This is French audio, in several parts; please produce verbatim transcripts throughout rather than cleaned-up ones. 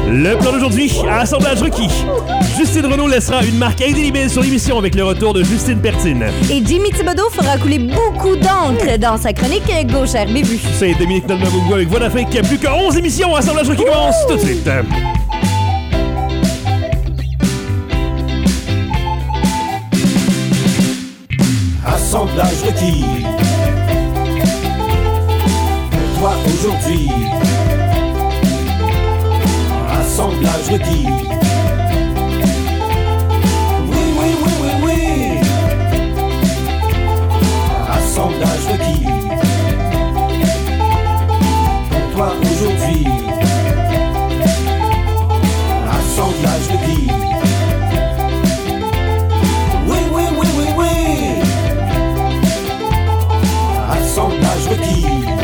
Le plan d'aujourd'hui, assemblage requis. Justine Renaud laissera une marque indélébile sur l'émission avec le retour de Justine Pertine. Et Jimmy Thibodeau fera couler beaucoup d'encre dans sa chronique Gauchère Bévue. C'est Dominique Nolmabougo avec Voix d'Afrique. Plus que onze émissions, assemblage requis commence tout de suite. Assemblage requis. Pour toi aujourd'hui. Assemblage requis. Oui, oui, oui, oui, oui. Assemblage requis. Pour toi aujourd'hui. Assemblage requis. Oui, oui, oui, oui, oui. Assemblage requis.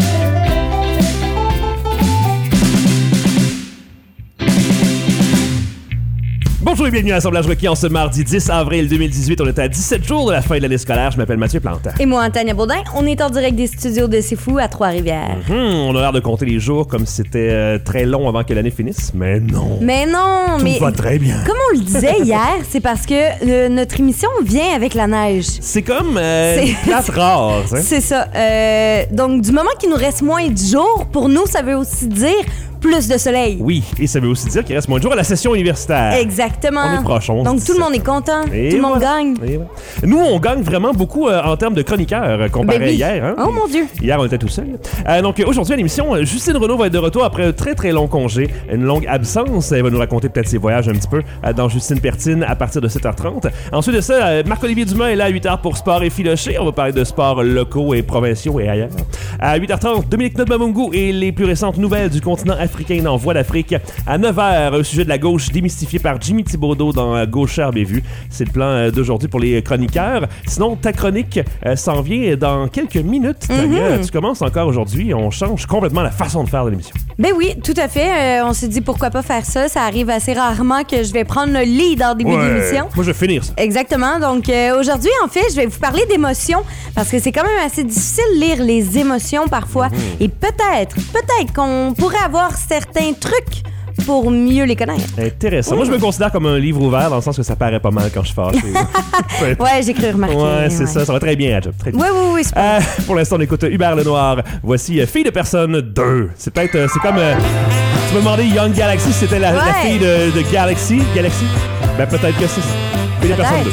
Bonjour et bienvenue à Assemblage requis en ce mardi dix avril deux mille dix-huit. On est à dix-sept jours de la fin de l'année scolaire. Je m'appelle Mathieu Plante. Et moi, Tania Baudin, on est en direct des studios de C'est Fou à Trois-Rivières. Mmh, on a l'air de compter les jours comme si c'était euh, très long avant que l'année finisse, mais non. Mais non, Tout mais va très bien. comme on le disait hier, c'est parce que euh, notre émission vient avec la neige. C'est comme euh, C'est- une place rare. Hein? C'est ça. Euh, donc, du moment qu'il nous reste moins de jours, pour nous, ça veut aussi dire plus de soleil. Oui, et ça veut aussi dire qu'il reste moins de jours à la session universitaire. Exactement. On est proche, on se Donc, dit tout le ça. monde est content. Et tout le monde voilà. gagne. Et voilà. Nous, on gagne vraiment beaucoup euh, en termes de chroniqueurs euh, comparé Ben oui. à hier. Hein? Oh mon Dieu. Hier, on était tout seul. Euh, donc, aujourd'hui à l'émission, euh, Justine Renaud va être de retour après un très très long congé, une longue absence. Elle va nous raconter peut-être ses voyages un petit peu euh, dans Justine Pertine à partir de sept heures trente. Ensuite de ça, euh, Marc-Olivier Dumas est là à huit heures pour Sport et Filoché. On va parler de sports locaux et provinciaux et ailleurs. À huit heures trente, Dominique Nolmabougo et les plus récentes nouvelles du continent africain dans Voix d'Afrique. À neuf heures, un sujet de la gauche démystifié par Jimmy Thibodeau dans euh, Gauchère Bévue. C'est le plan euh, d'aujourd'hui pour les chroniqueurs. Sinon, ta chronique euh, s'en vient dans quelques minutes. Tania, tu commences encore aujourd'hui. On change complètement la façon de faire de l'émission. Ben oui, tout à fait. Euh, on s'est dit pourquoi pas faire ça. Ça arrive assez rarement que je vais prendre le lead en début d'émission. Moi, je vais finir ça. Exactement. Donc, euh, aujourd'hui, en fait, je vais vous parler d'émotions parce que c'est quand même assez difficile de lire les émotions parfois. Et peut-être, peut-être qu'on pourrait avoir certains trucs pour mieux les connaître. Intéressant. Moi, je me considère comme un livre ouvert dans le sens que ça paraît pas mal quand je suis fâché. Ouais, j'ai cru remarquer. Ouais, c'est ça. Ça va très bien, Adjob. Très bien. Oui, oui, oui. c'est pas- Euh, pour l'instant, on écoute Hubert Lenoir. Voici euh, Fille de personne deux. C'est peut-être... euh, c'est comme... euh, tu m'as demandé Young Galaxy, si c'était la, la Ouais. fille de, de Galaxy. Galaxy? Ben, peut-être que c'est ça. Fille de Peut-être. personne deux.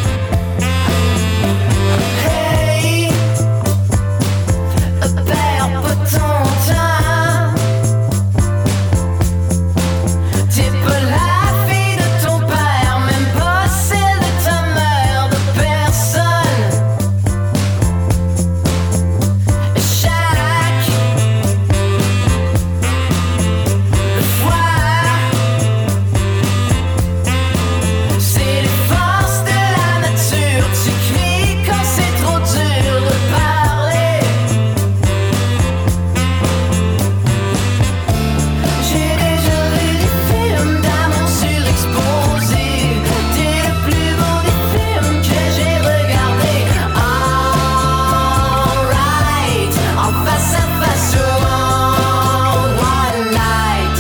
Hey, perds pas ton temps. T'es pas la fille de ton père, même pas celle de ta mère, de personne. Chaque fois, c'est les forces de la nature. Tu cries quand c'est trop dur de parler. J'ai déjà vu des films d'amour surexposés. T'es le plus beau des films que j'ai regardé. Alright, en face à face oh, one night.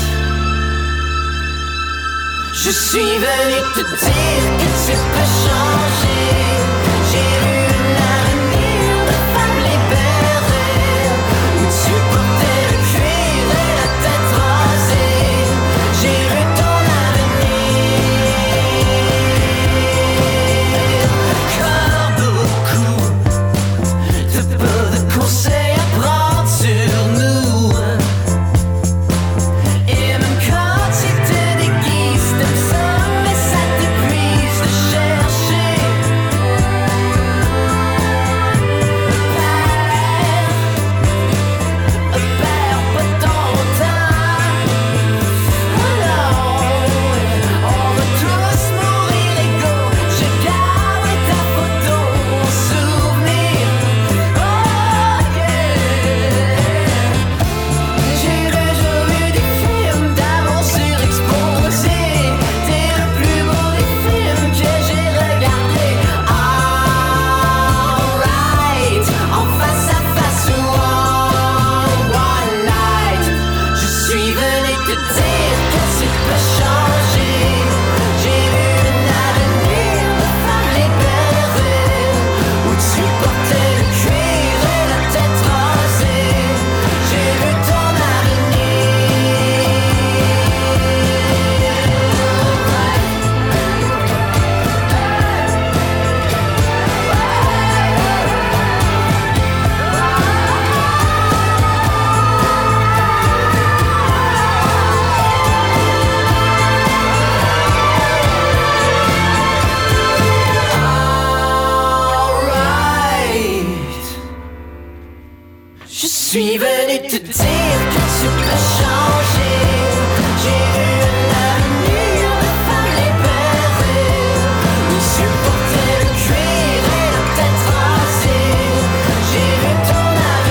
Je suis venu te dire que tu peux changer. J'ai vu un avenir de femme libérée où tu portais le cuir et la tête rasée. J'ai vu ton avenir. Comme beaucoup de peu de conseils à prendre sur nous. Et même quand tu te déguises, t'aimes ça, mais ça t'épuise de chercher. suis venu te dire que tu peux changer. J'ai vu un avenir de femme libérée, où supporter le cuir et la tête rasée. J'ai vu ton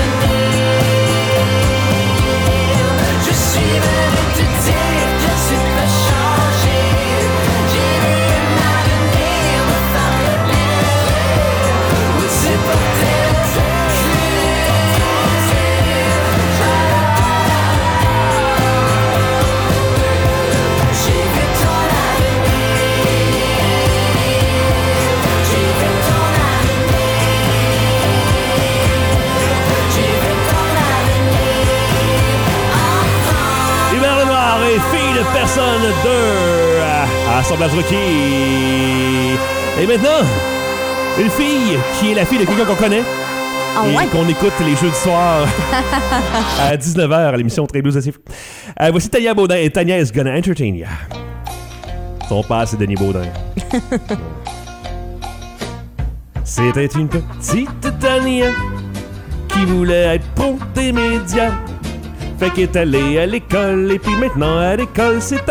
avenir. Je suis venu te dire que tu peux changer. J'ai vu un avenir de femme libérée, où supporter le cuir. Fille de personne deux à Assemblage Rookie. Et maintenant, une fille qui est la fille de quelqu'un qu'on connaît. Oh et ouais. qu'on écoute les jeux du soir à dix-neuf heures à l'émission Très Blues Actif. Euh, voici Tania Baudin et Tania is gonna entertain you. Son père, c'est Denis Baudin. C'était une petite Tania qui voulait être pro des médias. Fait qu'elle est allée à l'école et puis maintenant à l'école c'est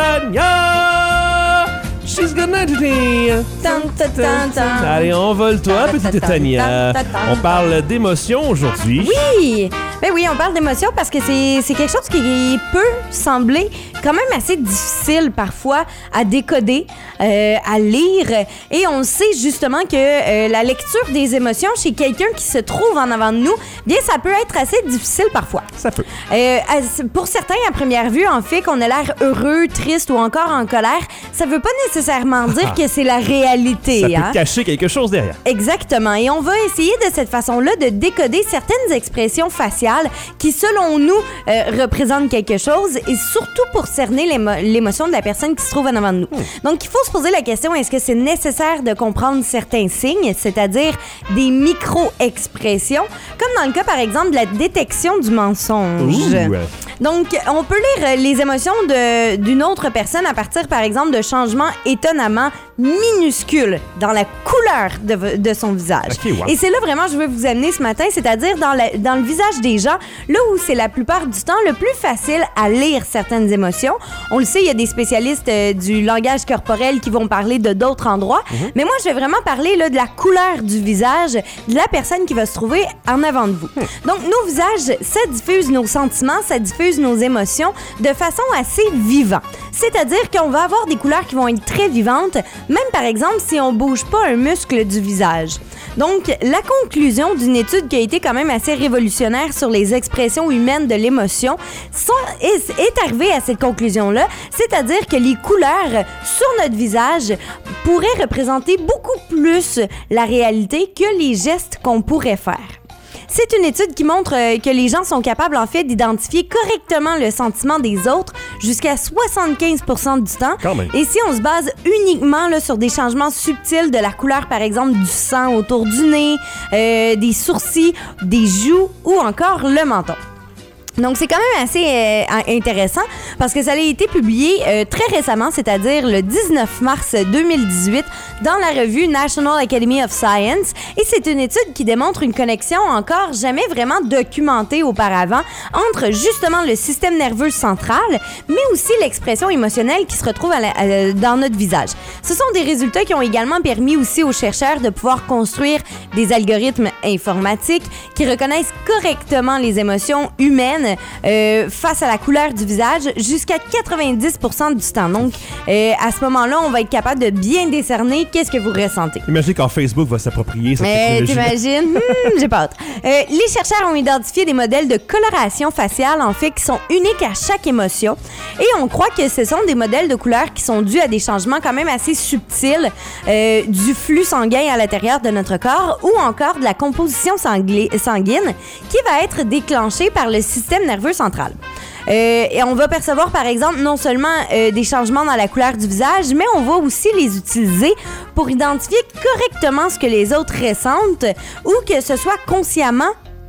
Tania. She's gonna entertain you. Tan, tan, tan, tan. Allez, envole-toi, Tan, petite tan, Tania. tan, tan, tan. On parle d'émotion aujourd'hui. Oui, ben oui, on parle d'émotion parce que c'est, c'est quelque chose qui peut sembler quand même assez difficile parfois à décoder, euh, à lire. Et on sait justement que euh, la lecture des émotions chez quelqu'un qui se trouve en avant de nous, bien, ça peut être assez difficile parfois. Ça peut. Euh, pour certains, à première vue, en fait, qu'on a l'air heureux, triste ou encore en colère, ça veut pas nécessairement dire que c'est la réalité. Ça peut hein? cacher quelque chose derrière. Exactement. Et on va essayer de cette façon-là de décoder certaines expressions faciales qui, selon nous, euh, représentent quelque chose et surtout pour cerner l'émo- l'émotion de la personne qui se trouve en avant de nous. Hmm. Donc, il faut se poser la question, est-ce que c'est nécessaire de comprendre certains signes, c'est-à-dire des micro-expressions, comme dans le cas, par exemple, de la détection du mensonge. Ouh. Donc, on peut lire les émotions de, d'une autre personne à partir, par exemple, de changements étonnamment minuscules dans la couleur de, de son visage. Okay, wow. Et c'est là vraiment je veux vous amener ce matin, c'est-à-dire dans, la, dans le visage des gens, là où c'est la plupart du temps le plus facile à lire certaines émotions. On le sait, il y a des spécialistes euh, du langage corporel qui vont parler de d'autres endroits, mm-hmm. mais moi, je vais vraiment parler là, de la couleur du visage de la personne qui va se trouver en avant de vous. Mm. Donc, nos visages, ça diffuse nos sentiments, ça diffuse nos émotions de façon assez vivante. C'est-à-dire qu'on va avoir des couleurs qui vont être très vivantes, même par exemple si on bouge pas un muscle du visage. Donc, la conclusion d'une étude qui a été quand même assez révolutionnaire sur les expressions humaines de l'émotion sont, est, est arrivée à cette conclusion-là, c'est-à-dire que les couleurs sur notre visage pourraient représenter beaucoup plus la réalité que les gestes qu'on pourrait faire. C'est une étude qui montre que les gens sont capables, en fait, d'identifier correctement le sentiment des autres jusqu'à soixante-quinze pour cent du temps. Quand même. Et si on se base uniquement là, sur des changements subtils de la couleur, par exemple, du sang autour du nez, euh, des sourcils, des joues ou encore le menton. Donc, c'est quand même assez euh, intéressant parce que ça a été publié euh, très récemment, c'est-à-dire le dix-neuf mars deux mille dix-huit dans la revue National Academy of Science. Et c'est une étude qui démontre une connexion encore jamais vraiment documentée auparavant entre justement le système nerveux central, mais aussi l'expression émotionnelle qui se retrouve à la, à, dans notre visage. Ce sont des résultats qui ont également permis aussi aux chercheurs de pouvoir construire des algorithmes informatiques qui reconnaissent correctement les émotions humaines Euh, face à la couleur du visage jusqu'à quatre-vingt-dix pour cent du temps. Donc, euh, à ce moment-là, on va être capable de bien décerner qu'est-ce que vous ressentez. Imaginez quand Facebook va s'approprier cette Euh, technologie. T'imagines? Hmm, j'ai pas hâte. Euh, les chercheurs ont identifié des modèles de coloration faciale, en fait, qui sont uniques à chaque émotion. Et on croit que ce sont des modèles de couleurs qui sont dus à des changements quand même assez subtils euh, du flux sanguin à l'intérieur de notre corps ou encore de la composition sangli- sanguine qui va être déclenchée par le système nerveux central. Euh, et on va percevoir, par exemple, non seulement euh, des changements dans la couleur du visage, mais on va aussi les utiliser pour identifier correctement ce que les autres ressentent ou que ce soit consciemment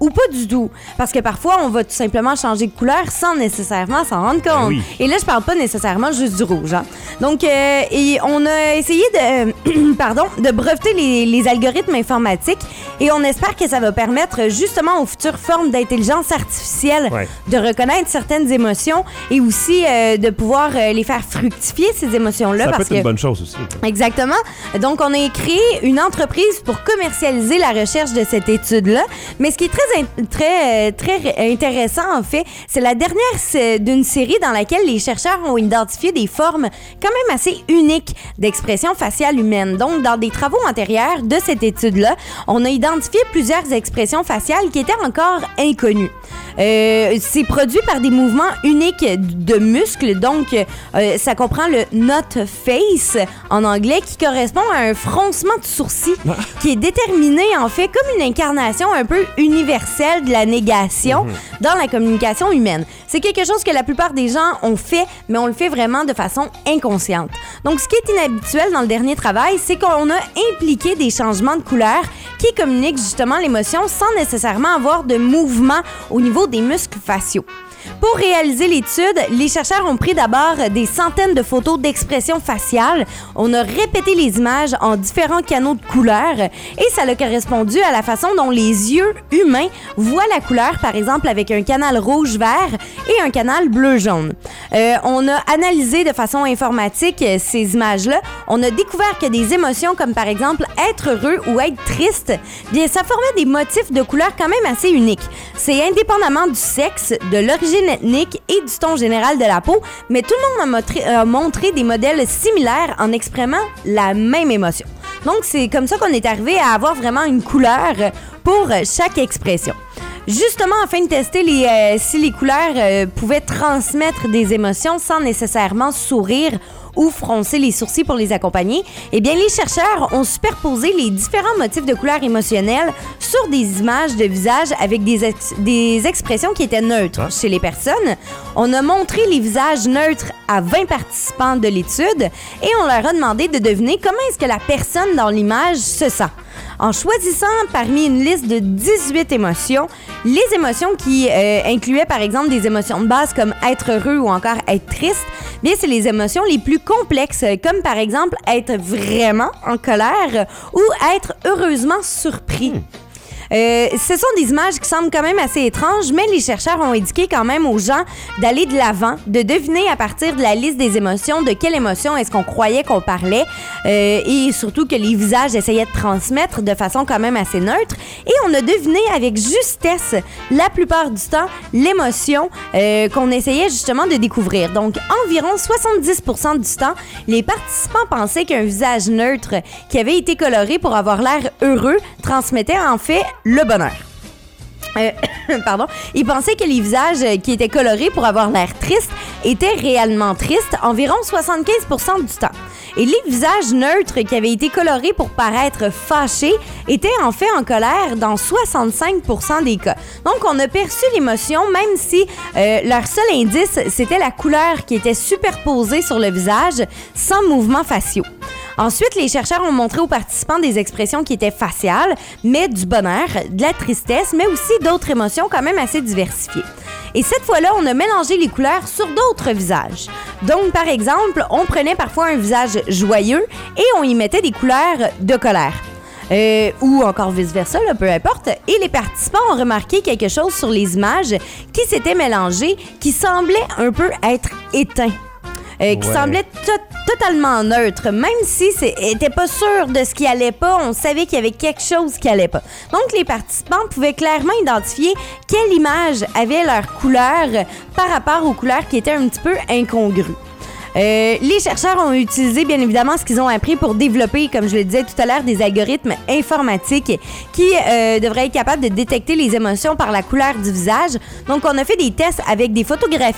ou pas du tout. Parce que parfois, on va tout simplement changer de couleur sans nécessairement s'en rendre compte. oui. Et là, je parle pas nécessairement juste du rouge. Hein. Donc, euh, et on a essayé de, pardon, de breveter les, les algorithmes informatiques et on espère que ça va permettre justement aux futures formes d'intelligence artificielle Ouais. de reconnaître certaines émotions et aussi euh, de pouvoir euh, les faire fructifier, ces émotions-là. Ça peut parce être que une bonne chose aussi. Exactement. Donc, on a créé une entreprise pour commercialiser la recherche de cette étude-là. Mais ce qui est très, in- très, euh, très intéressant, en fait, c'est la dernière s- d'une série dans laquelle les chercheurs ont identifié des formes quand même assez uniques d'expression faciale humaine. Donc, dans des travaux antérieurs de cette étude-là, on a identifié plusieurs expressions faciales qui étaient encore inconnues. Euh, c'est produit par des mouvements uniques de muscles, donc euh, ça comprend le not face en anglais qui correspond à un froncement de sourcils qui est déterminé en fait comme une incarnation un peu universelle de la négation mm-hmm. dans la communication humaine. C'est quelque chose que la plupart des gens ont fait, mais on le fait vraiment de façon inconsciente. Donc ce qui est inhabituel dans le dernier travail, c'est qu'on a impliqué des changements de couleur qui communiquent justement l'émotion sans nécessairement avoir de mouvement au niveau des muscles faciaux. Pour réaliser l'étude, les chercheurs ont pris d'abord des centaines de photos d'expression faciale. On a répété les images en différents canaux de couleurs et ça a correspondu à la façon dont les yeux humains voient la couleur, par exemple avec un canal rouge-vert et un canal bleu-jaune. Euh, on a analysé de façon informatique ces images-là. On a découvert que des émotions comme par exemple être heureux ou être triste, bien ça formait des motifs de couleurs quand même assez uniques. C'est indépendamment du sexe, de l'origine ethnique et du ton général de la peau, mais tout le monde a, montré, a montré des modèles similaires en exprimant la même émotion. Donc, c'est comme ça qu'on est arrivé à avoir vraiment une couleur pour chaque expression. Justement, afin de tester les, euh, si les couleurs euh, pouvaient transmettre des émotions sans nécessairement sourire ou froncer les sourcils pour les accompagner, eh bien, les chercheurs ont superposé les différents motifs de couleurs émotionnelles sur des images de visage avec des, ex- des expressions qui étaient neutres ah. chez les personnes. On a montré les visages neutres à vingt participants de l'étude et on leur a demandé de deviner comment est-ce que la personne dans l'image se sent. En choisissant parmi une liste de dix-huit émotions, les émotions qui euh, incluaient par exemple des émotions de base comme être heureux ou encore être triste, bien c'est les émotions les plus complexes comme par exemple être vraiment en colère ou être heureusement surpris. Mmh. Euh, ce sont des images qui semblent quand même assez étranges, mais les chercheurs ont indiqué quand même aux gens d'aller de l'avant, de deviner à partir de la liste des émotions de quelle émotion est-ce qu'on croyait qu'on parlait euh, et surtout que les visages essayaient de transmettre de façon quand même assez neutre. Et on a deviné avec justesse, la plupart du temps, l'émotion euh, qu'on essayait justement de découvrir. Donc, environ soixante-dix pour cent du temps, les participants pensaient qu'un visage neutre qui avait été coloré pour avoir l'air heureux transmettait en fait le bonheur. Euh, pardon. Ils pensaient que les visages qui étaient colorés pour avoir l'air triste étaient réellement tristes environ soixante-quinze pour cent du temps. Et les visages neutres qui avaient été colorés pour paraître fâchés étaient en fait en colère dans soixante-cinq pour cent des cas. Donc, on a perçu l'émotion même si euh, leur seul indice, c'était la couleur qui était superposée sur le visage sans mouvements faciaux. Ensuite, les chercheurs ont montré aux participants des expressions qui étaient faciales, mais du bonheur, de la tristesse, mais aussi d'autres émotions quand même assez diversifiées. Et cette fois-là, on a mélangé les couleurs sur d'autres visages. Donc, par exemple, on prenait parfois un visage joyeux et on y mettait des couleurs de colère. Euh, ou encore vice-versa, là, peu importe. Et les participants ont remarqué quelque chose sur les images qui s'étaient mélangées, qui semblait un peu être éteint. Euh, qui ouais. semblait to- totalement neutre, même si n'était pas sûr de ce qui allait pas, on savait qu'il y avait quelque chose qui allait pas. Donc, les participants pouvaient clairement identifier quelle image avait leur couleur par rapport aux couleurs qui étaient un petit peu incongrues. Euh, les chercheurs ont utilisé bien évidemment ce qu'ils ont appris pour développer, comme je le disais tout à l'heure, des algorithmes informatiques qui euh, devraient être capables de détecter les émotions par la couleur du visage. Donc, on a fait des tests avec des photographies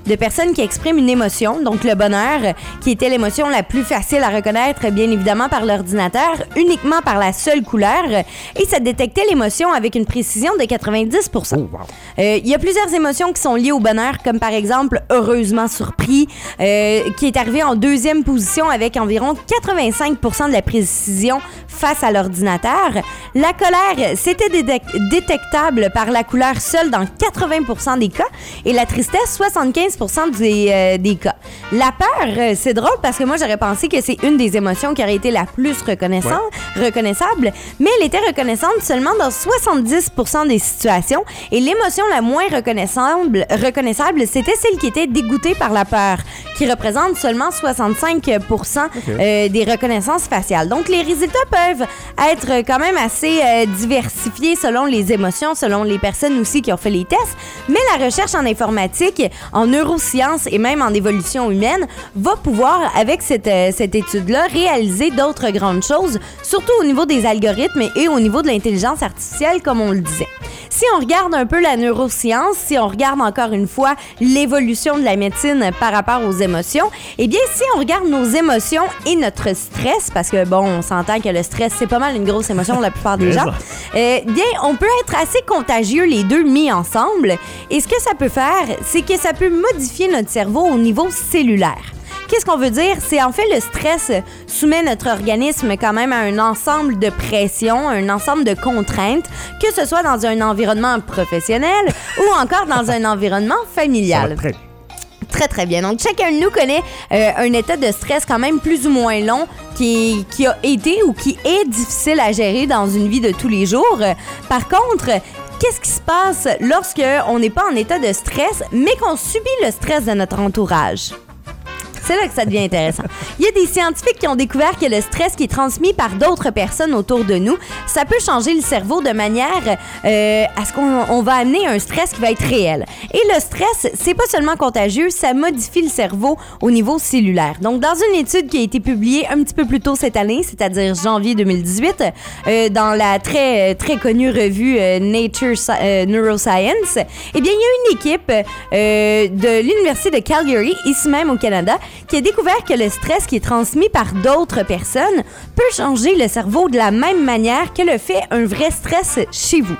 de personnes qui expriment une émotion, donc le bonheur, qui était l'émotion la plus facile à reconnaître, bien évidemment, par l'ordinateur, uniquement par la seule couleur, et ça détectait l'émotion avec une précision de quatre-vingt-dix pour cent. Oh, wow. Euh, il y a plusieurs émotions qui sont liées au bonheur, comme par exemple heureusement surpris, euh, qui est arrivé en deuxième position avec environ quatre-vingt-cinq pour cent de la précision face à l'ordinateur. La colère, c'était détec- détectable par la couleur seule dans quatre-vingts pour cent des cas, et la tristesse, soixante-quinze pour cent des, euh, des cas. La peur, euh, c'est drôle parce que moi, j'aurais pensé que c'est une des émotions qui aurait été la plus reconnaissante, ouais. reconnaissable, mais elle était reconnaissante seulement dans soixante-dix pour cent des situations, et l'émotion la moins reconnaissable, reconnaissable c'était celle qui était dégoûtée par la peur, qui représente seulement soixante-cinq pour cent okay. euh, des reconnaissances faciales. Donc, les résultats peuvent être quand même assez euh, diversifiés selon les émotions, selon les personnes aussi qui ont fait les tests, mais la recherche en informatique, en neurosciences et même en évolution humaine va pouvoir, avec cette, euh, cette étude-là, réaliser d'autres grandes choses, surtout au niveau des algorithmes et au niveau de l'intelligence artificielle, comme on le disait. Si on regarde un peu la neuroscience, si on regarde encore une fois l'évolution de la médecine par rapport aux émotions, eh bien, si on regarde nos émotions et notre stress, parce que, bon, on s'entend que le stress, c'est pas mal une grosse émotion pour la plupart des gens, euh, bien, on peut être assez contagieux les deux mis ensemble. Et ce que ça peut faire, c'est que ça peut modifier notre cerveau au niveau cellulaire. Qu'est-ce qu'on veut dire? C'est en fait le stress soumet notre organisme quand même à un ensemble de pressions, un ensemble de contraintes, que ce soit dans un environnement professionnel ou encore dans un environnement familial. Ça va très... Très, très bien. Donc, chacun de nous connaît euh, un état de stress quand même plus ou moins long qui, qui a été ou qui est difficile à gérer dans une vie de tous les jours. Par contre, qu'est-ce qui se passe lorsqu'on n'est pas en état de stress, mais qu'on subit le stress de notre entourage? C'est là que ça devient intéressant. Il y a des scientifiques qui ont découvert que le stress qui est transmis par d'autres personnes autour de nous, ça peut changer le cerveau de manière euh, à ce qu'on on va amener un stress qui va être réel. Et le stress, c'est pas seulement contagieux, ça modifie le cerveau au niveau cellulaire. Donc, dans une étude qui a été publiée un petit peu plus tôt cette année, c'est-à-dire janvier deux mille dix-huit, euh, dans la très, très connue revue euh, Nature euh, Neuroscience, eh bien, il y a une équipe euh, de l'Université de Calgary, ici même au Canada, qui a découvert que le stress qui est transmis par d'autres personnes peut changer le cerveau de la même manière que le fait un vrai stress chez vous.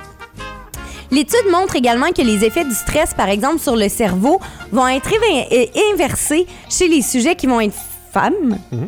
L'étude montre également que les effets du stress, par exemple, sur le cerveau, vont être éve- inversés chez les sujets qui vont être femmes. Mmh.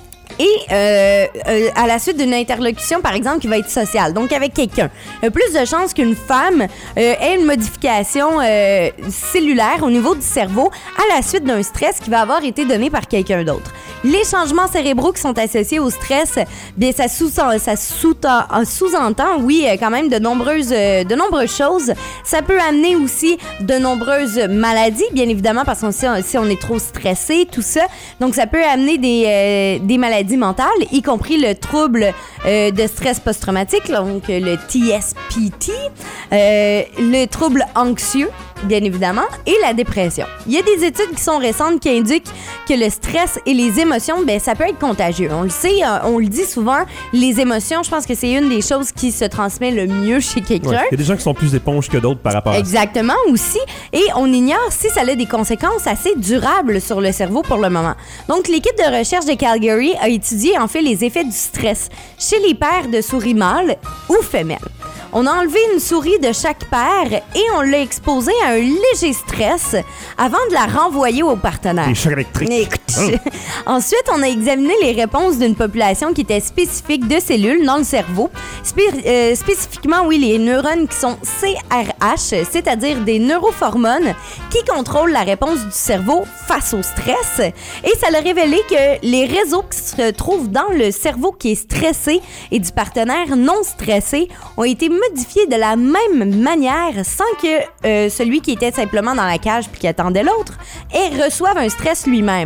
Et euh, euh, à la suite d'une interlocution, par exemple, qui va être sociale, donc avec quelqu'un. Il y a plus de chances qu'une femme euh, ait une modification euh, cellulaire au niveau du cerveau à la suite d'un stress qui va avoir été donné par quelqu'un d'autre. Les changements cérébraux qui sont associés au stress, bien, ça, sous, ça sous, sous-entend, oui, quand même, de nombreuses, de nombreuses choses. Ça peut amener aussi de nombreuses maladies, bien évidemment, parce que si on, si on est trop stressé, tout ça. Donc, ça peut amener des, euh, des maladies mentales, y compris le trouble euh, de stress post-traumatique, donc le T S P T, euh, le trouble anxieux, bien évidemment, et la dépression. Il y a des études qui sont récentes qui indiquent que le stress et les émotions, ben ça peut être contagieux. On le sait, on le dit souvent, les émotions, je pense que c'est une des choses qui se transmet le mieux chez quelqu'un. Ouais, il y a des gens qui sont plus éponges que d'autres par rapport à ça. Exactement, aussi. Et on ignore si ça a des conséquences assez durables sur le cerveau pour le moment. Donc, l'équipe de recherche de Calgary a étudié en fait les effets du stress chez les pères de souris mâles ou femelles. On a enlevé une souris de chaque père et on l'a exposée à un léger stress avant de la renvoyer au partenaire. Des chocs électriques. Écoute, oh. Ensuite, on a examiné les réponses d'une population qui était spécifique de cellules dans le cerveau. Spé- euh, spécifiquement, oui, les neurones qui sont C R H, c'est-à-dire des neurohormones qui contrôlent la réponse du cerveau face au stress. Et ça a révélé que les réseaux qui se trouvent dans le cerveau qui est stressé et du partenaire non stressé ont été modifiés de la même manière sans que euh, celui qui était simplement dans la cage puis qui attendait l'autre et reçoive un stress lui-même.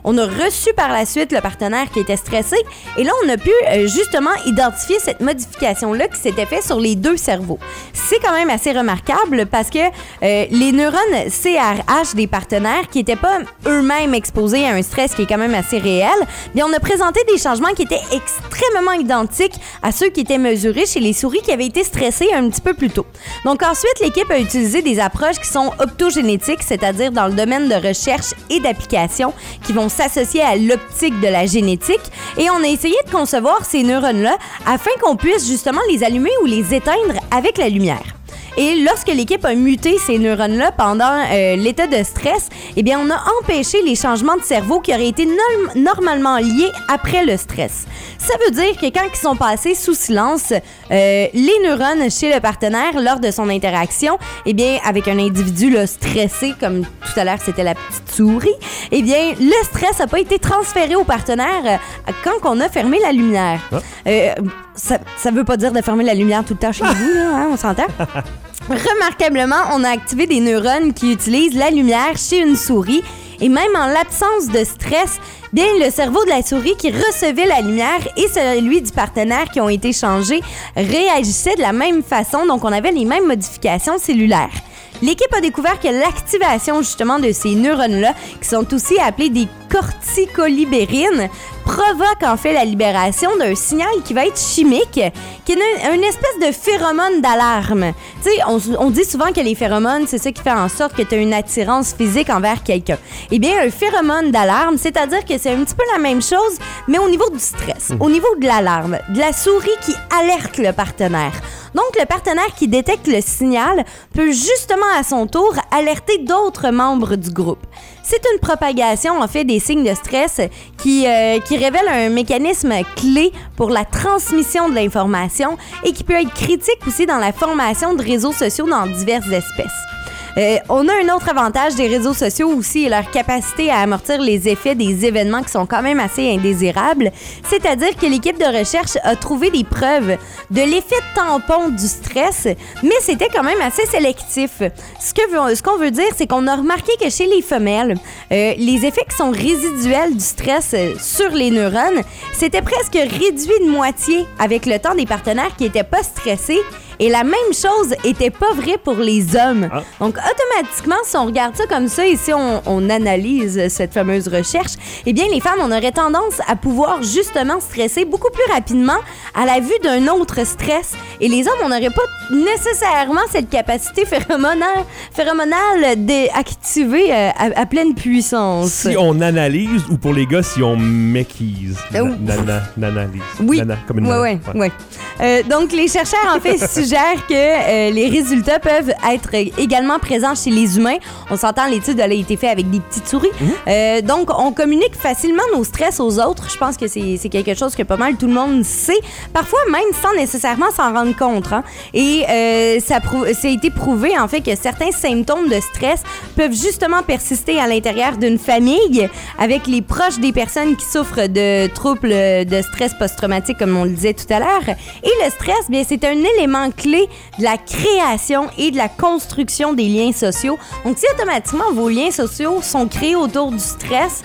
On a reçu par la suite le partenaire qui était stressé et là, on a pu euh, justement identifier cette modification-là qui s'était faite sur les deux cerveaux. C'est quand même assez remarquable parce que euh, les neurones C R H des partenaires qui n'étaient pas eux-mêmes exposés à un stress qui est quand même assez réel, bien, on a présenté des changements qui étaient extrêmement identiques à ceux qui étaient mesurés chez les souris qui avaient été stressées un petit peu plus tôt. Donc ensuite, l'équipe a utilisé des approches qui sont optogénétiques, c'est-à-dire dans le domaine de recherche et d'application, qui vont s'associer à l'optique de la génétique. Et on a essayé de concevoir ces neurones-là afin qu'on puisse justement les allumer ou les éteindre avec la lumière. Et lorsque l'équipe a muté ces neurones-là pendant euh, l'état de stress, eh bien, on a empêché les changements de cerveau qui auraient été no- normalement liés après le stress. Ça veut dire que quand ils sont passés sous silence, euh, les neurones chez le partenaire, lors de son interaction, eh bien, avec un individu là, stressé, comme tout à l'heure, c'était la petite souris, eh bien, le stress n'a pas été transféré au partenaire euh, quand on a fermé la lumière. Ah. Euh, ça, ça veut pas dire de fermer la lumière tout le temps chez vous, là, hein, on s'entend? Remarquablement, on a activé des neurones qui utilisent la lumière chez une souris et même en l'absence de stress, bien le cerveau de la souris qui recevait la lumière et celui du partenaire qui ont été changés réagissaient de la même façon, donc on avait les mêmes modifications cellulaires. L'équipe a découvert que l'activation justement de ces neurones-là, qui sont aussi appelés des corticolibérines, provoque en fait la libération d'un signal qui va être chimique, qui est une, une espèce de phéromone d'alarme. Tu sais, on, on dit souvent que les phéromones, c'est ça qui fait en sorte que tu as une attirance physique envers quelqu'un. Eh bien, un phéromone d'alarme, c'est-à-dire que c'est un petit peu la même chose, mais au niveau du stress, au niveau de l'alarme, de la souris qui alerte le partenaire. Donc, le partenaire qui détecte le signal peut justement à son tour alerter d'autres membres du groupe. C'est une propagation, en fait, des signes de stress qui, euh, qui révèle un mécanisme clé pour la transmission de l'information et qui peut être critique aussi dans la formation de réseaux sociaux dans diverses espèces. Euh, on a un autre avantage des réseaux sociaux aussi, leur capacité à amortir les effets des événements qui sont quand même assez indésirables, c'est-à-dire que l'équipe de recherche a trouvé des preuves de l'effet tampon du stress, mais c'était quand même assez sélectif. Ce, que, ce qu'on veut dire, c'est qu'on a remarqué que chez les femelles, euh, les effets qui sont résiduels du stress sur les neurones, c'était presque réduit de moitié avec le temps des partenaires qui n'étaient pas stressés. Et la même chose était pas vrai pour les hommes. Ah. Donc, automatiquement, si on regarde ça comme ça et si on, on analyse cette fameuse recherche, eh bien, les femmes, on aurait tendance à pouvoir justement stresser beaucoup plus rapidement à la vue d'un autre stress. Et les hommes, on n'aurait pas nécessairement cette capacité phéromonale, phéromonale d'activer euh, à, à pleine puissance. Si on analyse ou pour les gars, si on maquise. Na, nana, nanalyse. Oui. Nana, comme une ouais, nana. ouais, ouais. ouais. Euh, donc, les chercheurs, en fait, suggère que euh, les résultats peuvent être également présents chez les humains. On s'entend, l'étude elle a été faite avec des petites souris. Mmh. Euh, donc, on communique facilement nos stress aux autres. Je pense que c'est, c'est quelque chose que pas mal tout le monde sait. Parfois, même sans nécessairement s'en rendre compte. Hein. Et euh, ça, prou- ça a été prouvé, en fait, que certains symptômes de stress peuvent justement persister à l'intérieur d'une famille avec les proches des personnes qui souffrent de troubles de stress post-traumatique, comme on le disait tout à l'heure. Et le stress, bien, c'est un élément clé de la création et de la construction des liens sociaux. Donc, si automatiquement vos liens sociaux sont créés autour du stress,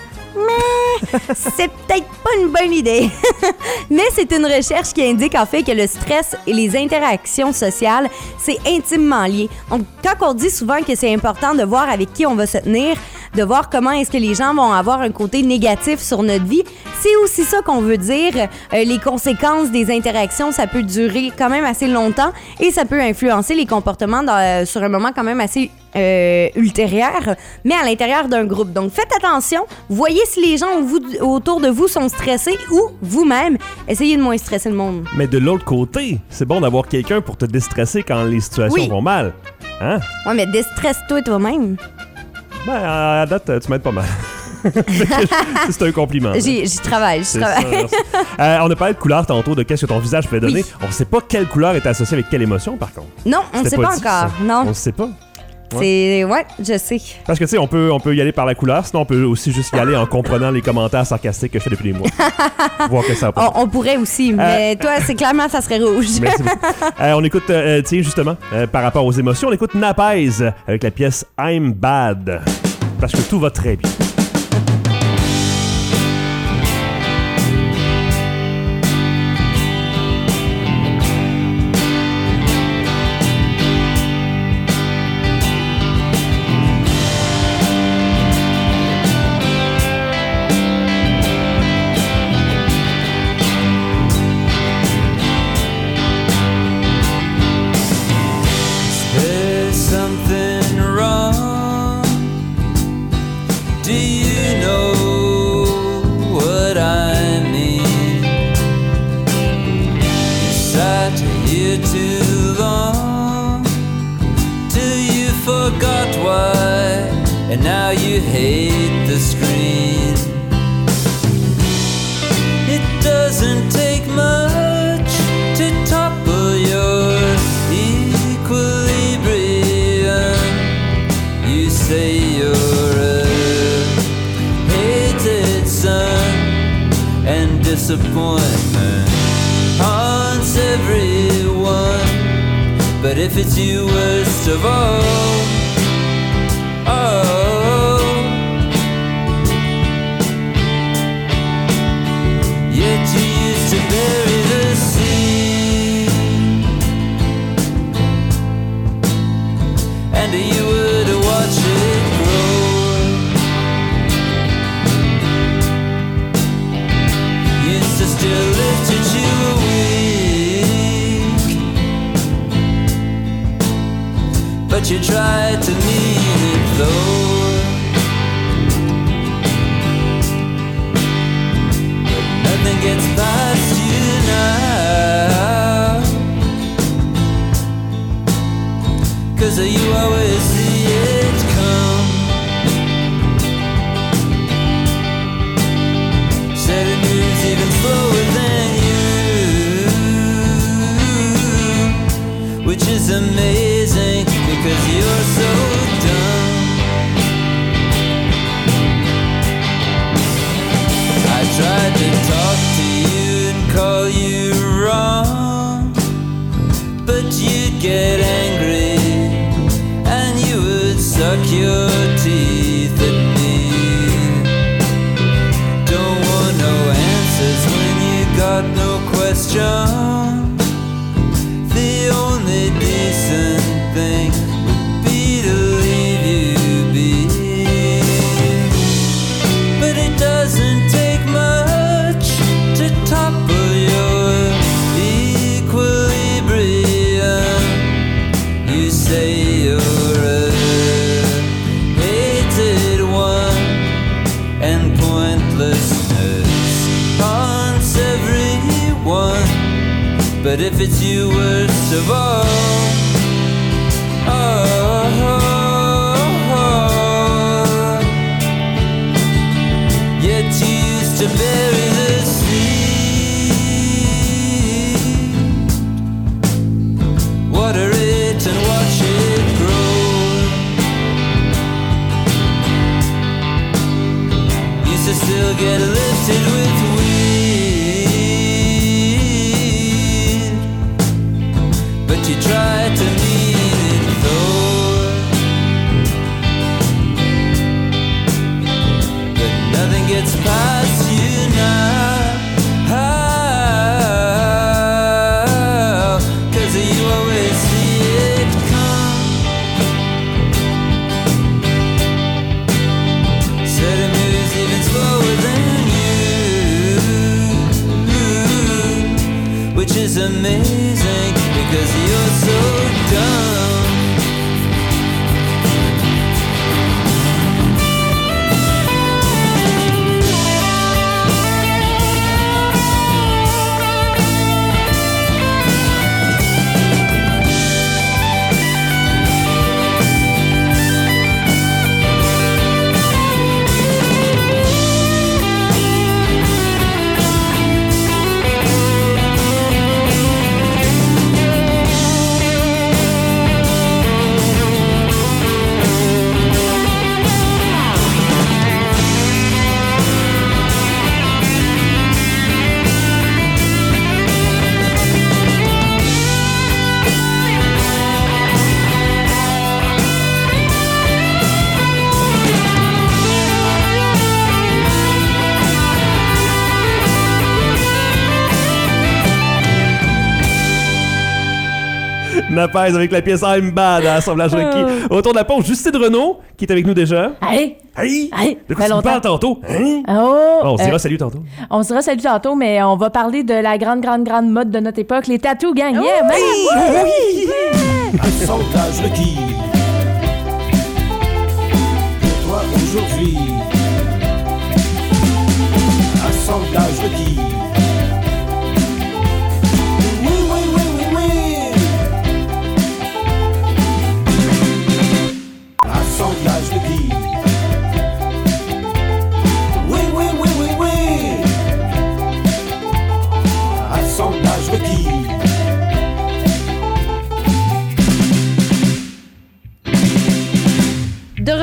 mais c'est peut-être pas une bonne idée. Mais c'est une recherche qui indique en fait que le stress et les interactions sociales, c'est intimement lié. Donc, quand on dit souvent que c'est important de voir avec qui on va se tenir, de voir comment est-ce que les gens vont avoir un côté négatif sur notre vie, c'est aussi ça qu'on veut dire. Euh, les conséquences des interactions, ça peut durer quand même assez longtemps et ça peut influencer les comportements dans, euh, sur un moment quand même assez euh, ultérieur, mais à l'intérieur d'un groupe. Donc, faites attention. Voyez si les gens vous, autour de vous sont stressés ou vous-même, essayez de moins stresser le monde. Mais de l'autre côté, c'est bon d'avoir quelqu'un pour te déstresser quand les situations oui. vont mal. Hein? Ouais, mais déstresse-toi toi-même. Ben, à date, tu m'aides pas mal. C'est un compliment. J'y, j'y travaille, j'y travaille. Ça, euh, on a parlé de couleur tantôt, de qu'est-ce que ton visage peut donner. Oui. On ne sait pas quelle couleur est associée avec quelle émotion, par contre. Non, on ne sait pas, pas encore. Ça. Non. On ne sait pas. Ouais. C'est... Ouais, je sais. Parce que, tu sais, on peut, on peut y aller par la couleur, sinon on peut aussi juste y aller en comprenant les commentaires sarcastiques que je fais depuis des mois. Voir que ça a pas. On, on pourrait aussi, mais euh... toi, c'est clairement, ça serait rouge. Merci beaucoup. euh, on écoute, euh, tiens, justement, euh, par rapport aux émotions, on écoute Napaz avec la pièce I'm Bad. Parce que tout va très bien. Do you know what I mean? You sat here too long till you forgot why, and now you hate the screen. It doesn't take much to topple your equilibrium. You say you're a hated son, and disappointment haunts everyone. But if it's you worst of all, oh, yet you used to bury the seed, and you would watch it grow. Used to still lift it, you were weak, but you tried to mean it though. But nothing gets past you now, 'cause you always see it come. Said it moves even slower than you, which is amazing because you're so dumb. I tried to talk to you and call you wrong, but you'd get angry and you would suck your teeth at me. Don't want no answers when you got no question. The only decent thing would be to leave you be. But it doesn't take much to topple your equilibrium. You say you're a hated one, and pointlessness haunts everyone. But if it's you worst of all, oh, yet you used to bury the seed, water it and watch it grow. Used to still get lifted with weed, but you tried to mean it though. But nothing gets past you now, oh, 'cause you always see it come. Said it moves even slower than you, which is amazing because you're so dumb. Napaz avec la pièce I'm Bad à Assemblage Requis. Autour de la pause, Justine Renaud, qui est avec nous déjà. Hey! Hey! Hey! De quoi Fait tu me parles longtemps. tantôt? Hein? Oh! Oh, on se dira euh, salut tantôt. On se dira salut tantôt, mais on va parler de la grande, grande, grande mode de notre époque, les tatous gang. Yeah, man! Assemblage requis. Pour toi aujourd'hui.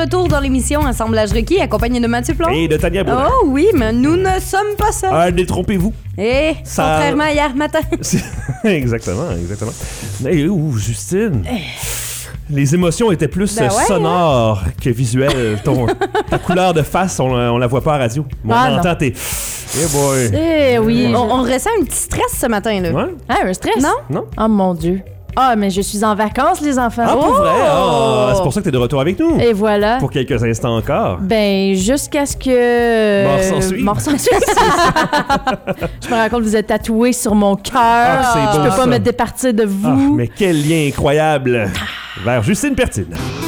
retour dans l'émission Assemblage requis, accompagné de Mathieu Plomb. Et de Tania Boudin. Oh oui, mais nous ne sommes pas seuls. Ah, détrompez-vous. Et Ça- contrairement à hier matin. exactement, exactement. Et ouh, Justine. Les émotions étaient plus Ben ouais, sonores que visuelles. Ton, ta couleur de face, on, on la voit pas à radio. Mais Ah, on non. entend tes... Eh boy. Eh oui. On, on ressent un petit stress ce matin, là. Ouais? Ah, un stress? Non? Non? Oh mon Dieu. Ah, mais je suis en vacances, les enfants. Ah, pour Oh! vrai? Ah, c'est pour ça que t'es de retour avec nous. Et voilà. Pour quelques instants encore. Ben, jusqu'à ce que... Mort s'en suive. Mort s'en suive. Je me rends compte que vous êtes tatoué sur mon cœur. Ah, c'est Je beau, peux pas ça. me départir de Ah, vous. mais quel lien incroyable vers Justine Pertine.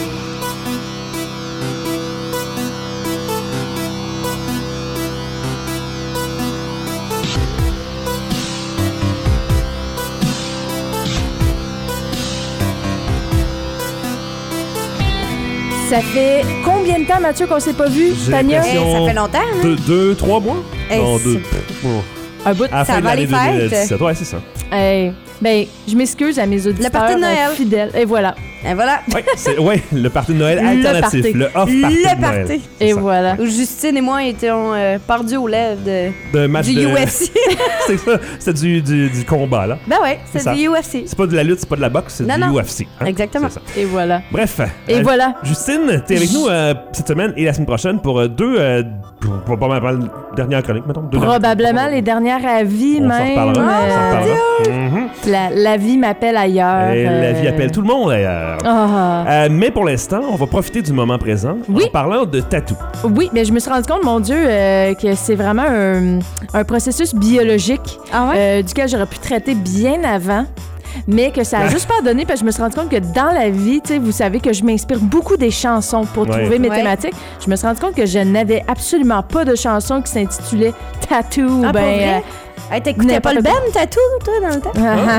Ça fait combien de temps, Mathieu, qu'on s'est pas vu, J'ai Tania? l'impression- Eh, ça fait longtemps, hein? Deux, deux, trois mois? Eh, non, c'est- deux. Oh. Un bout. À la Ça fin de va l'année les fêtes. deux mille dix-sept. Ouais, c'est ça. Hey, ben, je m'excuse à mes auditeurs party de Noël. euh, fidèles. Et voilà. Et voilà. Ouais, c'est, ouais, le party de Noël Le alternatif. party. Le off party Le de Noël. party. C'est Et ça. voilà. Où Justine et moi étions euh, perdus aux lèvres de, De match du de... U F C. c'est ça, c'est du, du, du combat, là. Ben ouais, C'est c'est ça. du U F C. C'est pas de la lutte, c'est pas de la boxe, c'est Non, du non. U F C. hein. Exactement. C'est ça. Et voilà. Bref. Et euh, voilà. Justine, t'es avec nous euh, cette semaine et la semaine prochaine pour euh, deux... Euh, pour pas mal la dernière chronique, mettons. Deux Probablement les dernières avis, On s'en même. reparlera. on s'en euh, reparlera. Mhm. la, la vie m'appelle ailleurs. Et la vie euh, appelle tout le monde, d'ailleurs. Ah. Euh, mais pour l'instant, on va profiter du moment présent Oui. en parlant de tatou. Oui, mais je me suis rendu compte, mon Dieu, euh, que c'est vraiment un, un processus biologique Ah ouais? euh, duquel j'aurais pu traiter bien avant. Mais que ça a Ah. juste pas donné parce que je me suis rendu compte que dans la vie, tu sais, vous savez que je m'inspire beaucoup des chansons pour Ouais. trouver mes Ouais. thématiques. Je me suis rendu compte que je n'avais absolument pas de chanson qui s'intitulait Tattoo. Ah, ben, pour vrai? Hey, t'écoutais pas le n'importe Ben Tattoo, toi, dans le temps?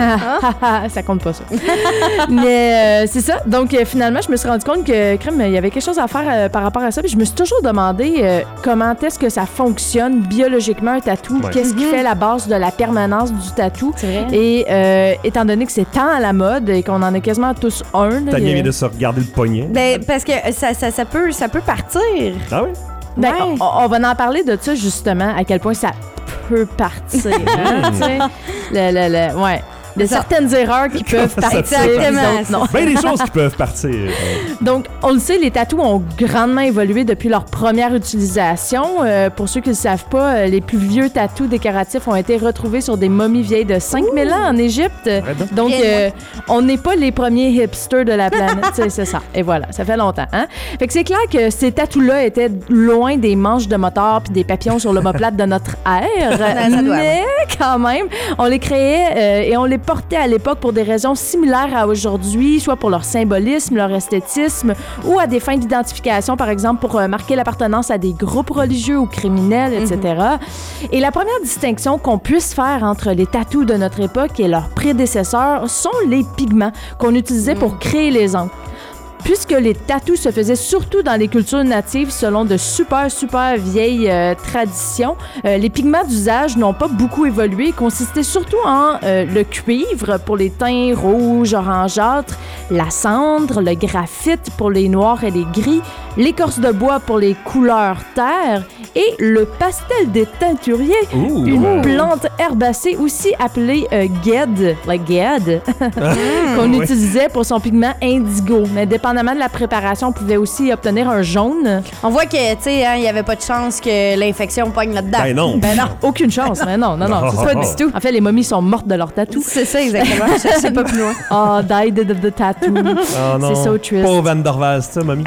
euh, ça compte pas ça. Mais euh, c'est ça. Donc euh, finalement, je me suis rendu compte que crème, il y avait quelque chose à faire euh, par rapport à ça. Puis je me suis toujours demandé euh, comment est-ce que ça fonctionne biologiquement un tatou. Ouais. Qu'est-ce qui Mhm. fait la base de la permanence du tatou? C'est vrai. Et euh, étant donné que c'est tant à la mode et qu'on en a quasiment tous un, là, il y Tania a- vient de se regarder le poignet. Ben, parce que ça, ça, ça, peut, ça peut partir. Ah oui? ben, Ouais. on, on va en parler de ça justement, à quel point ça peut partir. hein, tu sais. le, le, le- ouais. De Ça- certaines erreurs qui peuvent ça partir. peut puis Exactement. d'autres non. Ben des choses qui peuvent partir. Donc, on le sait, les tatous ont grandement évolué depuis leur première utilisation. Euh, pour ceux qui ne le savent pas, euh, les plus vieux tatous décoratifs ont été retrouvés sur des momies vieilles de cinq mille ans en Égypte. donc. Donc, Bien euh, on n'est pas les premiers hipsters de la planète. Tu sais, c'est ça. Et voilà, ça fait longtemps. Hein? Fait que c'est clair que ces tatous-là étaient loin des manches de moteur puis des papillons sur l'omoplate de notre ère. Ça doit, Mais quand même, on les créait euh, et on les portait à l'époque pour des raisons similaires à aujourd'hui, soit pour leur symbolisme, leur esthétisme, ou à des fins d'identification, par exemple pour euh, marquer l'appartenance à des groupes religieux ou criminels, et cetera. Et la première distinction qu'on puisse faire entre les tatous de notre époque et leurs prédécesseurs sont les pigments qu'on utilisait pour créer les ongles. Puisque les tatous se faisaient surtout dans les cultures natives selon de super, super vieilles euh, traditions, euh, les pigments d'usage n'ont pas beaucoup évolué et consistaient surtout en euh, le cuivre pour les teints rouges, orangeâtres, la cendre, le graphite pour les noirs et les gris, l'écorce de bois pour les couleurs terre et le pastel des teinturiers, Ouh, une ben. plante herbacée aussi appelée euh, ged, like ged, qu'on oui. utilisait pour son pigment indigo. Mais dépendamment de la préparation, on pouvait aussi obtenir un jaune. On voit que, tu sais, hein, il n'y avait pas de chance que l'infection pogne là-dedans. Ben non. Ben non. Aucune chance, mais non, non, non. Non. c'est Pas ça. du tout. En fait, les momies sont mortes de leur tatou. C'est ça, exactement. Je sais pas plus loin. Oh, died of the tattoo. Oh non. C'est so triste. Pas Van der Waals, ça, mamie.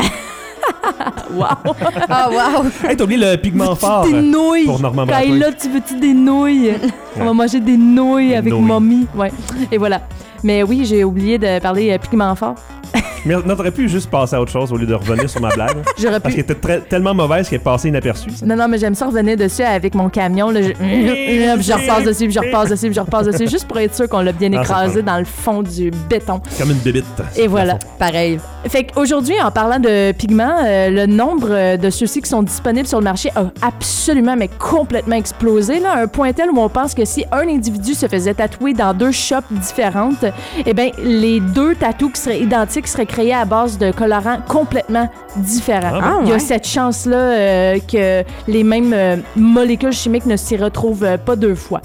Wow. Ah, wow. Hey, t'as oublié le pigment fort. Des euh, nouilles. pour Normand Bratois. Kayla, tu veux-tu des nouilles? On va manger des nouilles Des avec nouilles. mommy. Ouais. Et voilà. Mais oui, j'ai oublié de parler euh, pigment fort. Mais on aurait pu juste passer à autre chose au lieu de revenir sur ma blague. J'aurais Parce pu. qu'elle était très- tellement mauvaise qu'elle est passée inaperçue. ça. Non, non, mais j'aime ça revenir dessus avec mon camion. Là, je... puis je repasse dessus, puis je repasse dessus, puis je repasse dessus, juste pour être sûr qu'on l'a bien Ah, c'est écrasé fun. dans le fond du béton. Comme une bébite. Et voilà. Pareil. Fait qu'aujourd'hui, en parlant de pigments, euh, le nombre euh, de ceux-ci qui sont disponibles sur le marché a absolument, mais complètement explosé, là, à un point tel où on pense que si un individu se faisait tatouer dans deux shops différentes, eh bien, les deux tatous qui seraient identiques seraient créés à base de colorants complètement différents. Ah, Il y a ouais. cette chance-là euh, que les mêmes euh, molécules chimiques ne s'y retrouvent euh, pas deux fois.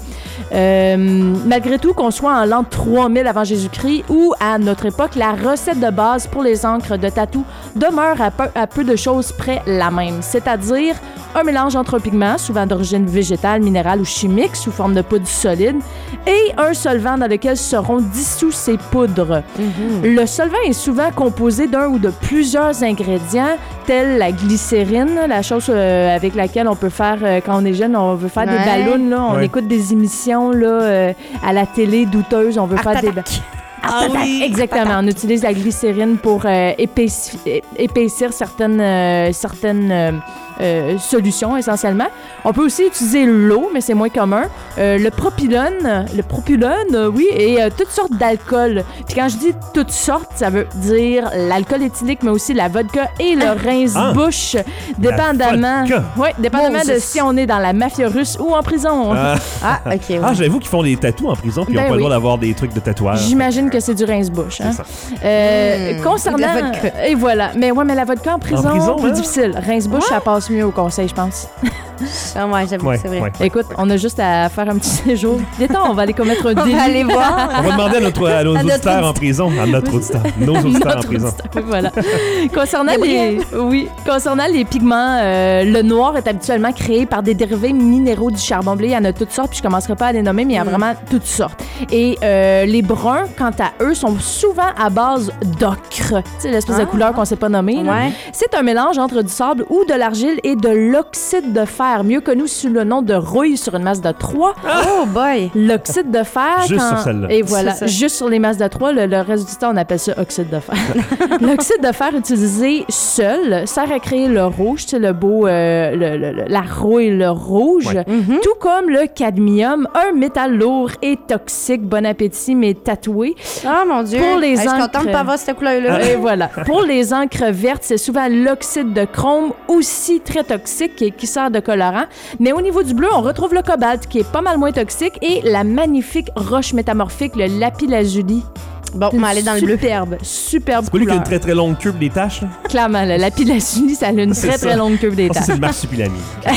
Euh, malgré tout, qu'on soit en l'an trois mille avant Jésus-Christ ou à notre époque, la recette de base pour les encres de tatou demeure à peu, à peu de choses près la même, c'est-à-dire un mélange entre un pigment, souvent d'origine végétale, minérale ou chimique, sous forme de poudre solide, et un solvant dans lequel seront dissous ces poudres. Mm-hmm. Le solvant est souvent composé d'un ou de plusieurs ingrédients, tels la glycérine, la chose euh, avec laquelle on peut faire, euh, quand on est jeune, on veut faire Ouais. des ballons, là, on Ouais. écoute des émissions là, euh, à la télé douteuses, on veut Art faire des... Attack. Ah oui! Exactement. On utilise la glycérine pour euh, épaissi- é- épaissir certaines, euh, certaines euh, euh, solutions, essentiellement. On peut aussi utiliser l'eau, mais c'est moins commun. Euh, le propylone, le propylone, euh, oui, et euh, toutes sortes d'alcools. Puis quand je dis toutes sortes, ça veut dire l'alcool éthylique, mais aussi la vodka et le rince-bouche, dépendamment, vodka. ouais, dépendamment de Moses. si on est dans la mafia russe ou en prison. Ah, Ah, OK. ouais. ah, j'avoue qu'ils font des tatous en prison puis ils Ben n'ont pas oui. le droit d'avoir des trucs de tatouage. J'imagine que c'est du rince-bouche. Hein? C'est ça. Euh, Mmh, concernant. de la vodka. Et voilà. Mais ouais, mais la vodka en prison, prison, plus hein? difficile. Rince-bouche, ça passe mieux au conseil, je pense. Ah, ouais, j'avoue Ouais, que c'est vrai. ouais. Écoute, on a juste à faire un petit séjour. Détends, on va aller commettre un On délit. va aller voir. On va demander à, notre, à nos À notre auditeurs en auditeur. prison. À notre auditeur. Nos auditeurs en Notre prison. auditeur, voilà. Concernant les, Gabriel. oui, concernant les pigments, euh, le noir est habituellement créé par des dérivés minéraux du charbon blé. Il y en a toutes sortes, puis je commencerai pas à les nommer, mais il y a vraiment toutes sortes. Et euh, les bruns, quant à eux, sont souvent à base d'ocre. Tu sais, l'espèce de Ah. couleur qu'on sait pas nommer. là. Ouais. C'est un mélange entre du sable ou de l'argile et de l'oxyde de fer, mieux connu sous le nom de rouille sur une masse de trois. Oh boy. L'oxyde de fer. Juste quand- sur celle-là. Et voilà, C'est ça. juste sur les masses de trois. Le, le reste du temps, on appelle ça oxyde de fer. L'oxyde de fer utilisé seul sert à créer le rouge, tu sais, le beau, euh, le- le- le- la rouille, le rouge. Ouais. Tout comme le cadmium, un métal lourd et toxique, bon appétit, mais tatoué. Oh mon Dieu. Pour les Hey, je suis encres- contente de pas avoir cette couleur-là. Et voilà. Pour les encres vertes, c'est souvent l'oxyde de chrome, aussi très toxique et qui sert de colorant. Mais au niveau du bleu, on retrouve le cobalt, qui est pas mal moins toxique, et la magnifique roche métamorphique, le lapis-lazuli. Bon, on va aller dans le bleu. Superbe, superbe C'est pas lui qui a couleur. une très très longue queue des taches. Là? Clairement, le lapis-lazuli, ça a une C'est très ça. très longue queue des Oh, ça, taches. c'est le marsupilami.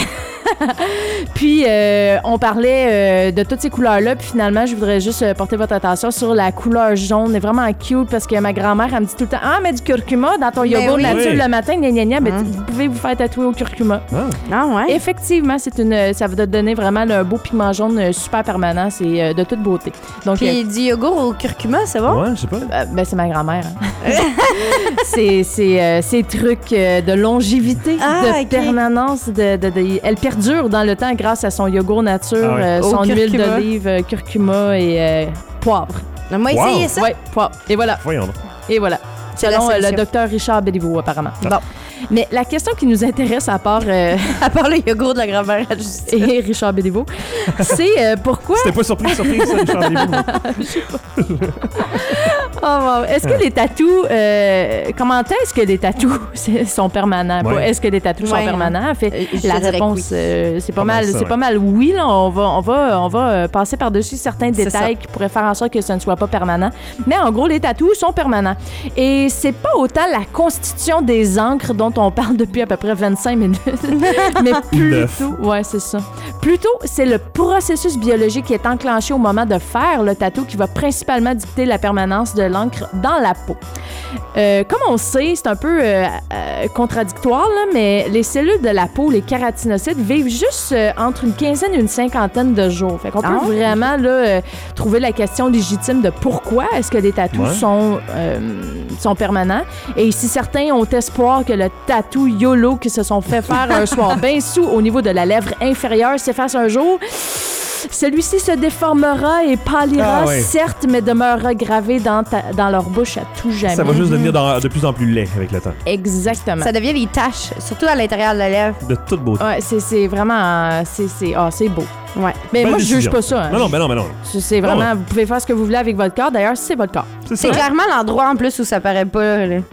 Puis, euh, on parlait euh, de toutes ces couleurs-là. Puis finalement, je voudrais juste euh, porter votre attention sur la couleur jaune. Elle est vraiment cute parce que ma grand-mère, elle me dit tout le temps « Ah, mets du curcuma dans ton Ben yogourt oui. nature Oui. le matin, gna gna gna. Ben, Hum. tu- vous pouvez vous faire tatouer au curcuma. Ah. Ah ouais. Effectivement, c'est une, ça va te donner vraiment là, un beau pigment jaune euh, super permanent. C'est euh, de toute beauté. Donc, Puis du yogourt au curcuma, c'est bon? Ouais, je sais pas. euh, ben, c'est ma grand-mère. hein. c'est c'est, euh, ces trucs euh, de longévité, Ah, de ok. permanence. De, de- de- elle perdure dans le temps grâce à son yogourt nature, Ah ouais. euh, Au son huile curcuma. d'olive, euh, curcuma et euh, poivre. On va Wow. essayer ça. Ouais, poivre. Et voilà. Voyons donc. Et voilà. C'est la Selon euh, le solution. docteur Richard Béliveau, apparemment. Bon. Mais la question qui nous intéresse, à part euh, À part le yogourt de la grand-mère à Justine. et Richard Béliveau, c'est euh, pourquoi... C'était pas surpris, surpris, ça, Richard Béliveau. Oh, wow. Est-ce que les tatous... euh, comment est-ce que les tatous c'est- sont permanents? Ouais. Pas est-ce que les tatous Ouais, sont permanents? En fait, Euh, je la dirais que réponse, oui. euh, c'est pas, Pas mal mal, ça, c'est ouais. pas mal oui. Là. On va, on va, on va euh, passer par-dessus certains C'est détails ça. qui pourraient faire en sorte que ce ne soit pas permanent. Mais en gros, les tatous sont permanents. Et c'est pas autant la constitution des encres dont on parle depuis à peu près vingt-cinq minutes, mais Neuf. plutôt... Ouais, c'est ça. Plutôt, c'est le processus biologique qui est enclenché au moment de faire le tatou qui va principalement dicter la permanence de l'encre dans la peau. Euh, comme on sait, c'est un peu euh, euh, contradictoire, là, mais les cellules de la peau, les kératinocytes, vivent juste euh, entre une quinzaine et une cinquantaine de jours. Fait qu'on peut Ah ouais? vraiment là, euh, trouver la question légitime de pourquoi est-ce que des tatous Ouais. sont, euh, sont permanents. Et si certains ont espoir que le tatou YOLO qui se sont fait faire un soir bien sous au niveau de la lèvre inférieure s'efface un jour, celui-ci se déformera et pâlira, Ah ouais. certes, mais demeurera gravé dans, ta- dans leur bouche à tout jamais. Ça va juste devenir dans- de plus en plus laid avec le temps. Exactement. Ça devient des taches, surtout à l'intérieur de la lèvre. De toute beauté. Ouais, c'est, c'est vraiment... euh, C'est, c'est, ah, c'est beau. Ouais. Mais Belle moi, je juge décision. pas ça. hein. Non, non, ben non, ben non. C'est, c'est vraiment... Ouais. Vous pouvez faire ce que vous voulez avec votre corps. D'ailleurs, c'est votre corps. C'est C'est ça. clairement l'endroit en plus où ça paraît pas. Là.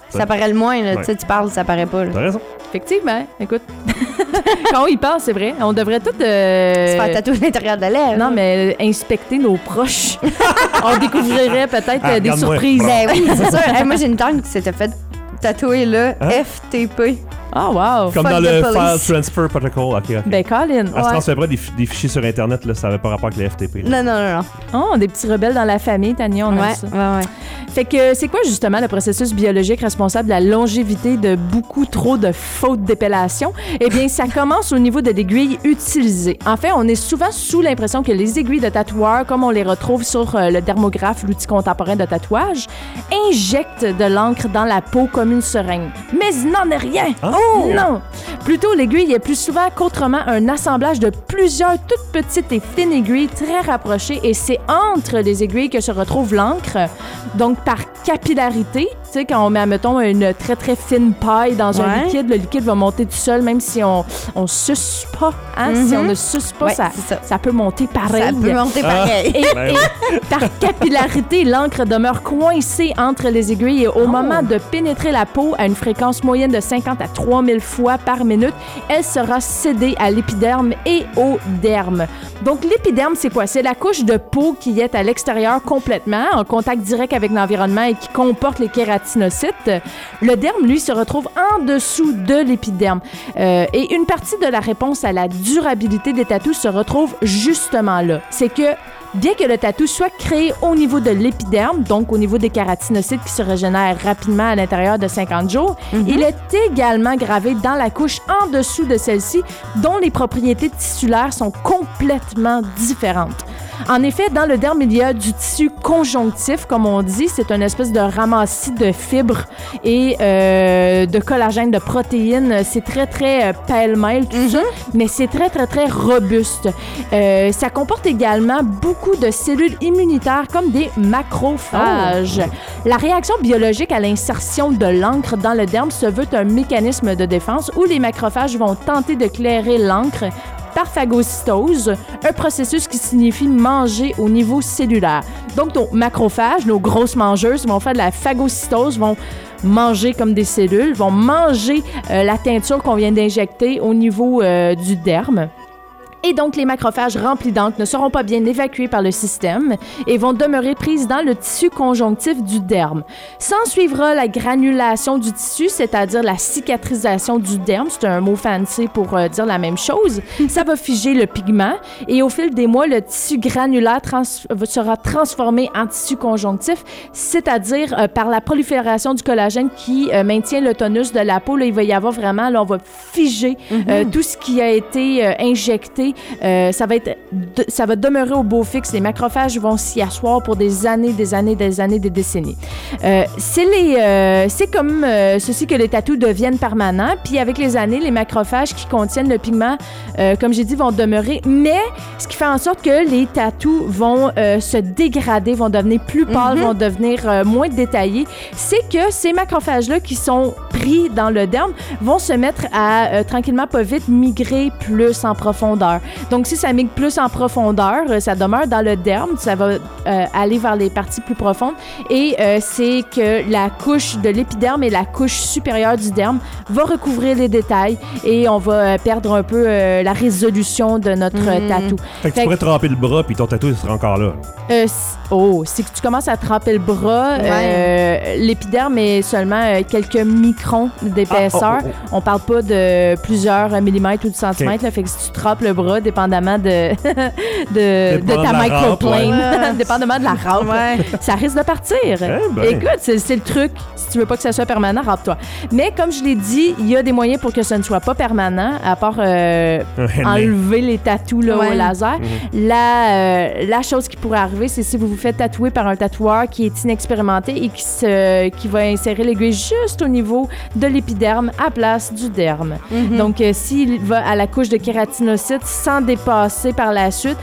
Ça paraît le moins, là. Ouais. Tu sais, tu parles, ça paraît pas, là. T'as raison. Effectivement, écoute. Quand on y pense, c'est vrai. On devrait tout. Euh... Se faire tatouer l'intérieur de la lèvre. Non, mais euh, inspecter nos proches. On découvrirait peut-être Ah, euh, des regarde-moi. surprises. Ben oui, c'est sûr. Hey, moi, j'ai une tante qui s'était fait tatouer, là, Hein? F T P. Ah, wow. Comme Fuck dans the le police. File Transfer Protocol. OK, OK. Ben, Colin. Elle se ouais. transférait des, fi- des fichiers sur Internet, là, ça n'avait pas rapport avec les F T P. là. Non, non, non, non. Oh, des petits rebelles dans la famille, Tania, on aime Ouais, ça. ouais, ouais. Fait que c'est quoi justement le processus biologique responsable de la longévité de beaucoup trop de fautes d'épellation? Eh bien, ça commence au niveau de l'aiguille utilisée. En fait, on est souvent sous l'impression que les aiguilles de tatoueur, comme on les retrouve sur euh, le dermographe, l'outil contemporain de tatouage, injectent de l'encre dans la peau comme une seringue. Mais il n'en est rien! Oh! Non! Plutôt, l'aiguille est plus souvent qu'autrement un assemblage de plusieurs toutes petites et fines aiguilles très rapprochées et c'est entre les aiguilles que se retrouve l'encre. Donc, par capillarité, tu sais, quand on met, mettons, une très, très fine paille dans un Ouais. liquide, le liquide va monter tout seul, même si on on suce pas. Hein? Si on ne suce pas, Ouais, ça, c'est ça. ça peut monter pareil. Ça peut monter Ah. pareil. Et, Ben et par capillarité, l'encre demeure coincée entre les aiguilles et au moment de pénétrer la peau à une fréquence moyenne de cinquante à trois mille fois par minute, elle sera cédée à l'épiderme et au derme. Donc, l'épiderme, c'est quoi? C'est la couche de peau qui est à l'extérieur complètement, en contact direct avec l'environnement et qui comporte les kératinocytes. Le derme, lui, se retrouve en dessous de l'épiderme. Euh, et une partie de la réponse à la durabilité des tatous se retrouve justement là. C'est que bien que le tatou soit créé au niveau de l'épiderme, donc au niveau des kératinocytes qui se régénèrent rapidement à l'intérieur de cinquante jours, il est également gravé dans la couche en dessous de celle-ci, dont les propriétés tissulaires sont complètement différentes. En effet, dans le derme, il y a du tissu conjonctif, comme on dit. C'est une espèce de ramassis de fibres et euh, de collagène, de protéines. C'est très, très euh, pêle-mêle, tout ça, mais c'est très, très, très robuste. Euh, ça comporte également beaucoup de cellules immunitaires, comme des macrophages. La réaction biologique à l'insertion de l'encre dans le derme se veut un mécanisme de défense où les macrophages vont tenter de clairer l'encre par phagocytose, un processus qui signifie manger au niveau cellulaire. Donc, nos macrophages, nos grosses mangeuses, vont faire de la phagocytose, vont manger comme des cellules, vont manger euh, la teinture qu'on vient d'injecter au niveau euh, du derme. Et donc, les macrophages remplis d'encre ne seront pas bien évacués par le système et vont demeurer prises dans le tissu conjonctif du derme. S'en suivra la granulation du tissu, c'est-à-dire la cicatrisation du derme. C'est un mot fancy pour euh, dire la même chose. Ça va figer le pigment et au fil des mois, le tissu granulaire trans- sera transformé en tissu conjonctif, c'est-à-dire euh, par la prolifération du collagène qui euh, maintient le tonus de la peau. Là, il va y avoir vraiment, là, on va figer euh, tout ce qui a été euh, injecté. Euh, ça va être, de, ça va demeurer au beau fixe. Les macrophages vont s'y asseoir pour des années, des années, des années, des décennies. Euh, c'est les, euh, c'est comme euh, ceci que les tatous deviennent permanents. Puis avec les années, les macrophages qui contiennent le pigment, euh, comme j'ai dit, vont demeurer. Mais ce qui fait en sorte que les tatous vont euh, se dégrader, vont devenir plus pâles, vont devenir euh, moins détaillés. C'est que ces macrophages-là qui sont pris dans le derme vont se mettre à euh, tranquillement, pas vite, migrer plus en profondeur. Donc, si ça migre plus en profondeur, euh, ça demeure dans le derme, ça va euh, aller vers les parties plus profondes et euh, c'est que la couche de l'épiderme et la couche supérieure du derme va recouvrir les détails et on va euh, perdre un peu euh, la résolution de notre euh, tatou. Fait que Fait tu pourrais tremper le bras puis ton tatou il sera encore là. Euh, c- oh, si tu commences à tremper le bras, euh, l'épiderme est seulement euh, quelques microns d'épaisseur. Ah, oh, oh, On parle pas de plusieurs millimètres ou de centimètres. Là, fait que si tu trempes le bras, dépendamment de, de, de Dépendant ta de la microplane, rampe, dépendamment de la rampe, Ouais. ça risque de partir. ben. Écoute, c'est, c'est le truc. Si tu veux pas que ça soit permanent, rampe-toi. Mais comme je l'ai dit, il y a des moyens pour que ça ne soit pas permanent, à part euh, Un handmade. enlever les tatous là, Ouais. au laser. La, euh, la chose qui pourrait arriver, c'est si vous vous faites tatouer par un tatoueur qui est inexpérimenté et qui, se, qui va insérer l'aiguille juste au niveau de l'épiderme à place du derme. Donc, euh, s'il va à la couche de kératinocytes sans dépasser par la suite,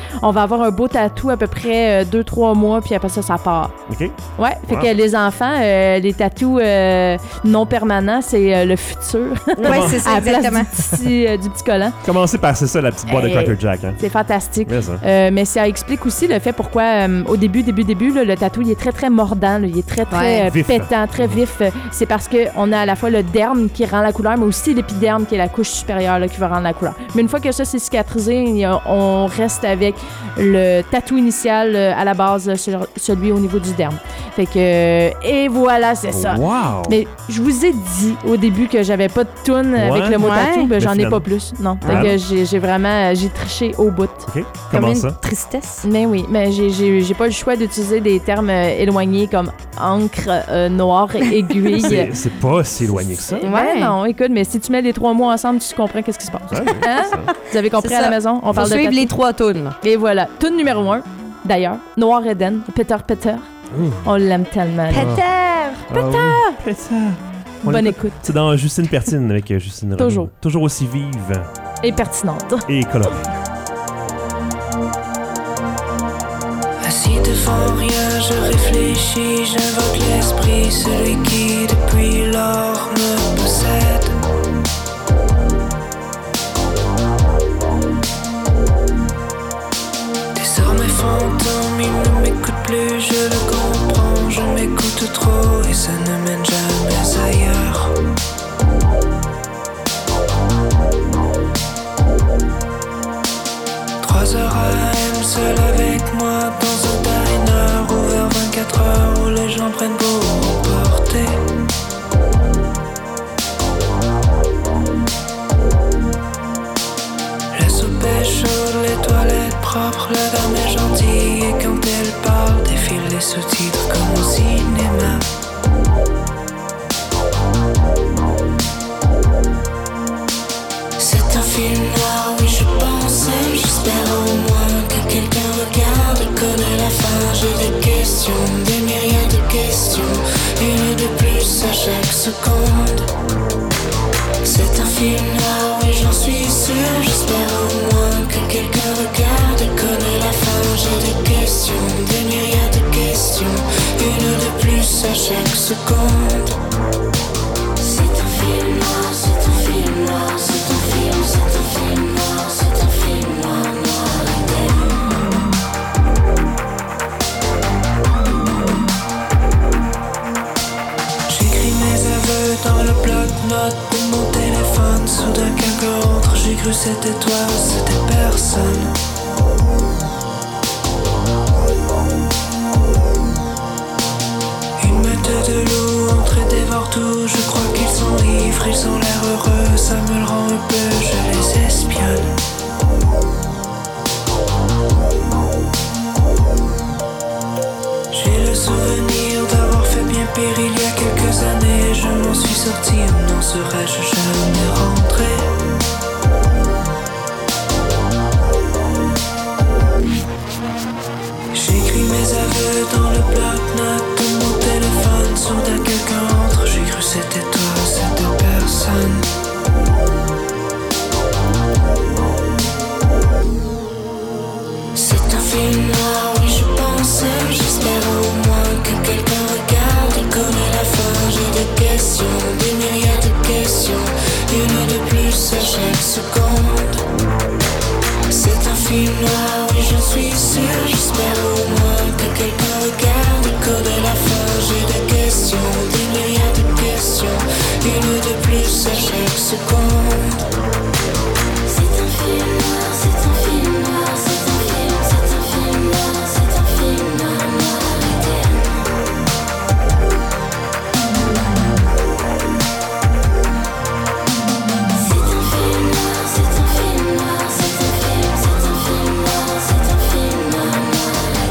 on va avoir un beau tatou à peu près deux trois mois, puis après ça, ça part. OK. Ouais, fait Wow. que les enfants, euh, les tatous euh, non permanents, c'est euh, le futur. Ouais, c'est ça, à la place exactement. du petit, euh, du petit collant. Commencez par, c'est ça, la petite boîte de Hey. Cracker Jack. Hein. C'est fantastique. Mais ça. Euh, mais ça explique aussi le fait pourquoi, euh, au début, début, début, là, le tatou, il est très, très mordant. Là, il est très, très Ouais. euh, Vif. pétant, très vif. Euh, C'est parce qu'on a à la fois le derme qui rend la couleur, mais aussi l'épiderme qui est la couche supérieure là, qui va rendre la couleur. Mais une fois que ça, c'est cicatrisé, il y a- on reste avec le tatou initial euh, à la base, sur celui au niveau du derme. Fait que... euh, et voilà, c'est ça. Wow! Mais je vous ai dit au début que j'avais pas de toune avec le mot Ouais. tatou, ben Mais j'en ai finalement. pas plus. Non. Fait Ah. que j'ai j'ai vraiment j'ai triché au bout. OK. Comme Comment une ça? tristesse. Mais oui, mais j'ai- j'ai j'ai pas le choix d'utiliser des termes euh, éloignés comme encre, euh, noir, aiguille. C'est c'est pas si éloigné que ça. Ouais, Ouais. non, écoute, mais si tu mets les trois mots ensemble, tu comprends qu'est-ce qui se passe. Ouais, ouais, Hein? c'est ça. Vous avez compris C'est à la ça. maison? On Faut parle de suivre tatou. les trois tunes. là. Et voilà, tune numéro un, d'ailleurs, Noir Eden, Peter Peter. Ouh. On l'aime tellement. Peter! Ah oui. Peter! On Bonne l'écoute. écoute. C'est dans Justine Pertine avec euh, Justine Renaud. Toujours. Toujours aussi vive Et pertinente. et colorée. Assis devant rien, je réfléchis, j'invoque l'esprit, celui qui depuis lors me possède. Désormais fantôme, il ne m'écoute plus, je le comprends, je m'écoute trop et ça ne mène jamais ailleurs. Trois heures A M seul avec moi dans un diner ouvert vingt-quatre heures où les gens prennent pour emporter. La soupe est chaude, les toilettes propres, la dame est gentille et quand elle parle défilent les sous-titres comme au cinéma. C'est un film noir, oui je pense, j'espère au moins que quelqu'un regarde, connaît la fin, j'ai des questions, des myriades de questions, une de plus à chaque seconde. C'est un film noir, oui j'en suis sûr, j'espère au moins que quelqu'un regarde, connaît la fin, j'ai des questions, des myriades de questions, une de plus à chaque seconde. C'est un film noir, c'est un film noir, c'est un film, c'est un film noir, c'est un film noir, noir et j'écris mes aveux dans le bloc-notes de mon téléphone. Soudain quelqu'un entre, j'ai cru c'était toi, c'était personne. Une meute de loups entre et dévore tout. Je crois qu'ils sont ivres, ils ont l'air heureux. Ça me le rend un peu, je les espionne. J'ai le souvenir d'avoir fait bien pire il y a quelques années. Je m'en suis sorti, où n'en serais-je jamais rentré. J'écris mes aveux dans le bloc-notes de mon téléphone. Soudain quelqu'un entre, j'ai cru c'était toi, c'était personne. C'est un film noir, oui je pense, j'espère au moins que quelqu'un regarde, connaît la fin, j'ai des questions, des myriades de questions, une de plus à chaque seconde. C'est un film noir, oui j'en suis sûr, j'espère au moins que quelqu'un regarde, connaît la fin, j'ai des questions, des myriades de questions, une de plus à chaque seconde. C'est un film noir, c'est un film noir, c'est un film, c'est un film noir, c'est un film noir, noir C'est un film noir, c'est un film noir, c'est un film, c'est un film noir, c'est un film noir, noir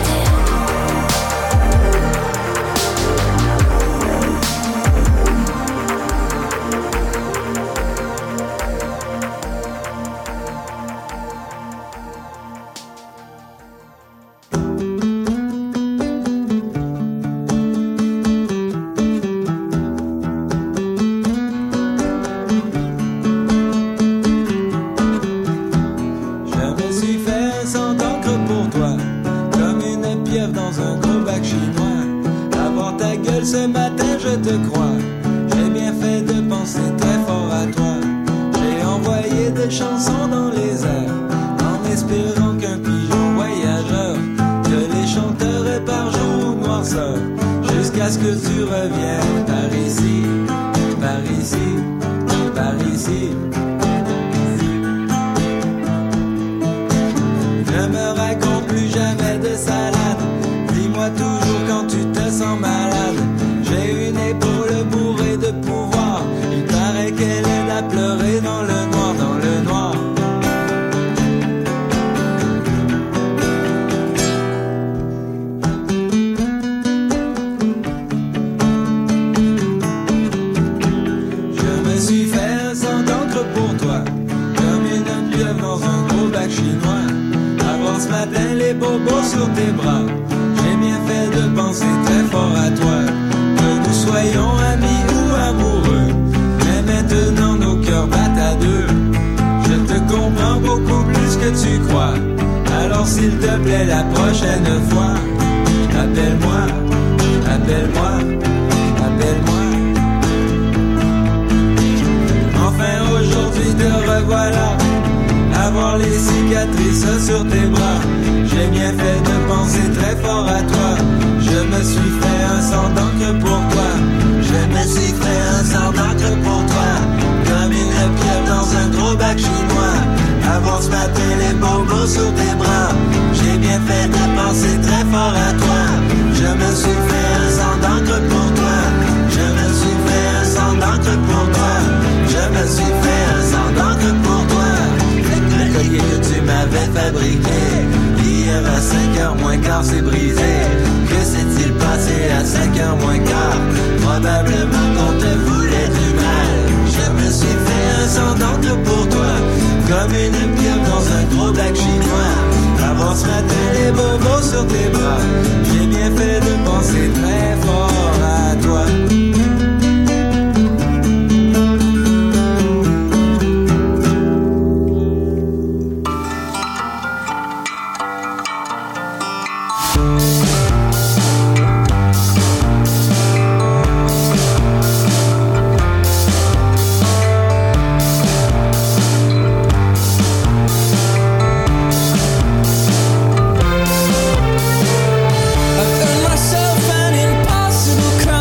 chinois. Avant ce matin, les bobos sur tes bras. J'ai bien fait de penser très fort à toi. Que nous soyons amis ou amoureux. Mais maintenant, nos cœurs battent à deux. Je te comprends beaucoup plus que tu crois. Alors s'il te plaît, la prochaine fois, appelle-moi, appelle-moi, appelle-moi. Enfin aujourd'hui te revoilà, avoir les cicatrices sur tes bras. J'ai bien fait de penser très fort à toi. Je me suis fait un sang d'encre pour toi. Je me suis fait un sang d'encre pour toi. Comme une pierre dans un gros bac chinois. Avant ce matin les bobos sur tes bras. J'ai bien fait de penser très fort à toi. Je me suis fait un sang d'encre pour toi. Je me suis fait un sang d'encre pour toi. Je me suis fait un sang d'encre pour toi. Le collier que tu m'avais fabriqué hier à cinq heures moins quart s'est brisé. Que s'est-il passé à cinq heures moins quart? Probablement qu'on te voulait du mal. Je me suis fait un sang d'encre pour toi. Comme une pierre dans un gros bac chinois. Avant ce matin les bobos sur tes bras. J'ai bien fait de penser très fort à toi. I've done myself an impossible crime.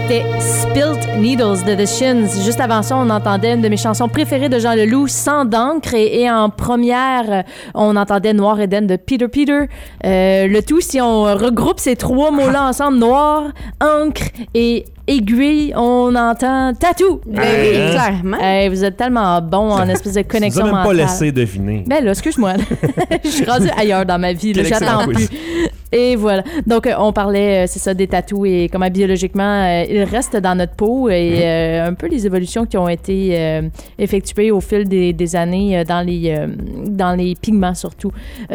C'était Spilt Needles de The Shins. Juste avant ça, on entendait une de mes chansons préférées de Jean Leloup, Sang d'encre. Et, et en première, on entendait Noir Eden de Peter Peter. Euh, le tout, si on regroupe ces trois mots-là ensemble, noir, encre et aiguille, on entend tatou. Ben oui, Hein? clairement. Hey, vous êtes tellement bon en espèce de Tu nous connexion as même mentale. pas laissé deviner. Ben là, excuse-moi. Je suis rendue ailleurs dans ma vie. Là. Quel excellent J'attends quiz. plus. Et voilà. Donc, euh, on parlait, euh, c'est ça, des tatous et comment biologiquement euh, ils restent dans notre peau et euh, un peu les évolutions qui ont été euh, effectuées au fil des, des années euh, dans, les, euh, dans les pigments surtout.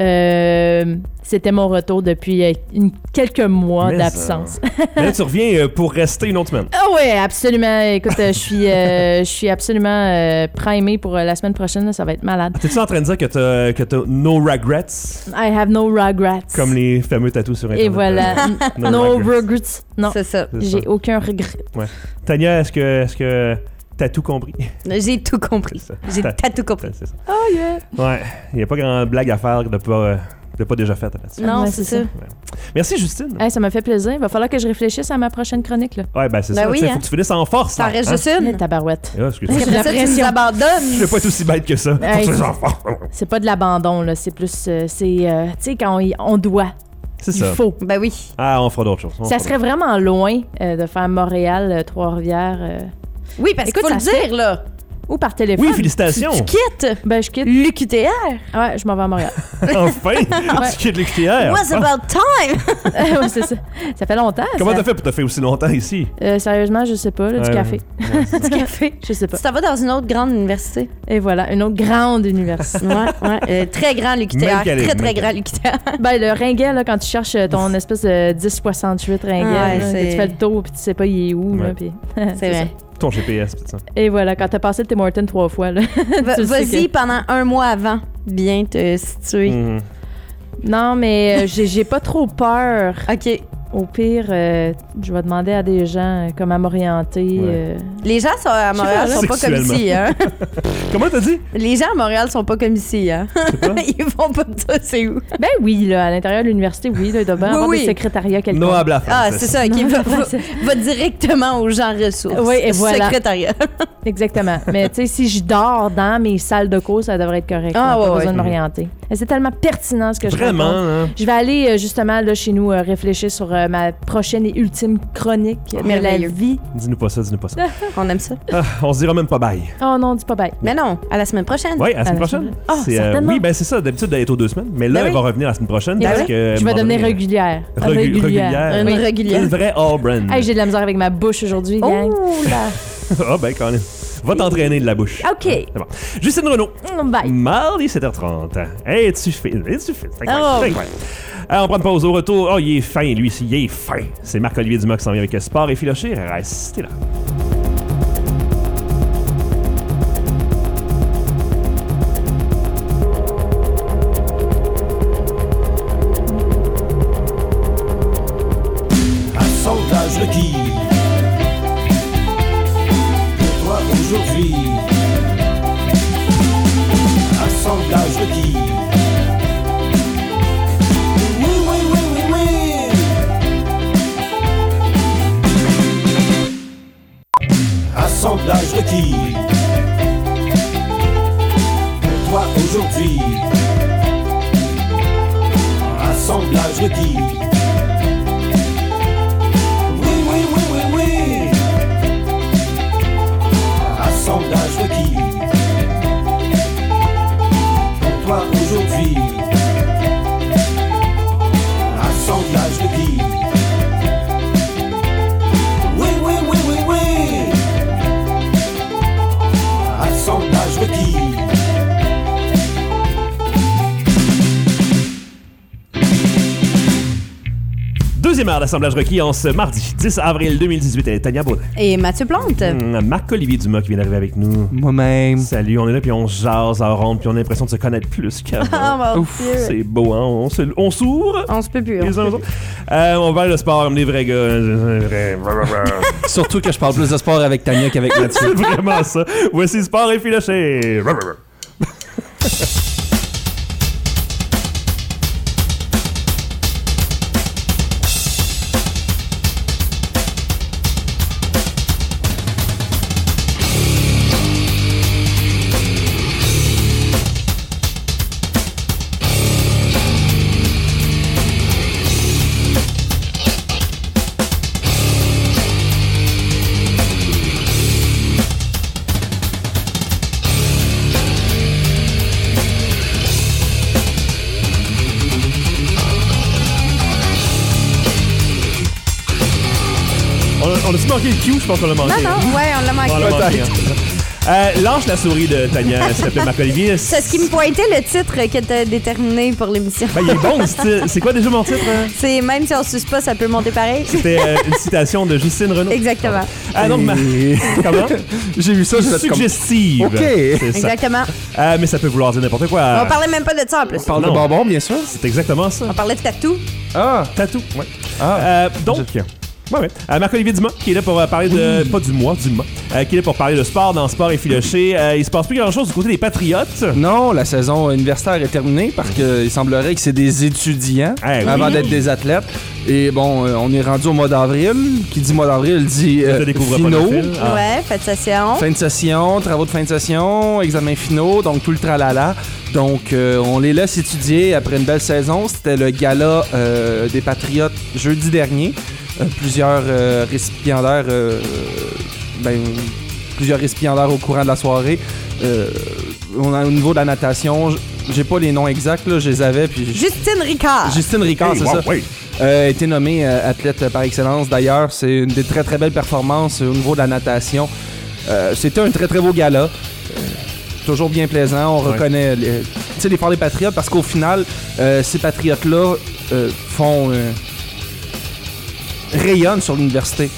Euh, C'était mon retour depuis euh, une, quelques mois Mais d'absence. Mais là, tu reviens euh, pour rester une autre semaine. Ah oui, absolument. Écoute, euh, je suis, euh, je suis absolument euh, primée pour euh, la semaine prochaine. Là, ça va être malade. T'es-tu en train de dire que t'as, que t'as no regrets, I have no regrets. comme les fameux tatous sur Internet? Et voilà. No No regrets. regrets. Non, C'est ça. C'est j'ai ça. aucun regret. Tania, est-ce que, est-ce que t'as tout compris? J'ai tout compris. C'est ça. J'ai T'as- t'as tout compris. C'est ça. Oh yeah. Ouais, il n'y a pas grand blague à faire de pas, euh, de pas déjà faite là-dessus. Non, Ouais, c'est c'est ça. Merci, Justine. Hey, ça m'a fait plaisir. Il va falloir que je réfléchisse à ma prochaine chronique. Là. Ouais, ben c'est Ben ça. oui, Il hein. faut que tu finisses en force. T'en là, restes hein? juste Eh, une. tabarouette. Ah, excuse-moi. Après la ça, tu nous pression. abandonnes. Je vais pas être aussi bête que ça. Faut Hey, que tu finisses en force. C'est pas de l'abandon, là. C'est plus. euh, c'est. euh, tu sais, quand on, y- on doit. C'est Il ça. faut. Ben oui. Ah, on fera d'autres choses. On Ça fera serait vraiment loin euh, de faire Montréal, euh, Trois-Rivières. euh, Oui, parce qu'il Écoute, faut le ça se dire, là. ou par téléphone. Oui, félicitations. Tu quittes Ben, je quitte. l'U Q T R. Ouais, je m'en vais à Montréal. Enfin, tu quittes l'extérieur. What's about time? Ouais, c'est ça. Ça fait longtemps. Comment ça. t'as fait pour te faire aussi longtemps ici? Euh, sérieusement, je sais pas. Là, du Ouais, café. Du café. Je sais pas. Tu t'en vas dans une autre grande université. Et voilà, une autre grande université. Ouais, ouais. Euh, très grand l'U Q T Même R. qu'elle est- Très, très même grand l'U Q T R. Ben, le ringuet, là, quand tu cherches ton espèce de dix soixante-huit ringuet, Ouais, là, que c'est- tu fais le tour puis tu sais pas il est où. Là, Ouais. puis- C'est vrai. Ton G P S, pis ça. Et voilà, quand t'as passé le Tim Hortons trois fois, là. Va- tu le sais Vas-y que- pendant un mois avant, bien te situer. Mhm. Non, mais euh, j'ai j'ai pas trop peur. OK. Au pire, euh, je vais demander à des gens euh, comment m'orienter. Ouais. euh. Les gens sont à Je sais Montréal pas, sont pas comme sexuellement. ici, hein? Comment t'as dit? Les gens à Montréal sont pas comme ici, hein? Je sais pas. Ils vont pas te dire c'est où. Ben oui, là, à l'intérieur de l'université, oui, là, il doit bien Oui, avoir oui. des secrétariats quelconques. Noah Bla Ah, c'est ça, qui Non, va, ouais, va, c'est- va directement aux gens ressources. Oui, et voilà. Secrétariat. Exactement. Mais tu sais, si je dors dans mes salles de cours, ça devrait être correct. Ah, là, ouais, pas ouais. besoin de m'orienter. Et c'est tellement pertinent ce que je Vraiment, raconte. hein? Je vais aller euh, justement là chez nous euh, réfléchir sur euh, ma prochaine et ultime chronique de la Merveilleux. vie. Dis-nous pas ça, dis-nous pas ça. On aime ça. Ah, on se dira même pas bye. Oh non, dis pas bye. Mais non, à la semaine prochaine. Oui, à la semaine la prochaine. semaine- Ah, C'est, euh, certainement. oui, ben c'est ça. D'habitude, d'être aux deux semaines. Mais là, Ben elle oui. va revenir la semaine prochaine. Ben parce oui. que, Je vais à un moment devenir donné, régulière. Regu- régulière. Une Oui. régulière. Une vraie All Brand. Hey, j'ai de la misère avec ma bouche aujourd'hui, gang. Oh là. Ah, ben, Colin. Va t'entraîner de la bouche. OK. C'est bon. Justine Renaud. Mm, Bye. Mardi sept heures trente. Hey, tu fais. Hey, tu fais. C'est incroyable. Oh. C'est incroyable. Alors, on prend une pause au retour. Oh, il est fin, lui ici. Il est fin. C'est Marc-Olivier Dumas qui s'en vient avec Sport et Filoché. Restez là. Assemblage requis. Pour toi aujourd'hui. Assemblage requis. Oui, oui, oui, oui, oui. Assemblage requis. Pour toi aujourd'hui. Assemblage requis. Oui, oui, oui, oui, oui. Assemblage requis. Pour toi aujourd'hui. Assemblage requis. Oui, oui, oui, oui, oui. Assemblage requis. Deuxième heure d'assemblage requis en ce mardi dix avril deux mille dix-huit. Elle est Tania Baudin. Et Mathieu Plante. Hum, Marc-Olivier Dumas qui vient d'arriver avec nous. Moi-même. Salut, on est là puis on jase en ronde puis on a l'impression de se connaître plus qu'avant. Ah, mon Ouf, Dieu. C'est beau, hein? On, se, on s'ouvre. On se peut plus. on Les se uns peut aux autres. Euh, on va vers le sport comme des vrais gars. Des vrais- Surtout que je parle plus de sport avec Tania qu'avec Mathieu. C'est vraiment ça. Voici Sport et Filoché. On a-tu manqué le Q? Je pense qu'on l'a manqué. Non, non, ouais, on l'a manqué. On l'a manqué, hein. Euh, lâche la souris de Tania, s'il te plaît, Marc-Olivier. C'est ce qui me pointait le titre que t'as déterminé pour l'émission. Ben, il est bon, c'est, c'est quoi déjà mon titre? Hein? C'est même si on suce pas, ça peut monter pareil. C'était euh, une citation de Justine Renaud. Exactement. Ah donc, ma... Et- comment? J'ai vu ça, je vais Suggestive. OK. C'est ça. Exactement. Euh, mais ça peut vouloir dire n'importe quoi. On parlait même pas de ça en plus. On parle Non. de bonbons, bien sûr. C'est exactement ça. On parlait de tatou. Ah, Tatou. Ouais. ah. Euh, donc, ouais, ouais. Euh, Marc-Olivier Dumas, qui est là pour euh, parler de. Pas du mois, du mois. Euh, qui est là pour parler de sport dans Sport effiloché. Euh, il se passe plus grand-chose du côté des Patriotes. Non, la saison universitaire est terminée parce qu'il semblerait que c'est des étudiants Eh oui. avant d'être des athlètes. Et bon, euh, on est rendu au mois d'avril. Qui dit mois d'avril dit Je euh, te découvre pas finaux. le fil. Ah. Ouais, faites session. Fin de session, travaux de fin de session, examens finaux, donc tout le tralala. Donc, euh, on les laisse étudier après une belle saison. C'était le gala euh, des Patriotes jeudi dernier. Euh, plusieurs euh, récipiendaires, euh, ben, plusieurs récipiendaires au courant de la soirée. Euh, on a au niveau de la natation, j- j'ai pas les noms exacts, là, je les avais. Puis j- Justine Ricard. Justine Ricard, Hey, c'est wow, ça. oui. Euh, a été nommée euh, athlète par excellence. D'ailleurs, c'est une des très très belles performances euh, au niveau de la natation. Euh, C'était un très très beau gala. Euh, toujours bien plaisant. On Ouais. reconnaît les- tu sais, l'effort des Patriotes parce qu'au final, euh, ces Patriotes-là euh, font euh, rayonnent sur l'université.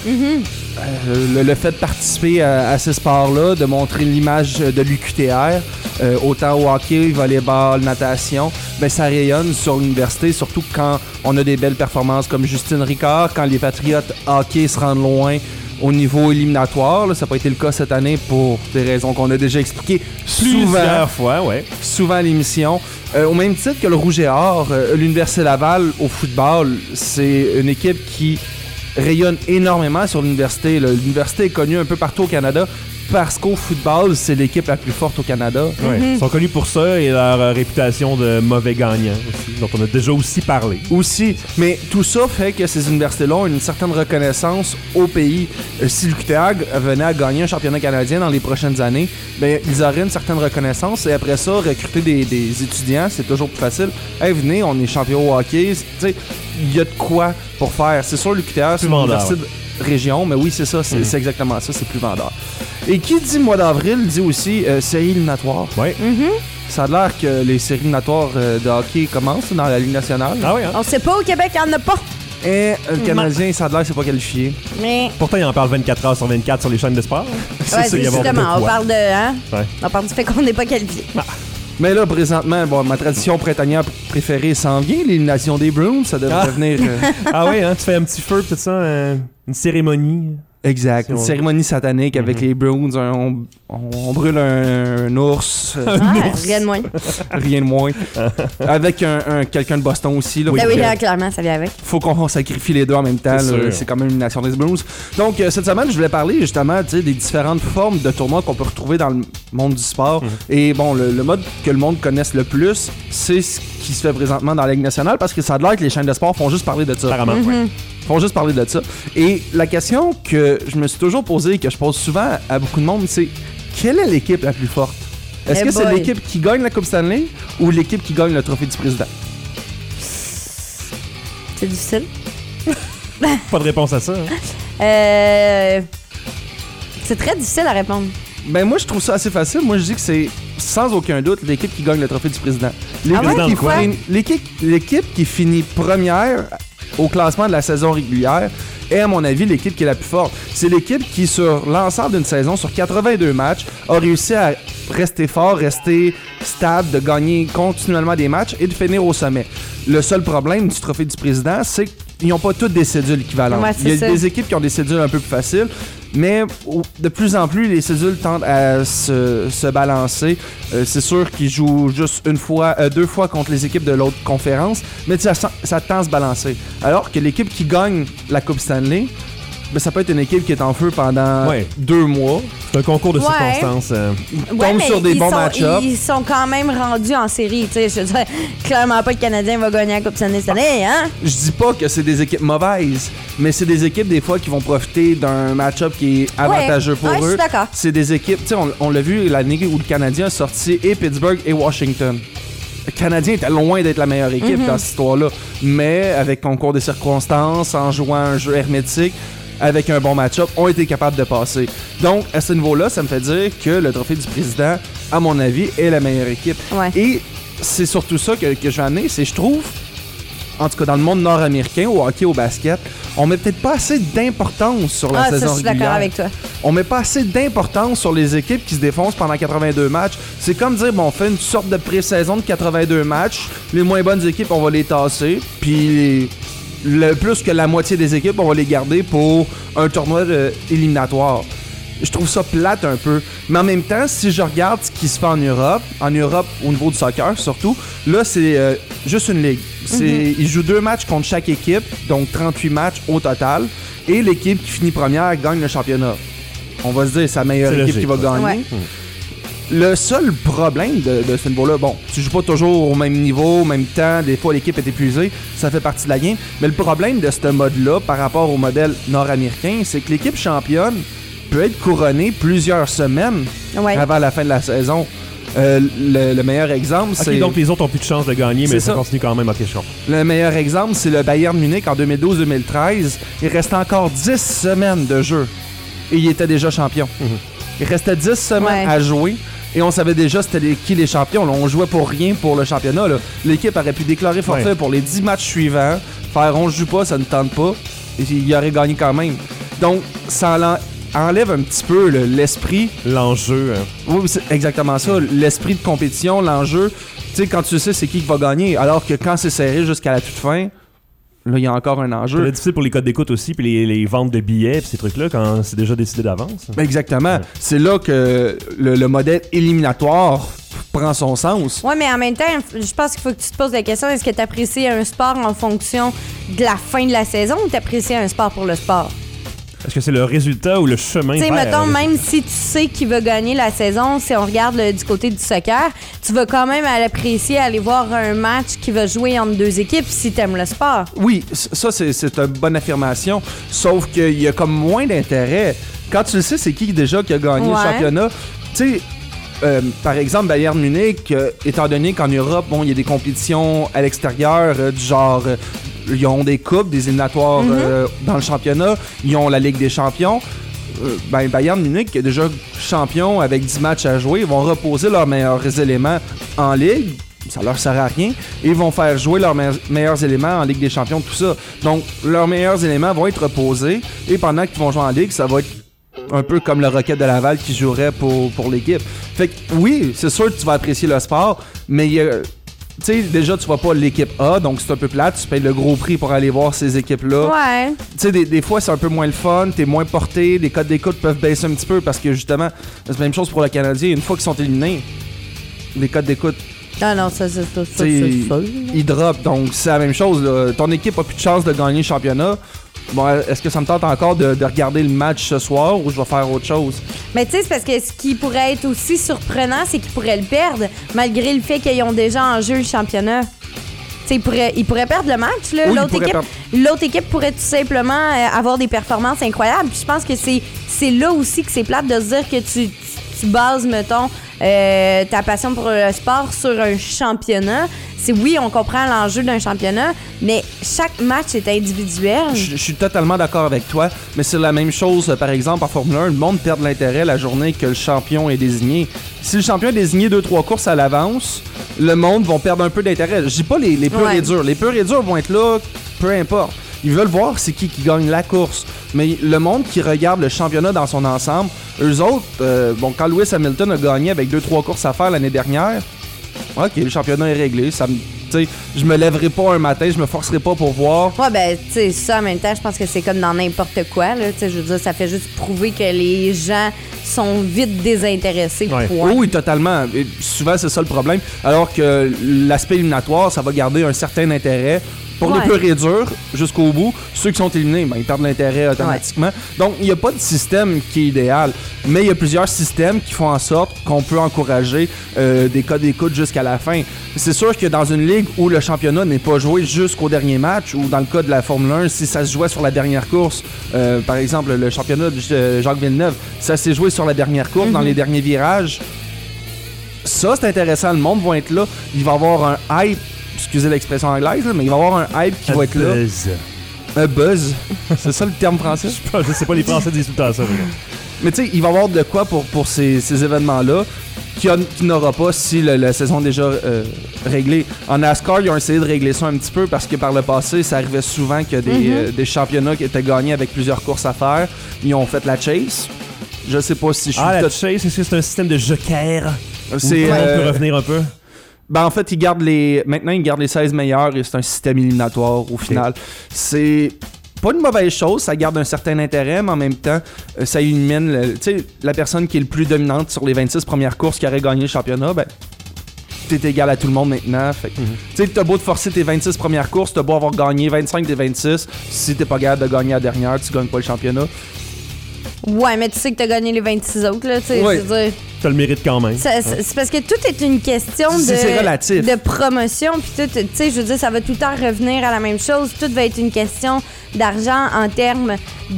Euh, le, le fait de participer à, à ces sports-là, de montrer l'image de l'U Q T R, euh, autant au hockey, volleyball, natation, ben ça rayonne sur l'université, surtout quand on a des belles performances comme Justine Ricard, quand les Patriotes hockey se rendent loin au niveau éliminatoire. Là, ça n'a pas été le cas cette année pour des raisons qu'on a déjà expliquées souvent, Plusieurs fois, ouais. souvent à l'émission. Euh, au même titre que le Rouge et Or, euh, l'Université Laval au football, c'est une équipe qui rayonne énormément sur l'université. là. L'université est connue un peu partout au Canada parce qu'au football, c'est l'équipe la plus forte au Canada. Ouais. Ils sont connus pour ça et leur euh, réputation de mauvais gagnants aussi, dont on a déjà aussi parlé. Aussi, mais tout ça fait que ces universités-là ont une certaine reconnaissance au pays. Euh, si l'U Q T A venait à gagner un championnat canadien dans les prochaines années, ben ils auraient une certaine reconnaissance et après ça, recruter des, des étudiants, c'est toujours plus facile. Hey, venez, on est champion au hockey. Tu sais, il y a de quoi pour faire. C'est sûr, l'U Q T A, c'est une vendeur, université de région, mais oui, c'est ça, c'est Mhm. c'est exactement ça, c'est plus vendeur. Et qui dit mois d'avril dit aussi euh, série éliminatoire. Ouais. Ça a l'air que les séries éliminatoires euh, de hockey commencent dans la Ligue nationale. Ah oui, hein? On sait pas au Québec, il n'y en a pas. Et euh, le Canadien, ça a l'air que c'est pas qualifié. Mais. Pourtant, ils en parlent vingt-quatre heures sur vingt-quatre sur les chaînes de sport. Ouais, ça, il y a avoir de justement, on quoi. parle de. Hein? Ouais. On parle du fait qu'on n'est pas qualifié. Mais là, présentement, bon, ma tradition printanière préférée s'en vient, l'élimination des Bruins. Ça devrait Ah. devenir... euh, Ah oui, hein? Tu fais un petit feu, tout ça, euh, une cérémonie. exact. Si Une on- cérémonie satanique avec les Bruins. un- on, on- on brûle un, un ours. euh, Ah, rien de moins. rien de moins. Avec un, un- quelqu'un de Boston aussi. Là, Ben faut oui, que- là, clairement, ça vient avec. faut qu'on sacrifie les deux en même temps. C'est là. sûr. C'est quand même une nation des Blues. Donc, euh, cette semaine, je voulais parler justement tu sais, des différentes formes de tournois qu'on peut retrouver dans le monde du sport. Et bon, le, le mode que le monde connaisse le plus, c'est ce qui se fait présentement dans la Ligue nationale parce que ça a l'air que les chaînes de sport font juste parler de ça. Apparemment, ouais. Font juste parler de ça. Et la question que je me suis toujours posée et que je pose souvent à beaucoup de monde, c'est quelle est l'équipe la plus forte? Est-ce Eh que c'est boy. l'équipe qui gagne la Coupe Stanley ou l'équipe qui gagne le trophée du président? C'est difficile. Pas de réponse à ça. hein. Euh. C'est très difficile à répondre. Ben moi je trouve ça assez facile. Moi je dis que c'est sans aucun doute l'équipe qui gagne le trophée du président. Ah ouais, qui pourquoi? finit- l'équipe, l'équipe qui finit première au classement de la saison régulière est à mon avis l'équipe qui est la plus forte. C'est l'équipe qui sur l'ensemble d'une saison, sur quatre-vingt-deux matchs, a réussi à rester fort, rester stable, de gagner continuellement des matchs et de finir au sommet. Le seul problème du trophée du président, c'est qu'ils n'ont pas toutes des cédules équivalentes. Ouais, c'est Il y a ça. des équipes qui ont des cédules un peu plus faciles, mais au- de plus en plus, les cédules tendent à se, se balancer. Euh, c'est sûr qu'ils jouent juste une fois, euh, deux fois contre les équipes de l'autre conférence, mais ça, ça tend à se balancer. Alors que l'équipe qui gagne la Coupe Stanley, ben, ça peut être une équipe qui est en feu pendant Ouais. deux mois. C'est un concours de Ouais. circonstances. euh. Ouais, Tombe mais sur des ils bons sont- match-ups. Ils sont quand même rendus en série. Tu sais, je veux dire, clairement pas que le Canadien va gagner la Coupe Stanley cette année, hein? Je dis pas que c'est des équipes mauvaises, mais c'est des équipes des fois qui vont profiter d'un match-up qui est avantageux pour Ouais, je eux. suis d'accord. C'est des équipes, tu sais, on, on l'a vu l'année où le Canadien a sorti et Pittsburgh et Washington. Le Canadien était loin d'être la meilleure équipe Mhm. dans cette histoire-là, mais avec concours de circonstances, en jouant un jeu hermétique, avec un bon match-up, ont été capables de passer. Donc, à ce niveau-là, ça me fait dire que le trophée du président, à mon avis, est la meilleure équipe. Ouais. Et c'est surtout ça que, que je vais amener, c'est je trouve, en tout cas dans le monde nord-américain, au hockey, au basket, on met peut-être pas assez d'importance sur la Ah, ça, saison je suis régulière. d'accord avec toi. On met pas assez d'importance sur les équipes qui se défoncent pendant quatre-vingt-deux matchs. C'est comme dire, bon, on fait une sorte de pré-saison de quatre-vingt-deux matchs. Les moins bonnes équipes, on va les tasser. Puis le plus que la moitié des équipes, on va les garder pour un tournoi de- éliminatoire. Je trouve ça plate un peu. Mais en même temps, si je regarde ce qui se fait en Europe, en Europe au niveau du soccer surtout, là, c'est euh, juste une ligue. C'est, Mm-hmm. Ils jouent deux matchs contre chaque équipe, donc trente-huit matchs au total. Et l'équipe qui finit première gagne le championnat. On va se dire, c'est la meilleure C'est équipe logique, qui va ça. gagner. Ouais. Le seul problème de, de ce niveau-là, bon, tu joues pas toujours au même niveau, au même temps, des fois l'équipe est épuisée, ça fait partie de la game, mais le problème de ce mode-là par rapport au modèle nord-américain, c'est que l'équipe championne peut être couronnée plusieurs semaines Ouais. avant la fin de la saison. Euh, le, le meilleur exemple, Ok, c'est donc les autres ont plus de chance de gagner, mais C'est ça ça. continue quand même. Ok, je comprends. le meilleur exemple, c'est le Bayern Munich en deux mille douze deux mille treize. Il restait encore dix semaines de jeu et il était déjà champion. Il restait dix semaines Ouais. à jouer et on savait déjà c'était les- qui les champions. Là, on jouait pour rien pour le championnat. Là. L'équipe aurait pu déclarer forfait Ouais. pour les dix matchs suivants, faire on joue pas, ça ne tente pas, et il aurait gagné quand même. Donc, ça enlève- enlève un petit peu là, l'esprit. L'enjeu. hein. Oui, c'est exactement ça. L'esprit de compétition, l'enjeu. Tu sais, quand tu sais c'est qui qui va gagner, alors que quand c'est serré jusqu'à la toute fin, là, il y a encore un Ça va enjeu. être difficile pour les codes d'écoute aussi, puis les, les ventes de billets, puis ces trucs-là, quand c'est déjà décidé d'avance. Ben, exactement. C'est là que le, le modèle éliminatoire prend son sens. Ouais, mais en même temps, je pense qu'il faut que tu te poses la question, est-ce que tu apprécies un sport en fonction de la fin de la saison ou tu apprécies un sport pour le sport? Est-ce que c'est le résultat ou le chemin Tu sais, vers mettons, le même si tu sais qui va gagner la saison, si on regarde le- du côté du soccer, tu vas quand même apprécier aller voir un match qui va jouer entre deux équipes si tu aimes le sport. Oui, c- ça, c'est, c'est une bonne affirmation. Sauf qu'il y a comme moins d'intérêt. Quand tu le sais, c'est qui déjà qui a gagné Ouais. le championnat? Tu sais, euh, par exemple, Bayern Munich, euh, étant donné qu'en Europe, bon, il y a des compétitions à l'extérieur, euh, du genre, euh, ils ont des coupes, des éliminatoires euh, dans le championnat, ils ont la Ligue des champions. Euh, ben, Bayern Munich, qui est déjà champion avec dix matchs à jouer, ils vont reposer leurs meilleurs éléments en Ligue. Ça leur sert à rien. Et ils vont faire jouer leurs me- meilleurs éléments en Ligue des champions, tout ça. Donc, leurs meilleurs éléments vont être reposés. Et pendant qu'ils vont jouer en Ligue, ça va être un peu comme le Rocket de Laval qui jouerait pour, pour l'équipe. Fait que oui, c'est sûr que tu vas apprécier le sport, mais il y a- tu sais, déjà, tu vois pas l'équipe A, donc c'est un peu plate. Tu payes le gros prix pour aller voir ces équipes-là. Ouais. Tu sais, des, des fois, c'est un peu moins le fun, t'es moins porté, les codes d'écoute peuvent baisser un petit peu parce que justement, c'est la même chose pour le Canadien. Une fois qu'ils sont éliminés, les codes d'écoute, Non, non, ça, ça, ça, ça, t'sais, c'est ça. ils drop. Donc, c'est la même chose. Là. Ton équipe a plus de chance de gagner le championnat. Bon, est-ce que ça me tente encore de, de regarder le match ce soir ou je vais faire autre chose? Mais tu sais, c'est parce que ce qui pourrait être aussi surprenant, c'est qu'ils pourraient le perdre, malgré le fait qu'ils ont déjà en jeu le championnat. Tu sais, ils pourraient, ils pourraient perdre le match. là. Oui, ils L'autre pourraient équipe, perdre. l'autre équipe pourrait tout simplement euh, avoir des performances incroyables. Puis je pense que c'est, c'est là aussi que c'est plate de se dire que tu, tu, tu bases, mettons, euh, ta passion pour le sport sur un championnat. C'est oui, on comprend l'enjeu d'un championnat, mais chaque match est individuel. Je je suis totalement d'accord avec toi, mais c'est la même chose, euh, par exemple, en Formule un. Le monde perd de l'intérêt la journée que le champion est désigné. Si le champion est désigné deux trois courses à l'avance, le monde va perdre un peu d'intérêt. Je dis pas les, les purs Ouais. et durs. Les purs et durs vont être là, peu importe. Ils veulent voir c'est qui qui gagne la course. Mais le monde qui regarde le championnat dans son ensemble, eux autres, euh, bon, quand Lewis Hamilton a gagné avec deux trois courses à faire l'année dernière, ok, le championnat est réglé. Ça me, tu sais, je me lèverai pas un matin, je me forcerai pas pour voir. Ouais, ben, tu sais, ça, en même temps, je pense que c'est comme dans n'importe quoi, là. Tu sais, je veux dire, ça fait juste prouver que les gens sont vite désintéressés. Ouais. Point. Oui, oui, totalement. Et souvent, c'est ça le problème. Alors que l'aspect éliminatoire, ça va garder un certain intérêt. Pour Ouais. les purs et durs, jusqu'au bout, ceux qui sont éliminés, ben, ils perdent l'intérêt automatiquement. Donc, il n'y a pas de système qui est idéal. Mais il y a plusieurs systèmes qui font en sorte qu'on peut encourager euh, des codes d'écoute jusqu'à la fin. C'est sûr que dans une ligue où le championnat n'est pas joué jusqu'au dernier match, ou dans le cas de la Formule un, si ça se jouait sur la dernière course, euh, par exemple, le championnat de euh, Jacques Villeneuve, ça s'est joué sur la dernière course, dans les derniers virages. Ça, c'est intéressant. Le monde va être là. Il va y avoir un hype, excusez l'expression anglaise, là, mais il va y avoir un hype qui va être là. Buzz. un buzz. C'est ça le terme français? Je sais pas, les Français disent tout le temps ça. Mais... Mais tu sais, il va y avoir de quoi pour, pour ces, ces événements-là qu'il qu n'aura pas si le, la saison est déjà euh, réglée. En NASCAR, ils ont essayé de régler ça un petit peu parce que par le passé, ça arrivait souvent que des, mm-hmm. euh, des championnats qui étaient gagnés avec plusieurs courses à faire. Ils ont fait la chase. Je sais pas si je suis... Ah, la tout... chase, est-ce que c'est un système de joker? C'est, où euh... on peut revenir un peu? Ben en fait, ils gardent les... Maintenant, ils gardent les seize meilleurs et c'est un système éliminatoire au final. Okay. C'est... pas une mauvaise chose, ça garde un certain intérêt, mais en même temps, euh, ça élimine le, tu sais, la personne qui est le plus dominante sur les vingt-six premières courses qui aurait gagné le championnat. Ben, t'es égal à tout le monde maintenant. Fait, mm-hmm. Tu sais, t'as beau te forcer tes vingt-six premières courses, t'as beau avoir gagné vingt-cinq des vingt-six, si t'es pas capable de gagner la dernière, tu gagnes pas le championnat. Ouais, mais tu sais que t'as gagné les vingt-six autres, là, tu sais. Ouais. C'est, t'as le mérite quand même. C'est, c'est, c'est parce que tout est une question de, c'est, c'est relatif. de promotion, puis tout, tu sais, je veux dire, ça va tout le temps revenir à la même chose. Tout va être une question d'argent en termes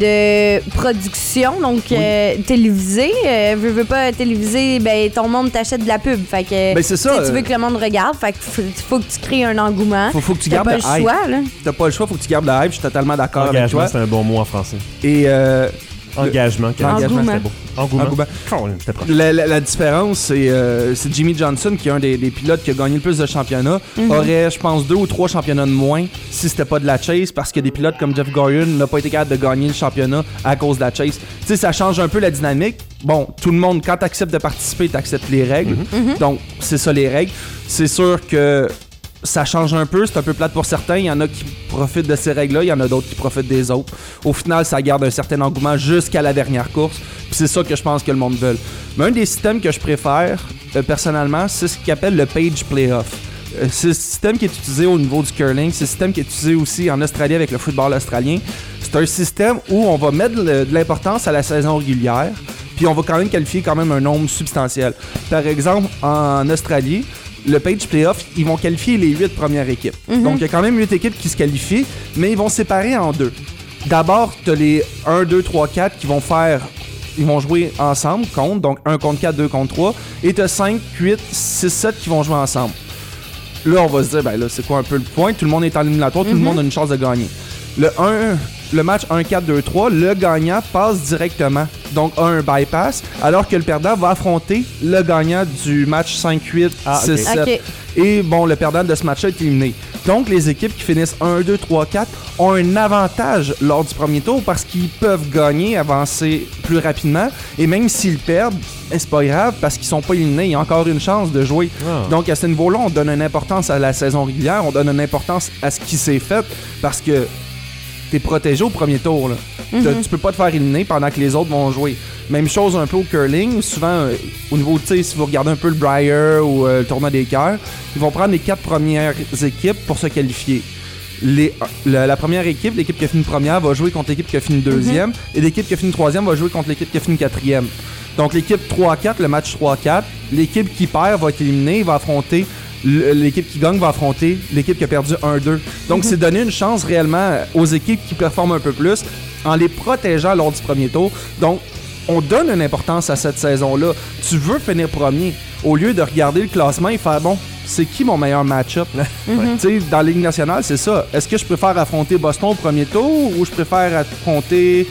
de production, donc oui. euh, télévisé. Euh, veux, veux pas téléviser, ben ton monde t'achète de la pub. Fait que ben c'est ça, tu euh... veux que le monde regarde, fait que faut, faut que tu crées un engouement. Faut, faut que tu T'as gardes pas le le choix, hype. là. T'as pas le choix, faut que tu gardes le hype. Je suis totalement d'accord Engagement, avec toi. c'est un bon mot en français. Et euh, Engagement, le... engagement, c'était beau. Engouement. Engouement. Oh, c'était proche. La, la, la différence, c'est, euh, c'est Jimmy Johnson, qui est un des, des pilotes qui a gagné le plus de championnats, mm-hmm. aurait, je pense, deux ou trois championnats de moins si c'était pas de la chase, parce que des pilotes comme Jeff Gordon n'ont pas été capables de gagner le championnat à cause de la chase. Tu sais, ça change un peu la dynamique. Bon, tout le monde, quand t'acceptes de participer, t'acceptes les règles. Mm-hmm. Donc, c'est ça les règles. C'est sûr que ça change un peu, c'est un peu plate pour certains. Il y en a qui profitent de ces règles-là, il y en a d'autres qui profitent des autres. Au final, ça garde un certain engouement jusqu'à la dernière course. Puis c'est ça que je pense que le monde veut. Mais un des systèmes que je préfère, euh, personnellement, c'est ce qu'ils appelle le Page Playoff. Euh, c'est le système qui est utilisé au niveau du curling. C'est le système qui est utilisé aussi en Australie avec le football australien. C'est un système où on va mettre de l'importance à la saison régulière, puis on va quand même qualifier quand même un nombre substantiel. Par exemple, en Australie, le Page Playoff, ils vont qualifier les huit premières équipes. Mm-hmm. Donc, il y a quand même huit équipes qui se qualifient, mais ils vont séparer en deux. D'abord, tu as les un, deux, trois, quatre qui vont faire... Ils vont jouer ensemble, contre, donc un contre quatre, deux contre trois. Et tu as cinq, huit, six, sept qui vont jouer ensemble. Là, on va se dire, ben là, c'est quoi un peu le point? Tout le monde est en éliminatoire, mm-hmm. tout le monde a une chance de gagner. Le un... Le match un quatre deux trois, le gagnant passe directement, donc a un bypass, alors que le perdant va affronter le gagnant du match cinq huit six sept. Okay. Et bon, le perdant de ce match-là est éliminé. Donc, les équipes qui finissent un deux trois quatre ont un avantage lors du premier tour parce qu'ils peuvent gagner, avancer plus rapidement. Et même s'ils perdent, c'est pas grave parce qu'ils sont pas éliminés. Il y a encore une chance de jouer. Oh. Donc, à ce niveau-là, on donne une importance à la saison régulière. On donne une importance à ce qui s'est fait parce que t'es protégé au premier tour. Là. Mm-hmm. Tu peux pas te faire éliminer pendant que les autres vont jouer. Même chose un peu au curling. Souvent, euh, au niveau, tu sais, si vous regardez un peu le Brier ou euh, le tournoi des cœurs, ils vont prendre les quatre premières équipes pour se qualifier. Les, la, la première équipe, l'équipe qui a fini première, va jouer contre l'équipe qui a fini deuxième. Mm-hmm. Et l'équipe qui a fini troisième va jouer contre l'équipe qui a fini quatrième. Donc, l'équipe trois quatre, le match trois quatre, l'équipe qui perd va être éliminée, va affronter... L'équipe qui gagne va affronter l'équipe qui a perdu un deux. Donc, mm-hmm. c'est donner une chance réellement aux équipes qui performent un peu plus en les protégeant lors du premier tour. Donc, on donne une importance à cette saison-là. Tu veux finir premier. Au lieu de regarder le classement et faire, bon, c'est qui mon meilleur match-up? Mm-hmm. Tu sais, dans la Ligue nationale, c'est ça. Est-ce que je préfère affronter Boston au premier tour ou je préfère affronter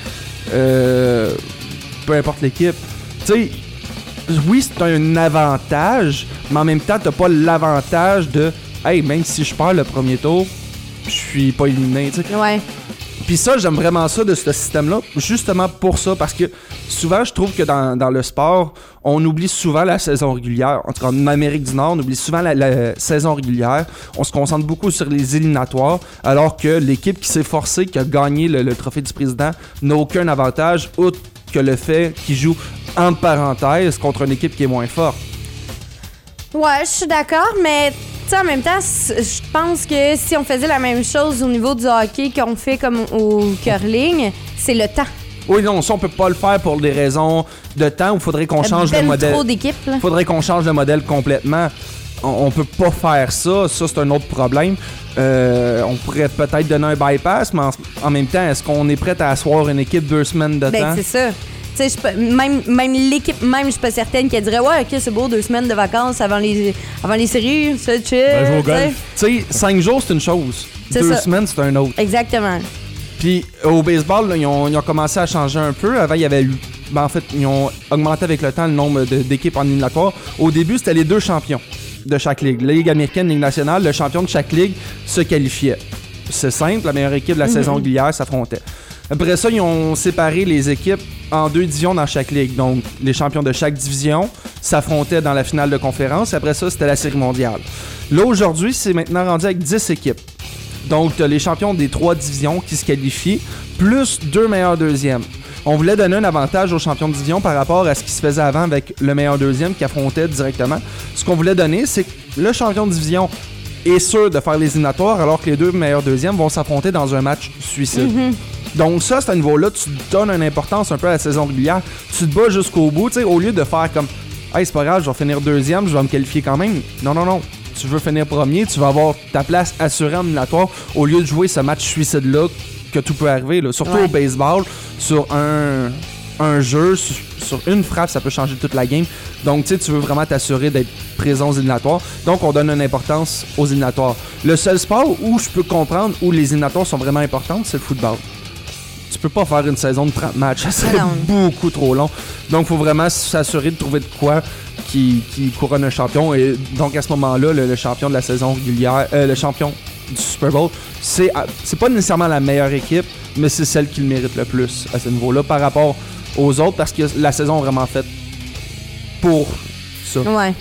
euh, peu importe l'équipe? Tu sais, oui, c'est un avantage, mais en même temps, t'as pas l'avantage de « Hey, même si je perds le premier tour, je suis pas éliminé. » Ouais. Puis ça, j'aime vraiment ça de ce système-là, justement pour ça, parce que souvent, je trouve que dans, dans le sport, on oublie souvent la saison régulière. En tout cas, en Amérique du Nord, on oublie souvent la, la saison régulière. On se concentre beaucoup sur les éliminatoires, alors que l'équipe qui s'est forcée, qui a gagné le, le trophée du président, n'a aucun avantage, outre que le fait qu'il joue en parenthèse contre une équipe qui est moins forte. Ouais, je suis d'accord, mais en même temps, je pense que si on faisait la même chose au niveau du hockey qu'on fait comme au curling, c'est le temps. Oui, non, ça, on peut pas le faire pour des raisons de temps. Il faudrait qu'on change ben de modèle. Trop d'équipes, là. Faudrait qu'on change de modèle complètement. On, on peut pas faire ça. Ça, c'est un autre problème. Euh, on pourrait peut-être donner un bypass, mais en, en même temps, est-ce qu'on est prêt à asseoir une équipe deux semaines de ben, temps? Ben, c'est ça. Tu sais, même, même l'équipe, même, je suis pas certaine qu'elle dirait « Ouais, OK, c'est beau, deux semaines de vacances avant les, avant les séries, c'est chill. » Ben, jouer au golf. Tu sais, cinq jours, c'est une chose. C'est deux ça. semaines, c'est un autre. Exactement. Puis au baseball, là, ils, ont, ils ont commencé à changer un peu. Avant, il y avait eu... Ben, en fait, ils ont augmenté avec le temps le nombre de, d'équipes en éliminatoire. Au début, c'était les deux champions de chaque ligue. La Ligue américaine, la Ligue nationale, le champion de chaque ligue se qualifiait. C'est simple, la meilleure équipe de la mm-hmm. saison régulière s'affrontait. Après ça, ils ont séparé les équipes en deux divisions dans chaque ligue. Donc, les champions de chaque division s'affrontaient dans la finale de conférence. Après ça, c'était la série mondiale. Là, aujourd'hui, c'est maintenant rendu avec dix équipes. Donc, tu as les champions des trois divisions qui se qualifient, plus deux meilleurs deuxièmes. On voulait donner un avantage aux champions de division par rapport à ce qui se faisait avant avec le meilleur deuxième qui affrontait directement. Ce qu'on voulait donner, c'est que le champion de division est sûr de faire les éliminatoires alors que les deux meilleurs deuxièmes vont s'affronter dans un match suicide. Mm-hmm. Donc ça, à ce niveau-là, tu donnes une importance un peu à la saison régulière. Tu te bats jusqu'au bout, tu sais, au lieu de faire comme « Hey, c'est pas grave, je vais finir deuxième, je vais me qualifier quand même. » Non, non, non. Tu veux finir premier, tu vas avoir ta place assurée en éliminatoire au lieu de jouer ce match suicide-là que tout peut arriver. Là. Surtout ouais. au baseball, sur un, un jeu, sur, sur une frappe, ça peut changer toute la game. Donc, tu sais, tu veux vraiment t'assurer d'être présent aux éliminatoires. Donc, on donne une importance aux éliminatoires. Le seul sport où je peux comprendre où les éliminatoires sont vraiment importantes, c'est le football. Tu peux pas faire une saison de trente matchs, ça serait beaucoup trop long. Donc, il faut vraiment s'assurer de trouver de quoi qui, qui couronne un champion. Et donc, à ce moment-là, le, le champion de la saison régulière, euh, le champion du Super Bowl, c'est, c'est pas nécessairement la meilleure équipe, mais c'est celle qui le mérite le plus à ce niveau-là par rapport aux autres, parce que la saison est vraiment faite pour ça. Ouais.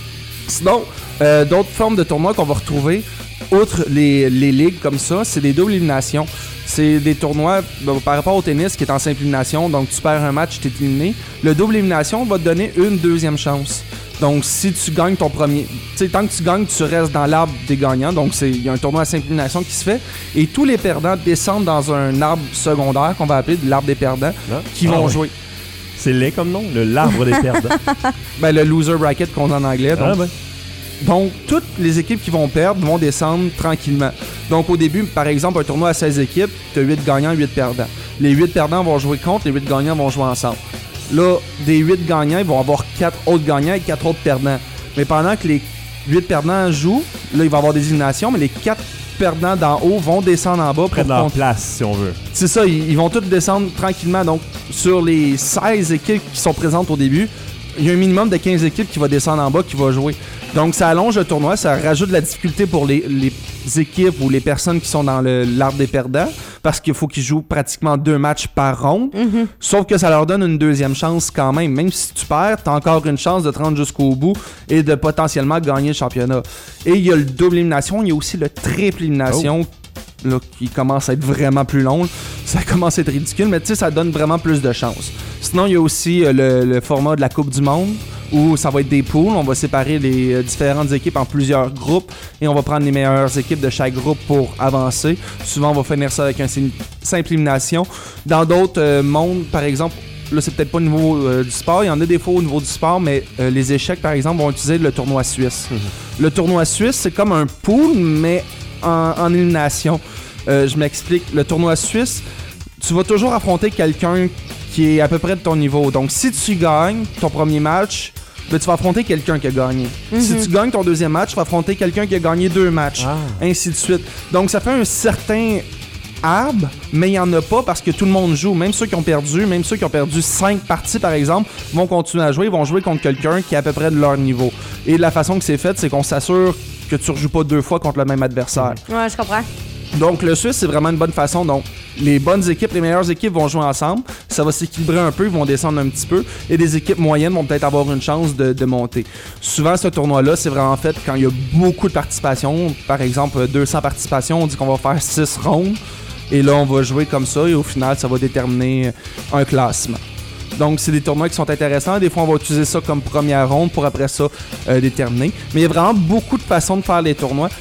Sinon, euh, d'autres formes de tournois qu'on va retrouver, outre les, les ligues comme ça, c'est des doubles éliminations. C'est des tournois ben, par rapport au tennis qui est en simple élimination, donc tu perds un match, tu es éliminé. Le double élimination va te donner une deuxième chance. Donc si tu gagnes ton premier... Tu sais, tant que tu gagnes, tu restes dans l'arbre des gagnants. Donc il y a un tournoi à simple élimination qui se fait. Et tous les perdants descendent dans un arbre secondaire qu'on va appeler l'arbre des perdants, ah. qui vont ah, ouais. jouer. C'est laid comme nom, le l'arbre des perdants. Ben le loser bracket qu'on a en anglais. Donc, ah, ben. donc toutes les équipes qui vont perdre vont descendre tranquillement. Donc au début, par exemple, un tournoi à seize équipes, tu as huit gagnants, huit perdants. Les huit perdants vont jouer contre, les huit gagnants vont jouer ensemble. Là, des huit gagnants, ils vont avoir quatre autres gagnants et quatre autres perdants. Mais pendant que les huit perdants jouent, là, il va y avoir des éliminations, mais les quatre perdants d'en haut vont descendre en bas. Près de leur compte... place, si on veut. C'est ça, ils, ils vont tous descendre tranquillement. Donc, sur les seize équipes qui sont présentes au début, il y a un minimum de quinze équipes qui va descendre en bas, qui va jouer. Donc, ça allonge le tournoi, ça rajoute de la difficulté pour les, les équipes ou les personnes qui sont dans le, l'arbre des perdants, parce qu'il faut qu'ils jouent pratiquement deux matchs par ronde. Mm-hmm. Sauf que ça leur donne une deuxième chance quand même. Même si tu perds, tu as encore une chance de te rendre jusqu'au bout et de potentiellement gagner le championnat. Et il y a le double élimination, il y a aussi le triple élimination. Oh. Là, qui commence à être vraiment plus long. Ça commence à être ridicule, mais tu sais, ça donne vraiment plus de chance. Sinon, il y a aussi euh, le, le format de la Coupe du Monde, où ça va être des poules. On va séparer les euh, différentes équipes en plusieurs groupes et on va prendre les meilleures équipes de chaque groupe pour avancer. Souvent, on va finir ça avec une simple élimination. Dans d'autres euh, mondes, par exemple, là, c'est peut-être pas au niveau euh, du sport. Il y en a des fois au niveau du sport, mais euh, les échecs, par exemple, vont utiliser le tournoi suisse. Mm-hmm. Le tournoi suisse, c'est comme un pool, mais En, en élimination. Euh, je m'explique. Le tournoi suisse, tu vas toujours affronter quelqu'un qui est à peu près de ton niveau. Donc, si tu gagnes ton premier match, ben, tu vas affronter quelqu'un qui a gagné. Mm-hmm. Si tu gagnes ton deuxième match, tu vas affronter quelqu'un qui a gagné deux matchs. Ah. Ainsi de suite. Donc, ça fait un certain arbre, mais il n'y en a pas parce que tout le monde joue. Même ceux qui ont perdu, même ceux qui ont perdu cinq parties, par exemple, vont continuer à jouer. Ils vont jouer contre quelqu'un qui est à peu près de leur niveau. Et la façon que c'est fait, c'est qu'on s'assure que tu ne rejoues pas deux fois contre le même adversaire. Ouais, je comprends. Donc, le Suisse, c'est vraiment une bonne façon. Donc, les bonnes équipes, les meilleures équipes vont jouer ensemble. Ça va s'équilibrer un peu, ils vont descendre un petit peu. Et des équipes moyennes vont peut-être avoir une chance de, de monter. Souvent, ce tournoi-là, c'est vraiment fait quand il y a beaucoup de participation. Par exemple, deux cents participations, on dit qu'on va faire six rondes. Et là, on va jouer comme ça. Et au final, ça va déterminer un classement. Donc, c'est des tournois qui sont intéressants. Des fois, on va utiliser ça comme première ronde pour après ça euh, déterminer. Mais il y a vraiment beaucoup de façons de faire les tournois.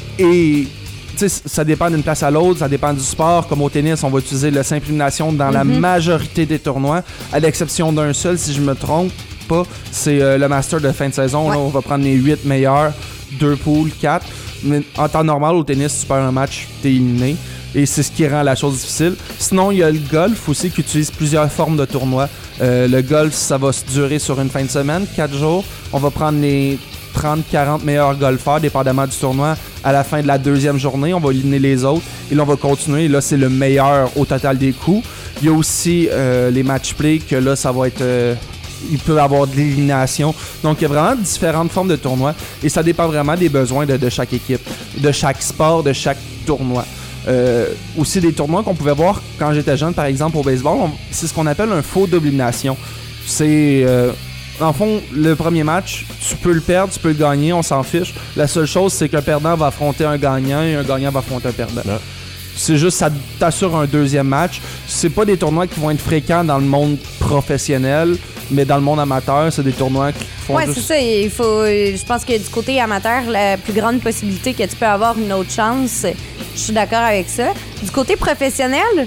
Et tu sais, ça dépend d'une place à l'autre, ça dépend du sport. Comme au tennis, on va utiliser la simple élimination dans mm-hmm. la majorité des tournois, à l'exception d'un seul, si je me trompe pas. C'est euh, le Master de fin de saison. Ouais. Là, on va prendre les huit meilleurs, deux poules, quatre. Mais en temps normal, au tennis, tu perds un match, t'es éliminé. Et c'est ce qui rend la chose difficile. Sinon, il y a le golf aussi qui utilise plusieurs formes de tournois. Euh, le golf, ça va se durer sur une fin de semaine, quatre jours. On va prendre les trente quarante meilleurs golfeurs, dépendamment du tournoi, à la fin de la deuxième journée. On va éliminer les autres et là, on va continuer. Et là, c'est le meilleur au total des coups. Il y a aussi euh, les match-play que là, ça va être... Euh, il peut y avoir de l'élimination. Donc, il y a vraiment différentes formes de tournois et ça dépend vraiment des besoins de, de chaque équipe, de chaque sport, de chaque tournoi. Euh, aussi des tournois qu'on pouvait voir quand j'étais jeune, par exemple au baseball, on, c'est ce qu'on appelle un faux double élimination. C'est... Euh, en fond, le premier match, tu peux le perdre, tu peux le gagner, on s'en fiche. La seule chose, c'est qu'un perdant va affronter un gagnant et un gagnant va affronter un perdant. Ouais. C'est juste, ça t'assure un deuxième match. C'est pas des tournois qui vont être fréquents dans le monde professionnel, mais dans le monde amateur, c'est des tournois qui font ouais, juste... c'est ça. Il faut, je pense que du côté amateur, la plus grande possibilité que tu peux avoir une autre chance, je suis d'accord avec ça. Du côté professionnel...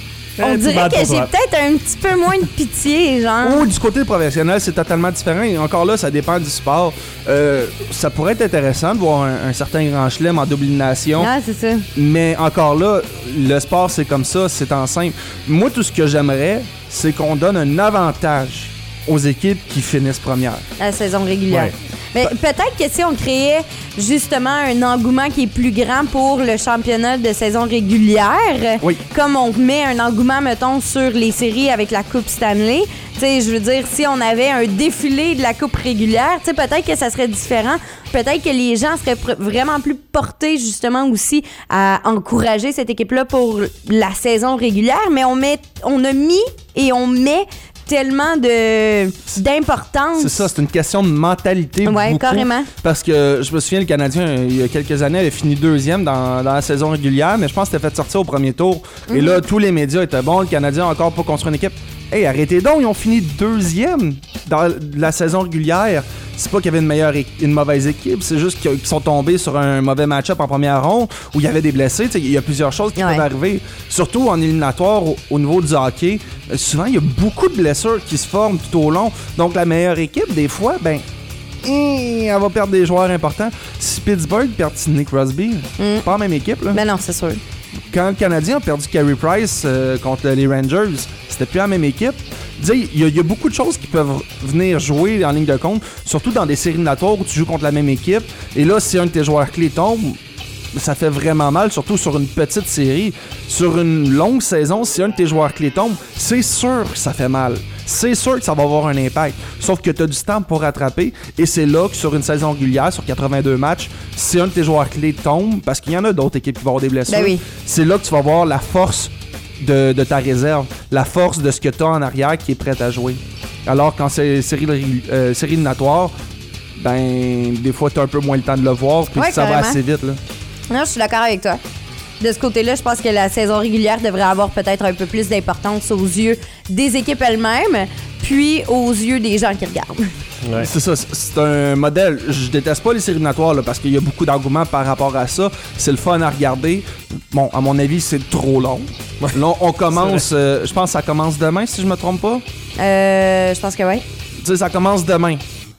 On dirait que j'ai peut-être un petit peu moins de pitié, genre. Ou du côté professionnel, c'est totalement différent. Et encore là, ça dépend du sport. Euh, ça pourrait être intéressant de voir un, un certain grand chelem en double élimination. Ah, c'est ça. Mais encore là, le sport, c'est comme ça, c'est en simple. Moi, tout ce que j'aimerais, c'est qu'on donne un avantage aux équipes qui finissent première. La saison régulière. Ouais. Mais peut-être que si on créait justement un engouement qui est plus grand pour le championnat de saison régulière, oui. comme on met un engouement, mettons, sur les séries avec la Coupe Stanley, tu sais, je veux dire, si on avait un défilé de la Coupe régulière, tu sais, peut-être que ça serait différent. Peut-être que les gens seraient pr- vraiment plus portés, justement, aussi à encourager cette équipe-là pour la saison régulière, mais on met, on a mis et on met tellement de d'importance. C'est ça, c'est une question de mentalité. Ouais, beaucoup, carrément. Parce que je me souviens, le Canadien, il y a quelques années, avait fini deuxième dans, dans la saison régulière, mais je pense qu'il était fait sortir au premier tour. Mm-hmm. Et là, tous les médias étaient bons. Le Canadien a encore pas construit une équipe. Hey, arrêtez donc, ils ont fini deuxième dans la saison régulière. C'est pas qu'il y avait une meilleure é- une mauvaise équipe, c'est juste qu'ils sont tombés sur un mauvais match-up en première ronde où il y avait des blessés. Il y a plusieurs choses qui ouais. peuvent arriver. Surtout en éliminatoire au, au niveau du hockey. Euh, souvent, il y a beaucoup de blessures qui se forment tout au long. Donc, la meilleure équipe, des fois, ben, elle va perdre des joueurs importants. Si Pittsburgh perd Sidney Crosby, mm. pas la même équipe. Là. Ben non, c'est sûr. Quand le Canadien a perdu Carey Price euh, contre les Rangers, c'était plus la même équipe. Il y, y a beaucoup de choses qui peuvent venir jouer en ligne de compte, surtout dans des séries éliminatoires où tu joues contre la même équipe. Et là, si un de tes joueurs clés tombe, ça fait vraiment mal, surtout sur une petite série. Sur une longue saison, si un de tes joueurs clés tombe, c'est sûr que ça fait mal. C'est sûr que ça va avoir un impact. Sauf que tu as du temps pour rattraper. Et c'est là que sur une saison régulière, sur quatre-vingt-deux matchs, si un de tes joueurs clés tombe, parce qu'il y en a d'autres équipes qui vont avoir des blessures, ben oui. c'est là que tu vas voir la force de, de ta réserve, la force de ce que tu as en arrière qui est prête à jouer. Alors quand c'est série, euh, série éliminatoire, ben des fois tu as un peu moins le temps de le voir, puis ouais, ça carrément. va assez vite. Là. Non, je suis d'accord avec toi. De ce côté-là, je pense que la saison régulière devrait avoir peut-être un peu plus d'importance aux yeux des équipes elles-mêmes, puis aux yeux des gens qui regardent. Ouais. C'est ça, c'est un modèle. Je déteste pas les séries éliminatoires là, parce qu'il y a beaucoup d'arguments par rapport à ça. C'est le fun à regarder. Bon, à mon avis, c'est trop long. Là, on commence, euh, je pense que ça commence demain, si je me trompe pas. Euh, je pense que oui. Tu sais, ça commence demain.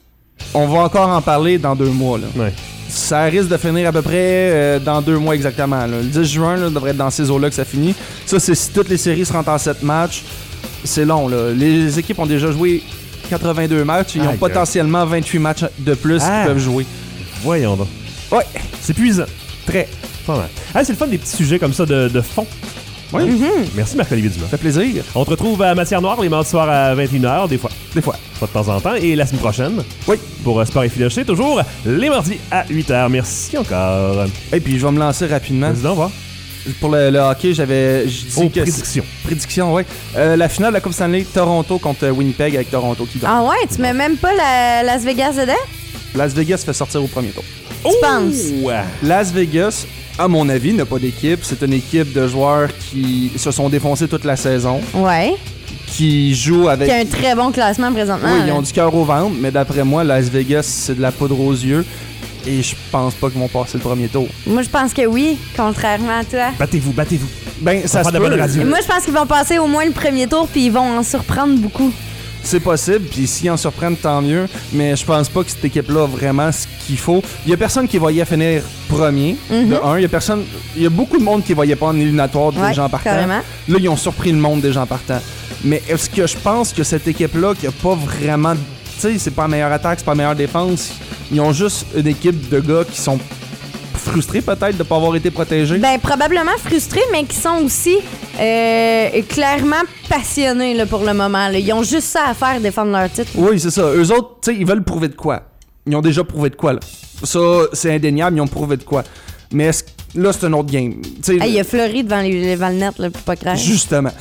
On va encore en parler dans deux mois. Là. Ouais. Ça risque de finir à peu près euh, dans deux mois exactement. Là. Le dix juin, là, devrait être dans ces eaux-là que ça finit. Ça, c'est si toutes les séries se rentrent en sept matchs. C'est long, là. Les équipes ont déjà joué quatre-vingt-deux matchs. Ils ah, ont okay. potentiellement vingt-huit matchs de plus ah. qu'ils peuvent jouer. Voyons donc. Ouais. C'est épuisant. Très. Pas mal. Ah, c'est le fun des petits sujets comme ça de, de fond. Oui. Mm-hmm. Merci Marc-Olivier Dumas. Ça fait plaisir. On te retrouve à Matière Noire les mardis soirs à vingt et une heures, des fois. Des fois. Pas de temps en temps. Et la semaine prochaine. Oui. Pour Sport et Filoché, toujours les mardis à huit heures. Merci encore. Et puis je vais me lancer rapidement. Vas-y donc, va. Pour le, le hockey, j'avais. Oh, que prédiction. Prédiction, oui. Euh, la finale de la Coupe Stanley, Toronto contre Winnipeg avec Toronto qui gagne. Ah ouais, tu mets même pas la Las Vegas dedans? Las Vegas fait sortir au premier tour. Tu oh! penses? Las Vegas, à mon avis, n'a pas d'équipe. C'est une équipe de joueurs qui se sont défoncés toute la saison. Ouais. Qui jouent avec... Qui a un très bon classement présentement. Oui, ils ont du cœur au ventre, mais d'après moi, Las Vegas, c'est de la poudre aux yeux. Et je pense pas qu'ils vont passer le premier tour. Moi, je pense que oui, contrairement à toi. Battez-vous, battez-vous. Ben, ça se peut. Moi, je pense qu'ils vont passer au moins le premier tour, puis ils vont en surprendre beaucoup. C'est possible, puis s'ils en surprennent, tant mieux. Mais je pense pas que cette équipe-là a vraiment ce qu'il faut. Il y a personne qui voyait finir premier, mm-hmm. de un. Il y a personne... Il y a beaucoup de monde qui voyait pas en éliminatoire des ouais, gens partants. Carrément. Là, ils ont surpris le monde des gens partants. Mais est-ce que je pense que cette équipe-là, qui a pas vraiment... Tu sais, c'est pas la meilleure attaque, c'est pas la meilleure défense... Ils ont juste une équipe de gars qui sont frustrés peut-être de ne pas avoir été protégés. Ben, probablement frustrés, mais qui sont aussi euh, clairement passionnés là, pour le moment. Là. Ils ont juste ça à faire, défendre leur titre. Oui, c'est ça. Eux autres, tu sais, ils veulent prouver de quoi. Ils ont déjà prouvé de quoi, là. Ça, c'est indéniable, ils ont prouvé de quoi. Mais est-ce... là, c'est un autre game. Il hey, y a Fleury devant, les, devant le net, là, pour pas craindre. Justement.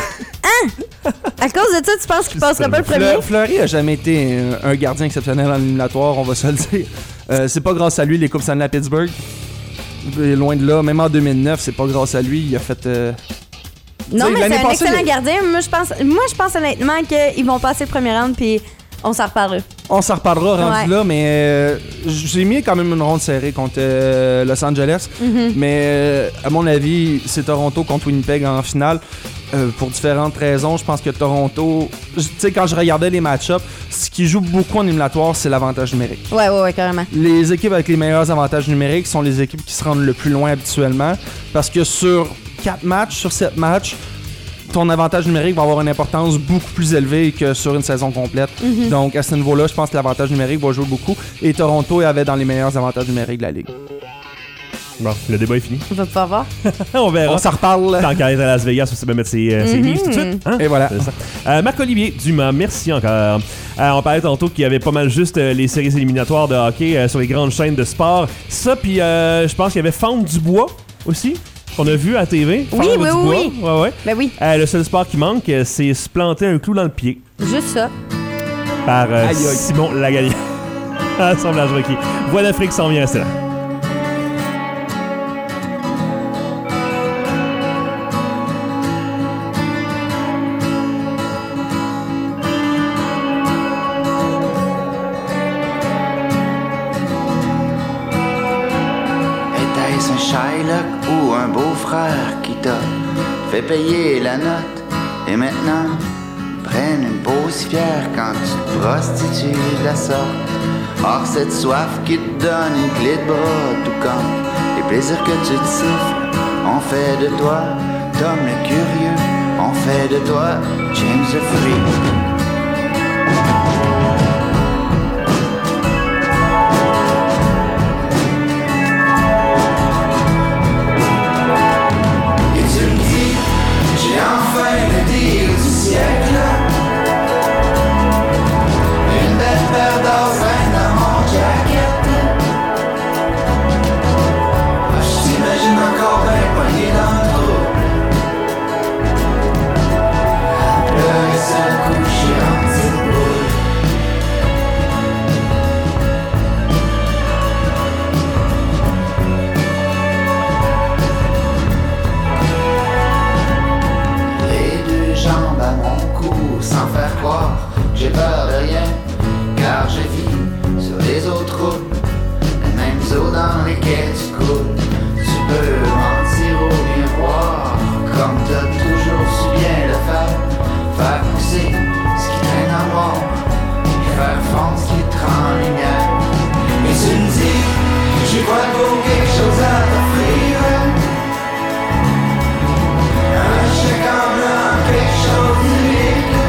À cause de ça, tu penses qu'il passera pas le premier? Fleur, Fleury a jamais été un, un gardien exceptionnel en éliminatoire, on va se le dire. Euh, c'est pas grâce à lui les Coupes Stanley à Pittsburgh. Et loin de là, même en deux mille neuf, c'est pas grâce à lui, il a fait... Euh... Non, mais c'est un passée, excellent le... gardien. Moi, je pense, moi, je pense honnêtement qu'ils vont passer le premier round, puis on s'en reparlera. On s'en reparlera rendu Ouais. là, mais euh, j'ai mis quand même une ronde serrée contre euh, Los Angeles. Mm-hmm. Mais euh, à mon avis, c'est Toronto contre Winnipeg en finale. Euh, pour différentes raisons, je pense que Toronto... Tu sais, quand je regardais les match-ups, ce qui joue beaucoup en éliminatoire, c'est l'avantage numérique. Ouais, ouais, ouais, carrément. Les équipes avec les meilleurs avantages numériques sont les équipes qui se rendent le plus loin habituellement. Parce que sur quatre matchs, sur sept matchs, ton avantage numérique va avoir une importance beaucoup plus élevée que sur une saison complète. Mm-hmm. Donc, à ce niveau-là, je pense que l'avantage numérique va jouer beaucoup. Et Toronto avait dans les meilleurs avantages numériques de la Ligue. Bon, le débat est fini. On va pouvoir voir. On verra. On s'en reparle. Tant qu'à être à Las Vegas, on sait bien mettre ses, euh, ses Mhm. mises tout de suite. Hein? Et voilà. C'est ça. Euh, Marc-Olivier Dumas, merci encore. Euh, on parlait tantôt qu'il y avait pas mal juste euh, les séries éliminatoires de hockey euh, sur les grandes chaînes de sport. Ça, puis euh, je pense qu'il y avait Fente du Bois aussi, qu'on a vu à T V. Oui, Fendre oui, du oui, bois. oui. Ouais, ouais. Ben oui, Euh, le seul sport qui manque, euh, c'est se planter un clou dans le pied juste ça. par euh, Aïe, aïe. Simon Lagalière. Assemblage requis. Voix d'Afrique s'en vient, rester là. Était-ce un Shylock ou un beau-frère qui t'a fait payer la note? Et maintenant, prennent une pause fière quand tu te prostitues de la sorte. Or, cette soif qui te donne une clé de bras, tout comme les plaisirs que tu te souffles, on fait de toi Tom le curieux, on fait de toi James the Freak. J'ai peur de rien, car je vis sur les autres routes, les mêmes eaux dans lesquelles tu coules. Tu peux mentir au miroir, comme t'as toujours su bien le faire. Faire pousser ce qui traîne à mort, et faire fondre ce qui te rend en lumière. Et tu me dis, j'ai pas beau quelque chose à t'offrir. Un chèque en blanc, quelque chose d'unique.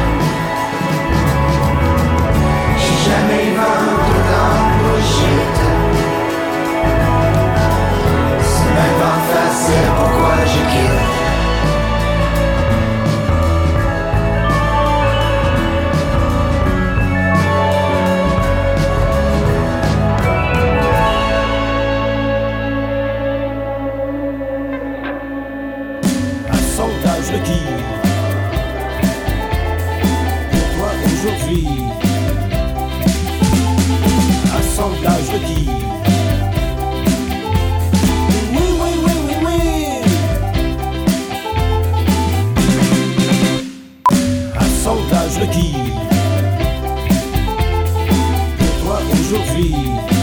Jamais vendu dans le bullshit. C'est même pas facile, pourquoi je quitte. Un sondage requis. Pour toi aujourd'hui. Sondage requis. Oui, oui, oui, oui, oui. Un sondage requis. Pour toi aujourd'hui.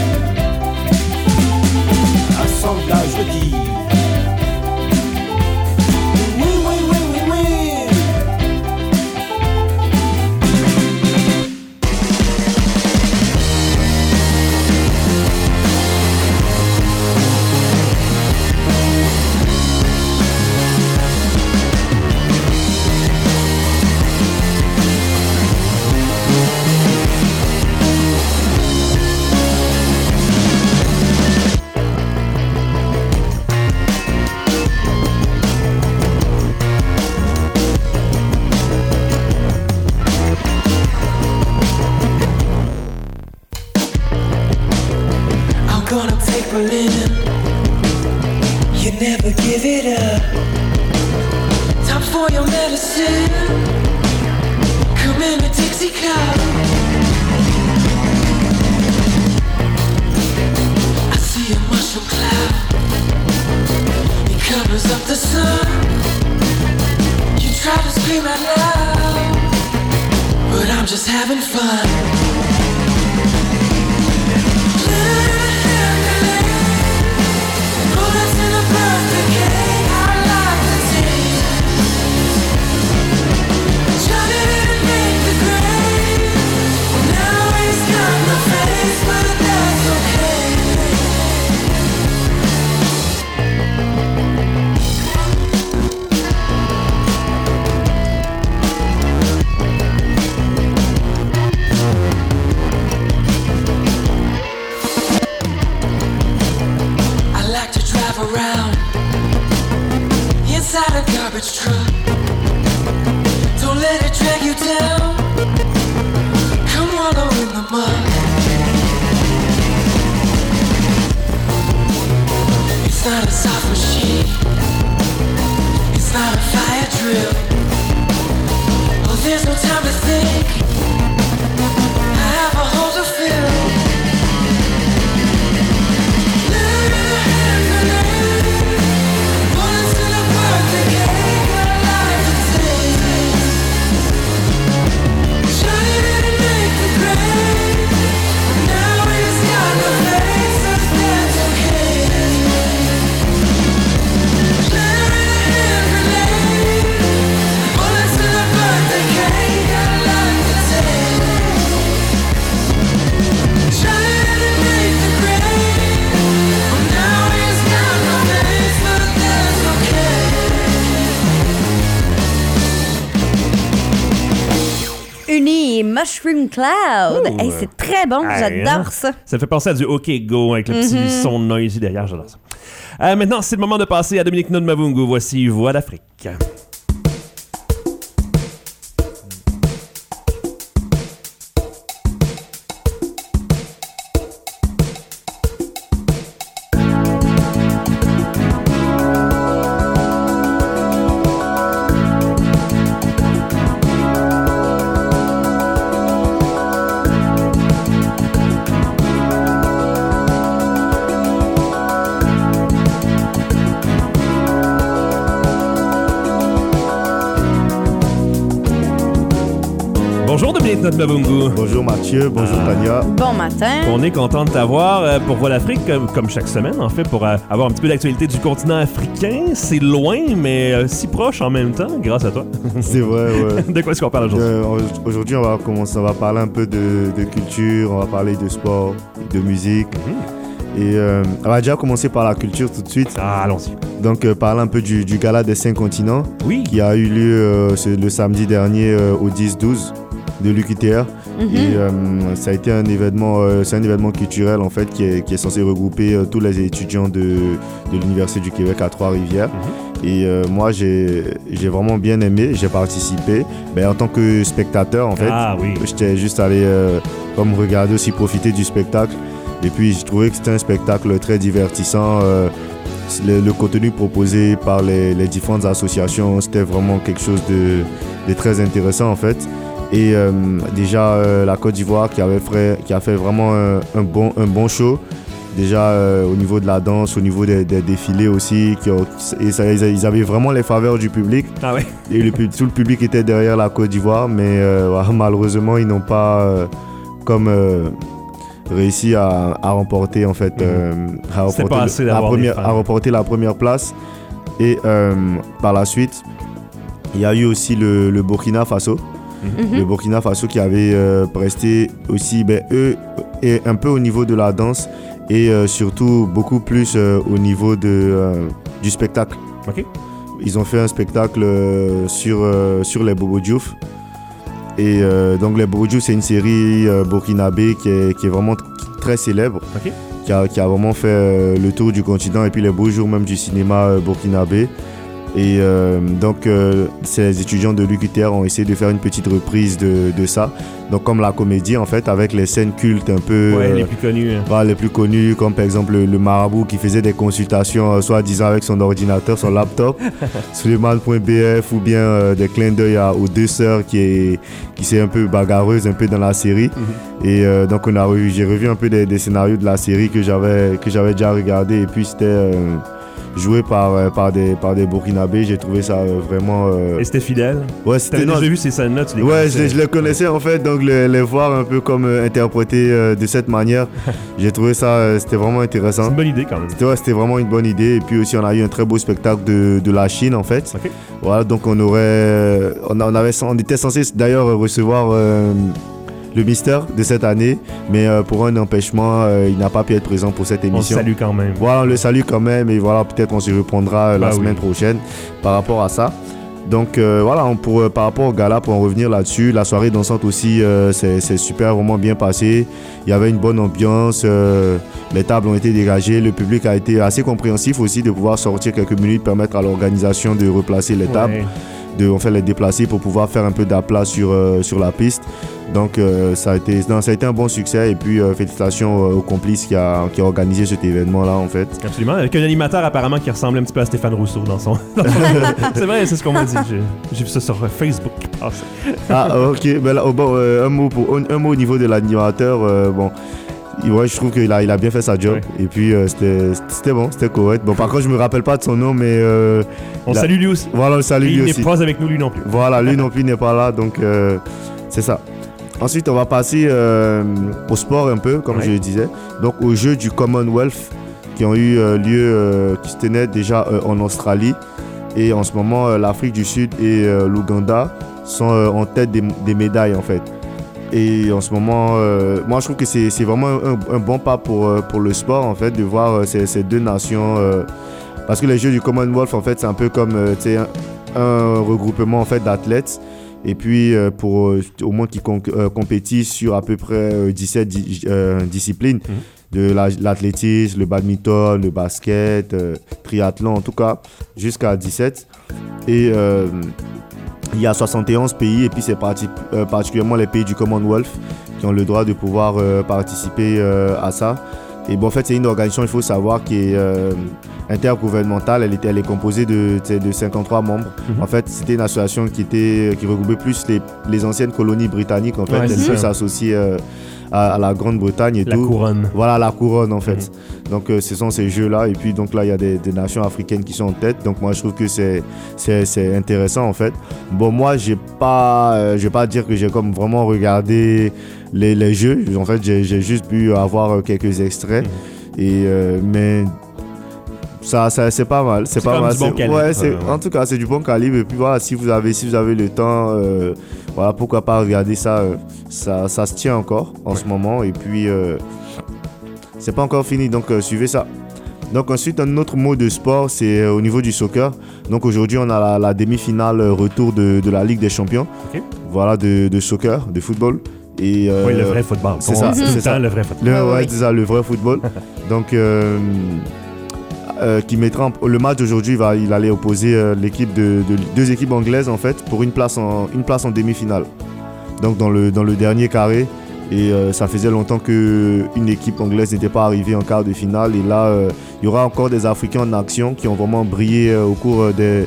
Un sondage requis. Oui, oui, oui, oui, oui. give it up. Time for your medicine. Come in a Dixie cup. I see a mushroom cloud. It covers up the sun. You try to scream out loud, but I'm just having fun. Bullets in a birthday cake, I like to taste. Shut it in and make the grave. Now he's got no face, but that's okay. Around inside a garbage truck. Don't let it drag you down. Come wallow in the mud. It's not a soft machine. It's not a fire drill. Oh, there's no time to think. I have a hole to fill. Uni Mushroom Cloud. Oh. Hey, c'est très bon, Hey, j'adore hein? ça. Ça me fait penser à du OK Go avec le petit Mm-hmm. son noisy derrière, j'adore ça. Euh, maintenant, c'est le moment de passer à Dominique Nod-Mavungu. Voici Voix d'Afrique. Bonjour Dominique Nod-Mavungu. Bonjour Mathieu, bonjour Tania. Bon matin. On est content de t'avoir euh, pour Voix d'Afrique, comme, comme chaque semaine, en fait, pour euh, avoir un petit peu d'actualité du continent africain. C'est loin, mais euh, si proche en même temps, grâce à toi. C'est vrai, ouais. De quoi est-ce qu'on parle aujourd'hui? Euh, aujourd'hui, on va commencer, on va parler un peu de, de culture, on va parler de sport, de musique. Mm-hmm. Et euh, on va déjà commencer par la culture tout de suite. Ah, allons-y. Donc, euh, parler un peu du, du gala des cinq continents Oui. qui a eu lieu euh, ce- le samedi dernier euh, au dix douze de l'U Q T R. Mhm. Et euh, ça a été un événement, euh, c'est un événement culturel en fait qui est, qui est censé regrouper euh, tous les étudiants de, de l'Université du Québec à Trois-Rivières. Mhm. Et euh, moi, j'ai j'ai vraiment bien aimé, j'ai participé. Ben, en tant que spectateur, en fait, Ah oui. j'étais juste allé euh, comme regarder aussi, profiter du spectacle. Et puis, j'ai trouvé que c'était un spectacle très divertissant. euh, le, le contenu proposé par les, les différentes associations, c'était vraiment quelque chose de, de très intéressant, en fait. Et euh, déjà, euh, la Côte d'Ivoire qui, avait fait, qui a fait vraiment un, un, bon, un bon show. Déjà euh, au niveau de la danse, au niveau des, des défilés aussi. Qui ont, et ça, ils avaient vraiment les faveurs du public. Ah ouais. Et le, tout le public était derrière la Côte d'Ivoire. Mais euh, malheureusement, ils n'ont pas euh, comme, euh, réussi à, à remporter, en fait, euh, à, C'était remporter pas le- assez la d'avoir des première, fans. à remporter la première place. Et euh, par la suite, il y a eu aussi le, le Burkina Faso. Mhm. Le Burkina Faso qui avait euh, presté aussi, ben, eux, et un peu au niveau de la danse et euh, surtout beaucoup plus euh, au niveau de, euh, du spectacle. OK. Ils ont fait un spectacle euh, sur, euh, sur les Bobo Diouf. Et euh, donc les Bobo Diouf, c'est une série euh, burkinabé qui est, qui est vraiment t- très célèbre, OK. qui a, qui a vraiment fait euh, le tour du continent et puis les beaux jours même du cinéma euh, burkinabé. Et euh, donc, euh, ces étudiants de l'U Q T R ont essayé de faire une petite reprise de, de ça. Donc, comme la comédie, en fait, avec les scènes cultes un peu... Ouais, euh, les plus connus. hein. voilà, les plus connus, comme par exemple le, le marabout qui faisait des consultations, euh, soit-disant avec son ordinateur, son laptop, Suleiman point B F, ou bien euh, des clins d'œil à- aux deux sœurs qui est, qui c'est un peu bagarreuse, un peu dans la série. Et euh, donc, on a revu, j'ai revu un peu des, des scénarios de la série que j'avais, que j'avais déjà regardé. Et puis, c'était... euh, joué par, euh, par, des, par des Burkinabés, j'ai trouvé ça euh, vraiment... euh, Et c'était fidèle. Ouais, T'avais c'était... non, déjà vu ces scènes-là, tu les Ouais, connaissais. je, je les connaissais en fait, donc les, les voir un peu comme euh, interprétés euh, de cette manière, j'ai trouvé ça, euh, c'était vraiment C'est intéressant. une bonne idée quand même. C'était, ouais, c'était vraiment une bonne idée. Et puis aussi, on a eu un très beau spectacle de, de la Chine en fait. Ok. Voilà, donc on aurait... On, a- on avait, on était censé d'ailleurs recevoir euh, le Mister de cette année, mais euh, pour un empêchement, euh, il n'a pas pu être présent pour cette On se émission. salue quand même. Voilà, on le salue quand même et voilà, peut-être on se reprendra euh, la Bah oui. semaine prochaine par rapport à ça. Donc euh, voilà, on, pour, euh, par rapport au gala, pour en revenir là-dessus, la soirée dansante aussi, euh, c'est, c'est super, vraiment bien passé. Il y avait une bonne ambiance, euh, les tables ont été dégagées, le public a été assez compréhensif aussi de pouvoir sortir quelques minutes, permettre à l'organisation de replacer les tables, Ouais. de en fait, les déplacer pour pouvoir faire un peu d'aplat sur, euh, sur la piste. Donc euh, ça, a été, non, ça a été un bon succès et puis euh, félicitations euh, au complice qui a, qui a organisé cet événement-là en fait. Absolument. Avec un animateur apparemment qui ressemblait un petit peu à Stéphane Rousseau dans son. dans son- c'est vrai, c'est ce qu'on m'a dit. J'ai, j'ai vu ça sur Facebook. Ah, c'est- Ah ok, ben là, oh, bon, euh, un, mot pour, un, un mot au niveau de l'animateur, euh, bon, il- ouais, je trouve qu'il a, il a bien fait sa job Ouais. et puis euh, c'était, c'était bon, c'était correct. Bon par contre je me rappelle pas de son nom mais euh, On La- salue lui aussi. voilà, on le salue Et lui il n'est aussi. pas avec nous, lui non plus. Voilà, lui non plus n'est pas là donc euh, c'est ça. Ensuite on va passer euh, au sport un peu comme Ouais. je le disais, donc aux Jeux du Commonwealth qui ont eu euh, lieu, euh, qui se tenaient déjà euh, en Australie et en ce moment euh, l'Afrique du Sud et euh, l'Ouganda sont euh, en tête des, des médailles en fait. Et en ce moment, euh, moi je trouve que c'est, c'est vraiment un, un bon pas pour, euh, pour le sport en fait de voir euh, ces, ces deux nations euh, parce que les Jeux du Commonwealth en fait c'est un peu comme euh, tu sais, un, un regroupement en fait d'athlètes et puis euh, pour euh, au moins qui con- euh, compétissent sur à peu près euh, dix-sept di- euh, disciplines de la- l'athlétisme, le badminton, le basket, euh, triathlon en tout cas jusqu'à dix-sept et euh, il y a soixante et onze pays et puis c'est parti- euh, particulièrement les pays du Commonwealth qui ont le droit de pouvoir euh, participer euh, à ça. Et bon, en fait, c'est une organisation, il faut savoir, qui est euh, intergouvernementale. Elle, était, elle est composée de, tu sais, de cinquante-trois membres. Mhm. En fait, c'était une association qui, était, qui regroupait plus les, les anciennes colonies britanniques. En fait, Ouais, elle c'est peut ça. s'associer euh, à, à la Grande-Bretagne et La tout. couronne. Voilà, la couronne en fait. Donc euh, ce sont ces jeux-là. Et puis donc là, il y a des, des nations africaines qui sont en tête. Donc moi, je trouve que c'est, c'est, c'est intéressant en fait. Bon, moi, j'ai pas, euh, je vais pas dire que j'ai comme vraiment regardé les, les jeux. En fait, j'ai, j'ai juste pu avoir euh, quelques extraits. Et, euh, mais ça, ça, c'est pas mal. C'est, C'est pas quand même mal. du bon C'est- calibre, ouais, c'est, euh, ouais. en tout cas, c'est du bon calibre. Et puis voilà, si vous avez, si vous avez le temps, euh, voilà, pourquoi pas regarder ça. euh, ça, ça se tient encore en ce moment. Et puis, euh, c'est pas encore fini. Donc, euh, suivez ça. Donc ensuite, un autre mot de sport, c'est euh, au niveau du soccer. Donc aujourd'hui, on a la, la demi-finale euh, retour de, de la Ligue des Champions. Ok. Voilà, de, de soccer, de football. Et, euh, Oui, le vrai football. c'est On ça, dit tout c'est le ça. temps le vrai football. Le, Ah ouais, oui. c'est ça, le vrai football. Donc, euh, euh, qui mettra en- le match d'aujourd'hui, va, il allait opposer euh, l'équipe de, de- deux équipes anglaises en fait pour une place en, une place en demi-finale. Donc dans le, dans le dernier carré. Et euh, ça faisait longtemps qu'une équipe anglaise n'était pas arrivée en quart de finale. Et là, euh, il y aura encore des Africains en action qui ont vraiment brillé euh, au cours euh, des,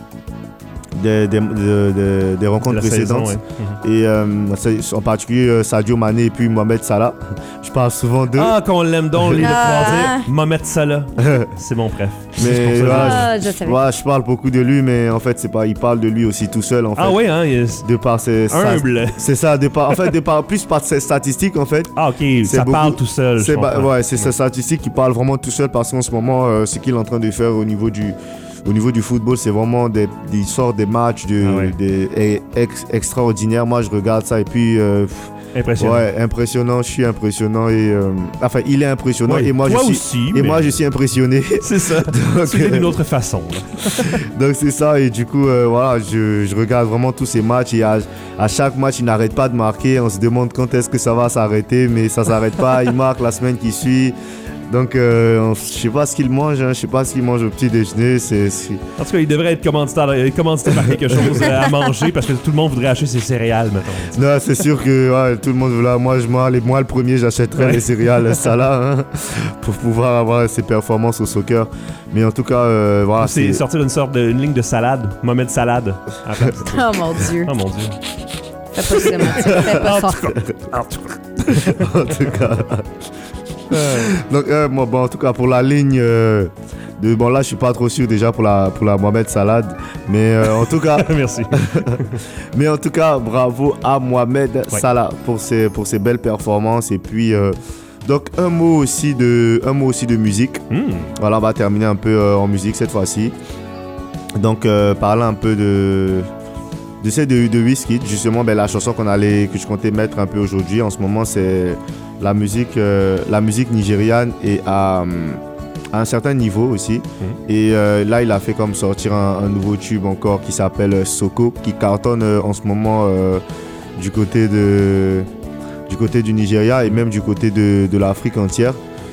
des, des, de- de- des rencontres De la saison, précédentes. ouais. Et euh, c'est- en particulier euh, Sadio Mané et puis Mohamed Salah. Je parle souvent d'eux. Ah, qu'on l'aime donc, lui, de pouvoir Ah. dire Mohamed Salah. C'est mon préf. Mais C'est pour ça que- voilà, Ah, je je, savais. voilà, je parle beaucoup de lui, mais en fait, c'est pas, il parle de lui aussi tout seul. En fait, Ah oui, hein, il est de par ses humble. C'est ça, de par, en fait, de par, plus par ses statistiques, en fait. Ah, ok, C'est ça beaucoup- parle tout seul. je C'est bah, comprends. ouais, c'est ses statistiques qui parlent vraiment tout seul parce qu'en ce moment, euh, ce qu'il est en train de faire au niveau du, au niveau du football, c'est vraiment des, des sortes des matchs de, Ah ouais. des- e- ex- extraordinaires. Moi, je regarde ça et puis, euh, pff, Impressionnant. ouais, impressionnant. Je suis impressionnant et, euh, enfin, il est impressionnant Ouais, et moi, toi je suis, aussi, et mais- moi, je suis impressionné. C'est ça. Donc, C'est d'une autre façon. là. Donc c'est ça et du coup euh, voilà je, je regarde vraiment tous ces matchs et à, à chaque match il n'arrête pas de marquer, on se demande quand est-ce que ça va s'arrêter mais ça s'arrête pas, il marque la semaine qui suit Donc, euh, je sais pas ce qu'ils mangent, hein, je sais pas ce qu'ils mangent au petit déjeuner. C'est, c'est... En tout cas, il devrait être commandité, commandité par quelque chose euh, à manger parce que tout le monde voudrait acheter ses céréales, mettons. Non, c'est sûr que ouais, tout le monde là, moi, je, moi, les, moi le premier, j'achèterais Ouais. les céréales Salah hein, pour pouvoir avoir ses performances au soccer. Mais en tout cas, euh, voilà. c'est, C'est... sortir une sorte de une ligne de salade, Mohamed Salade. à la place. Oh mon Dieu. Oh mon Dieu. Fais pas ça, Mathieu. Fais pas ça. En tout cas. en tout cas. Donc, euh, moi, bon, en tout cas, pour la ligne. Euh, de, bon, là, je suis pas trop sûr déjà pour la, pour la Mohamed Salade. Mais euh, en tout cas. Merci. Mais en tout cas, bravo à Mohamed Ouais. Salah pour ses, pour ses belles performances. Et puis, euh, donc, un mot aussi de, un mot aussi de musique. Hmm. Voilà, on va terminer un peu euh, en musique cette fois-ci. Donc, euh, parler un peu de, de celle de, de Wizkid. Justement, ben, la chanson qu'on allait, que je comptais mettre un peu aujourd'hui. En ce moment, c'est la musique, euh, la musique nigériane et à, à un certain niveau aussi. Et euh, là, il a fait comme sortir un, un nouveau tube encore qui s'appelle euh, Soko, qui cartonne euh, en ce moment euh, du côté de, du côté du Nigeria et même du côté de, de l'Afrique entière.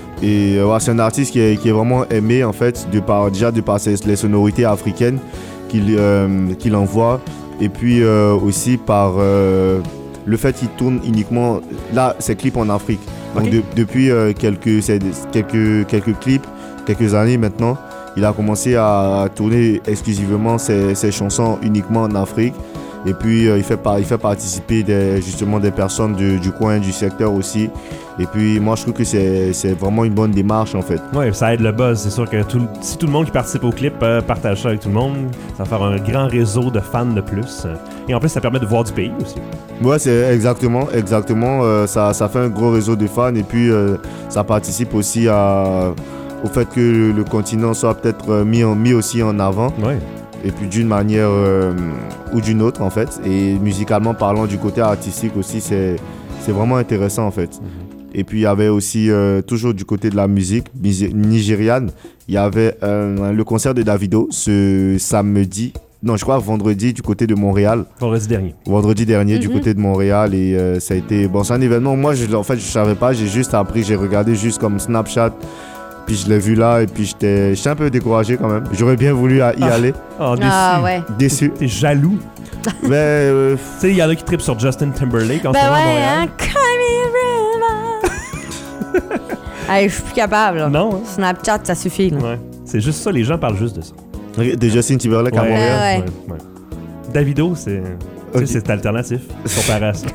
Et euh, ouais, c'est un artiste qui est, qui est vraiment aimé en fait, de par, déjà de par ses, les sonorités africaines qu'il euh, qu'il envoie. Et puis euh, aussi par euh, le fait qu'il tourne uniquement, là, ses clips en Afrique. Donc Ok. de- depuis euh, quelques, c'est- quelques, quelques clips, quelques années maintenant, il a commencé à tourner exclusivement ses, ses chansons uniquement en Afrique. Et puis euh, il, fait par- il fait participer des, justement des personnes du, du coin, du secteur aussi. Et puis moi je trouve que c'est, c'est vraiment une bonne démarche en fait. Ouais, ça aide le buzz. C'est sûr que tout, le- si tout le monde qui participe au clip euh, partage ça avec tout le monde, ça va faire un grand réseau de fans de plus. Et en plus, ça permet de voir du pays aussi. Ouais, c'est exactement, exactement. euh, ça, ça fait un gros réseau de fans et puis euh, ça participe aussi à, au fait que le, le continent soit peut-être euh, mis, en, mis aussi en avant. Ouais. Et puis d'une manière euh, ou d'une autre en fait. Et musicalement parlant, du côté artistique aussi, c'est, c'est vraiment intéressant en fait. Et puis il y avait aussi, euh, toujours du côté de la musique mise- nigériane, il y avait euh, le concert de Davido ce samedi, non je crois vendredi du côté de Montréal. Vendredi dernier. Vendredi dernier du Mhm. côté de Montréal et euh, ça a été, bon c'est un événement, moi je, en fait je savais pas, j'ai juste appris, j'ai regardé juste comme Snapchat. Puis je l'ai vu là et puis j'étais, j'étais un peu découragé quand même. J'aurais bien voulu à- y Ah. aller. Oh, déçu. Ah ouais. Déçu. T'es jaloux. Mais euh, Tu sais, il y en a qui trippent sur Justin Timberlake en ce Ben moment à ouais, Montréal. hein? Come here, river. Hey, je suis plus capable. là. Non, hein? Snapchat, ça suffit. là. Ouais. C'est juste ça, les gens parlent juste de ça. de Justin Timberlake à Ouais. Montréal. Ouais. Ouais, ouais. Davido, c'est. tu Ok. sais, c'est alternatif. Comparé à ça.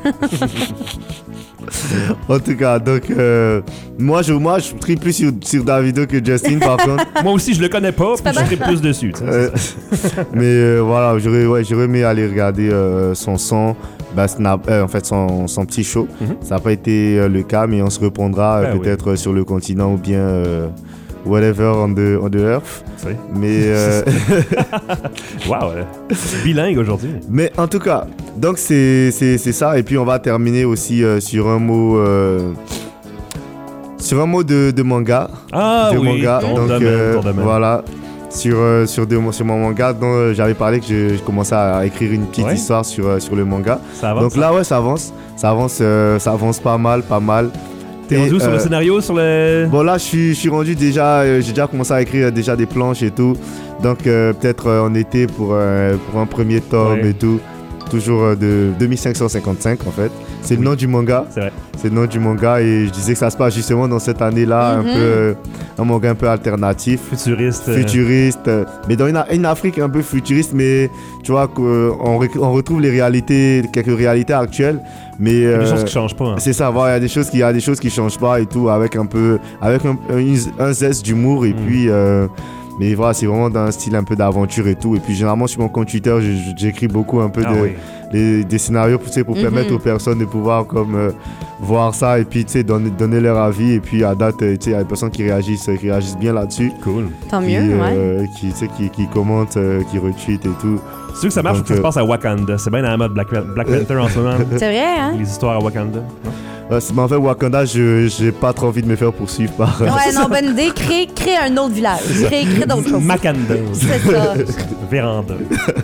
En tout cas, donc euh, moi je moi je tripe plus sur, sur Davido que Justin par contre. Moi aussi, je le connais pas, puis pas je trippe plus dessus. tu sais. Euh, mais euh, voilà, j'aurais ouais, j'aurais aimé aller regarder euh, son son, bah, Snap, euh, en fait son, son petit show. Mhm. Ça n'a pas été euh, le cas, mais on se reprendra euh, Ben peut-être euh, sur le continent ou bien euh, whatever on the, on the earth. Tu sais. Mais euh, Wow, euh, bilingue aujourd'hui. Mais en tout cas, donc c'est, c'est, c'est ça. Et puis on va terminer aussi euh, sur un mot, euh, sur un mot de, de manga. Ah de oui, manga. ton Donc domaine, euh, ton domaine. voilà. Sur, euh, sur, de- sur mon manga dont euh, j'avais parlé que je, je commençais à écrire une petite Ouais. histoire sur, euh, sur le manga. Ça avance. Donc là ouais ça avance. Ça avance, euh, ça avance pas mal, pas mal. T'es Et, rendu où sur le euh, scénario, sur le. Bon là je suis, je suis rendu déjà, euh, j'ai déjà commencé à écrire euh, déjà des planches et tout. Donc euh, peut-être euh, en été pour, euh, pour un premier tome Ouais. et tout. Toujours euh, de deux mille cinq cent cinquante-cinq en fait. C'est le nom du manga. C'est vrai. C'est le nom du manga et je disais que ça se passe justement dans cette année-là, un Mhm. peu euh, un manga un peu alternatif. Futuriste. euh, Futuriste, euh, mais dans une, une Afrique un peu futuriste, mais tu vois qu'on rec- on retrouve les réalités, quelques réalités actuelles, mais Il y a des euh, choses qui changent pas. hein. c'est ça, voilà, il y a des choses qui, il y a des choses qui changent pas et tout, avec un peu, avec un, un, un zeste d'humour et Mm. puis, euh, mais voilà, c'est vraiment dans un style un peu d'aventure et tout. Et puis généralement sur mon compte Twitter, je- je- j'écris beaucoup un peu Ah de, oui. les- des scénarios pour, tu sais, pour Mhm. permettre aux personnes de pouvoir comme euh, voir ça et puis tu sais donner, donner leur avis et puis à date, euh, tu sais, il y a des personnes qui réagissent, qui réagissent bien là-dessus. Cool. Tant Qui, mieux, ouais. euh, qui, tu sais, qui, qui commentent, euh, qui retweetent et tout. C'est sûr que ça marche Donc, faut que ça se euh, passe à Wakanda. C'est bien dans la mode Black, Black Panther en ce moment. C'est vrai, hein? Les histoires à Wakanda. non? Euh, c'est- mais en fait, Wakanda, je j'ai pas trop envie de me faire poursuivre par. Ouais, non, bonne idée. Crée, crée un autre village. Crée, crée d'autres choses. Makanda. C'est ça. Véranda.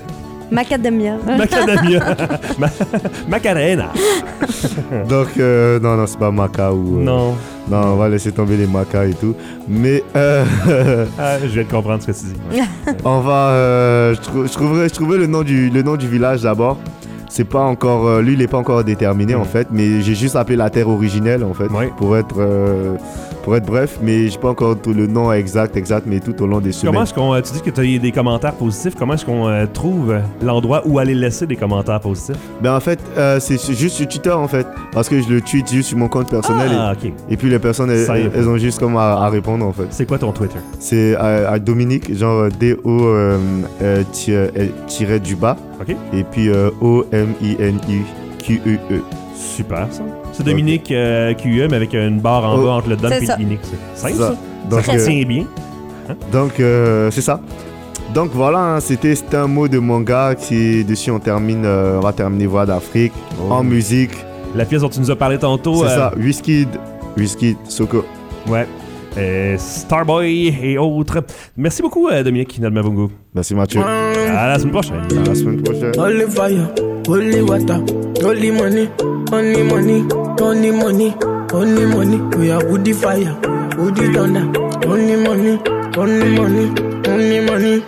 Macadamia. Macadamia. Ma- Macarena. Donc, euh, non, non, c'est pas Maca ou. euh, Non. Non, on va laisser tomber les Maca et tout. Mais euh, Ah, je viens de comprendre ce que tu dis. on va. euh, je, trou- je trouverai, je trouverai le nom du, le nom du village d'abord. C'est pas encore. euh, lui, il est pas encore déterminé en fait, mais j'ai juste appelé la terre originelle en fait. Ouais. Pour être. euh, pour être bref, mais j'ai pas encore tout le nom exact, exact, mais tout au long des semaines. Comment est-ce qu'on. euh, Tu dis que tu as eu des commentaires positifs. Comment est-ce qu'on euh, trouve euh, l'endroit où aller laisser des commentaires positifs? Ben en fait, euh, c'est c'est juste sur Twitter en fait, parce que je le tweet juste sur mon compte personnel Ah, et, ok. et puis les personnes elles, Ça y est. elles ont juste comme à, à répondre en fait. C'est quoi ton Twitter? C'est à, à Dominique, genre D O euh, euh, tiré, euh, tiré du bas Ok. et puis euh, O M I N I Q E E. Super, ça. C'est Dominique euh, Q E, mais avec une barre en Oh. bas entre le Dom C'est et ça. le Unique. C'est simple, Ça. ça. Donc, Ça euh, tient bien. donc euh, c'est ça. Donc voilà, hein, c'était c'était un mot de manga qui dessus on termine, euh, on va terminer Voix d'Afrique Oh. en musique. La pièce dont tu nous as parlé tantôt. C'est euh, ça, Wizkid, Wizkid, Soko. Ouais. Euh, Starboy et autres. Merci beaucoup, euh, Dominique Nalmavungu. Merci Mathieu. À la semaine prochaine. À la semaine prochaine. Only fire, only water, only money, only money, only money, only money. We are woody fire, woody thunder, only money, only money, only money.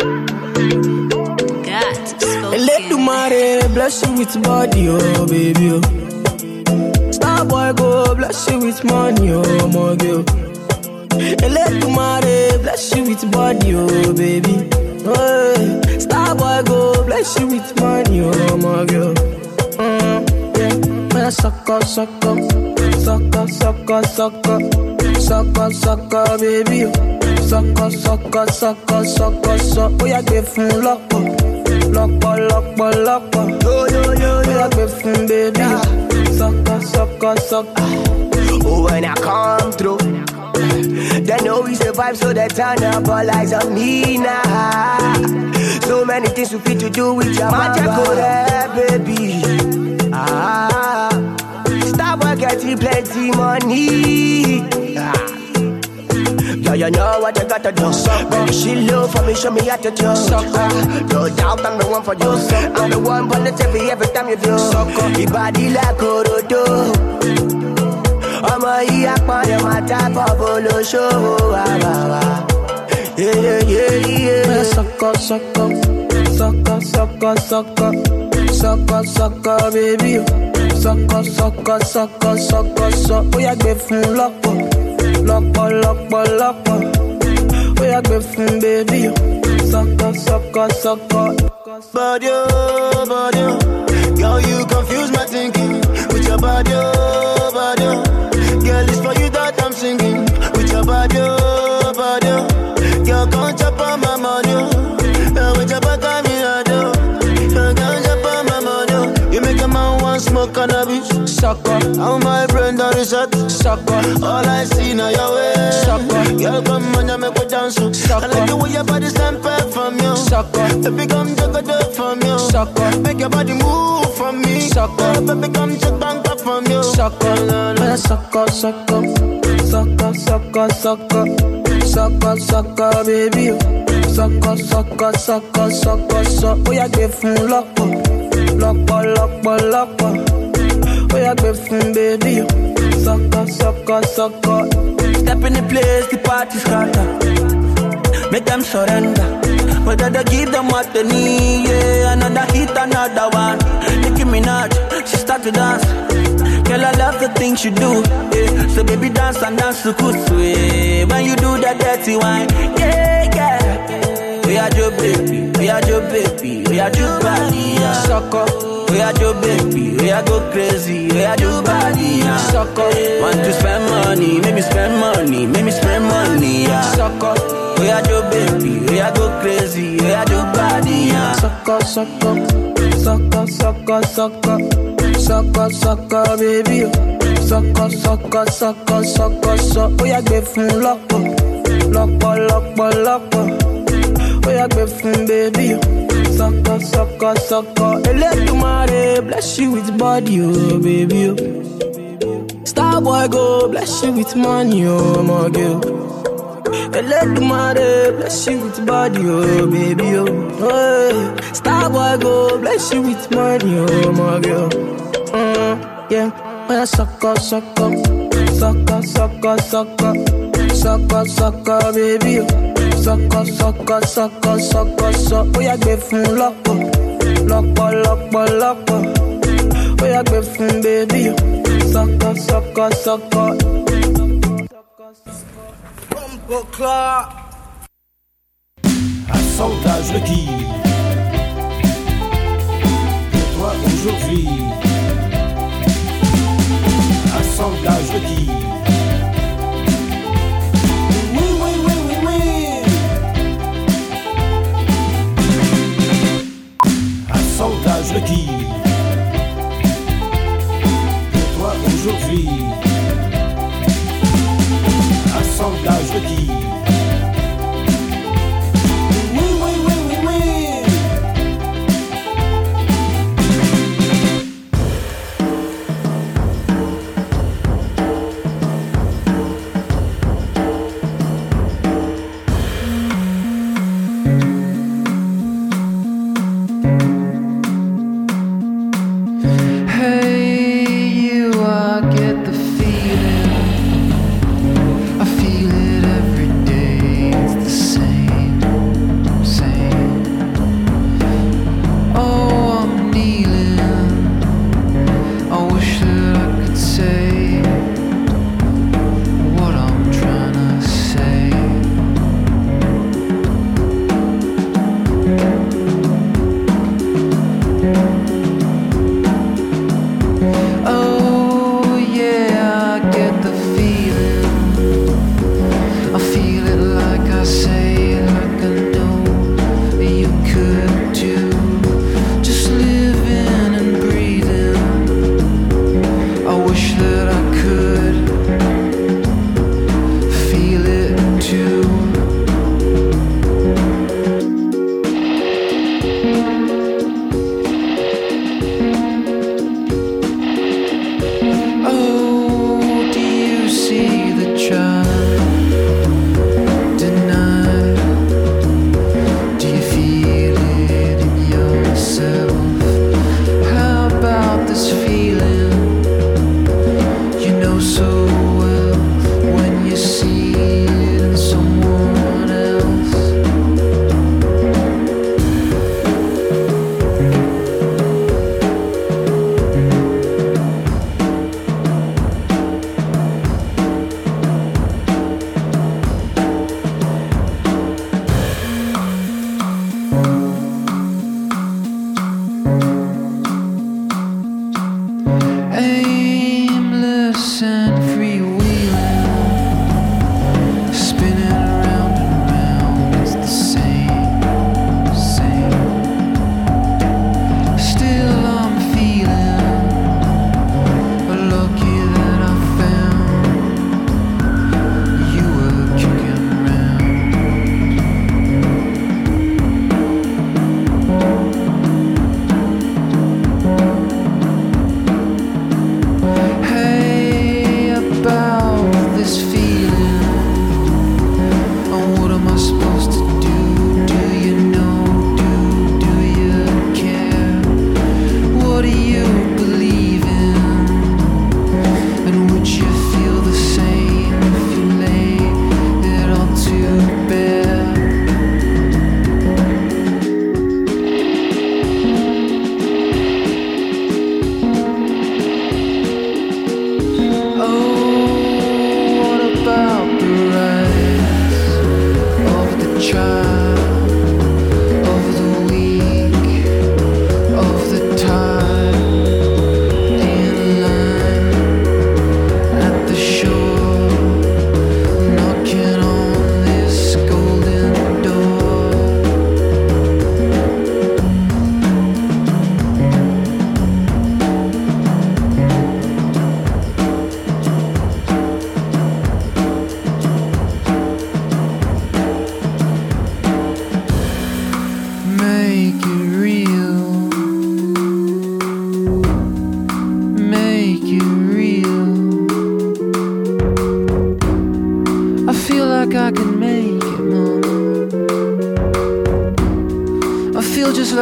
Let the mare bless you with body, oh baby, oh. Starboy go bless you with money, oh my girl. Let the mare bless you with body, oh baby. Oh, Starboy go bless you with money, oh my girl. Mm, yeah, man, sucker, sucker, sucker, sucker, sucker, sucker, sucker, baby. Sucker, sucker, sucker, sucker, sucker. Oh, yeah, give me lock up, lock up, lock up, lock up. Yo, yo, yo, yo, yeah, give me baby. Sucker, sucker, sucker. Oh, when I come through, they know we survive, so they turn up all eyes on me now. So many things we fit to do with your magic, baby. Ah, Starboy getting plenty money. Ah. Yeah, you know what you gotta do. Baby, she love for me, show me how to do. Ah, no doubt I'm the one for you. I'm the one positive every time you do. Your body like Orodo. Ọmọ yìí apọ̀nà máa dábọ̀ bó ló ṣòwò àbàwà. Man, sucker, sucker, sucker, sucker, sucker, sucker, sucker, baby. Sucker, sucker, sucker, sucker, sucker. Oh, yeah, give me lock up, lock up, lock up, lock up. Oh, yeah, give me baby. Sucker, sucker, sucker. Body, oh, body, oh. Girl, you confuse my thinking with your body, oh, body, oh. Girl, it's for you that I'm singing with your body, oh, body, oh. Girl, come chop on my money, oh. Girl, with your back on me, I do. Girl, come chop on my money, oh. You make a man want smoke cannabis. Sucker, how my brain done reset. Sucker, all I see now your way. Sucker, girl, come on, you make me dance. Sucker, I like the way your body stand perfect from you. Sucker, baby, come take a dip from you. Sucker, make your body move from me. Sucker, baby, come take bank up from you. Sucker, man, sucker, sucker, sucker, sucker, sucker, sucker, sucker, baby. Sucker, sucker, sucker, sucker, sucker. Oh, yeah, give me lock up, lock up, lock up, lock up. Oh, yeah, give me baby. Sucker, sucker, sucker. Step in the place, the party scatter. Make them surrender. Whether they give them what they need, yeah. Another hit, another one. Nicki Minaj, she start to dance. Girl, I love the things you do, yeah. So baby, dance and dance to kusu, yeah. When you do that dirty wine, yeah, yeah. We are your baby, we are your baby, we are your body, yeah. Sucker. We are your baby, we are go crazy, we are your body, yeah. Sucker. Want to spend money, make me spend money, make me spend money, yeah. Sucker. We are your baby, we are go crazy, we are your body, yeah. Sucker, sucker, sucker, sucker, sucker, sucker, sucker, baby. Sucker, sucker, sucker, sucker, sucker. Oh, yeah, give me lock up, lock up, lock up, lock up. Oh, yeah, give me baby. Sucker, sucker, sucker. Let the mare bless you with body, oh baby. Starboy go bless you with money, oh my girl. Let the mare bless you with body, oh baby. Oh, hey. Starboy go bless you with money, oh my girl. Mm, yeah, when I suck up, suck up, suck up, suck up, suck up, suck up, suck up, baby. Suck up, suck up, suck up, suck up, suck up. Oh yeah, gbé fún lọ́pọ̀, lọ́pọ̀, lọ́pọ̀, lọ́pọ̀. Oh yeah, gbé fún baby. Suck up, suck up, suck up. Bumbo clock. Assemblage requis. Pour toi aujourd'hui. Assemblage requis. Oui, oui, oui, oui, oui. Assemblage requis. Pour toi aujourd'hui. Assemblage requis.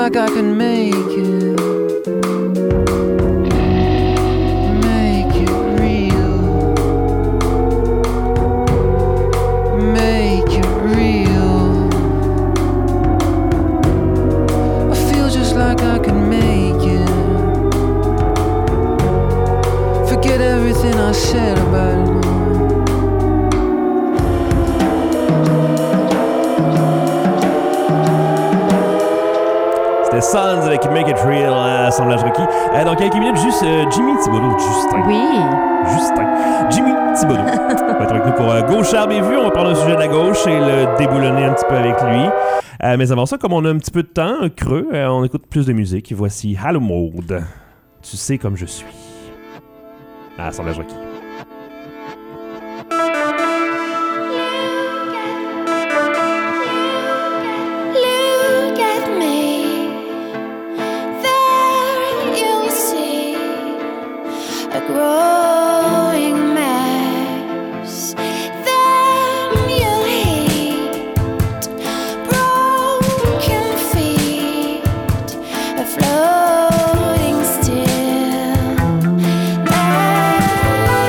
like I can make it, make it real, make it real. I feel just like I can make it. Forget everything I said about it. C'était Sons avec Make It Real, euh, assemblage requis. Euh, dans quelques minutes, juste euh, Jimmy Thibodeau. Justin. Oui. Justin. Jimmy Thibodeau. On va être avec nous pour euh, Gauche, Arbre et Vue. On va parler d'un sujet de la gauche et le déboulonner un petit peu avec lui. Euh, mais avant ça, comme on a un petit peu de temps, un creux, euh, on écoute plus de musique. Voici Hello Mode. Tu sais comme je suis. À assemblage requis. Look at me, there you'll see a growing mess. Then you'll hit broken feet, a floating still. Now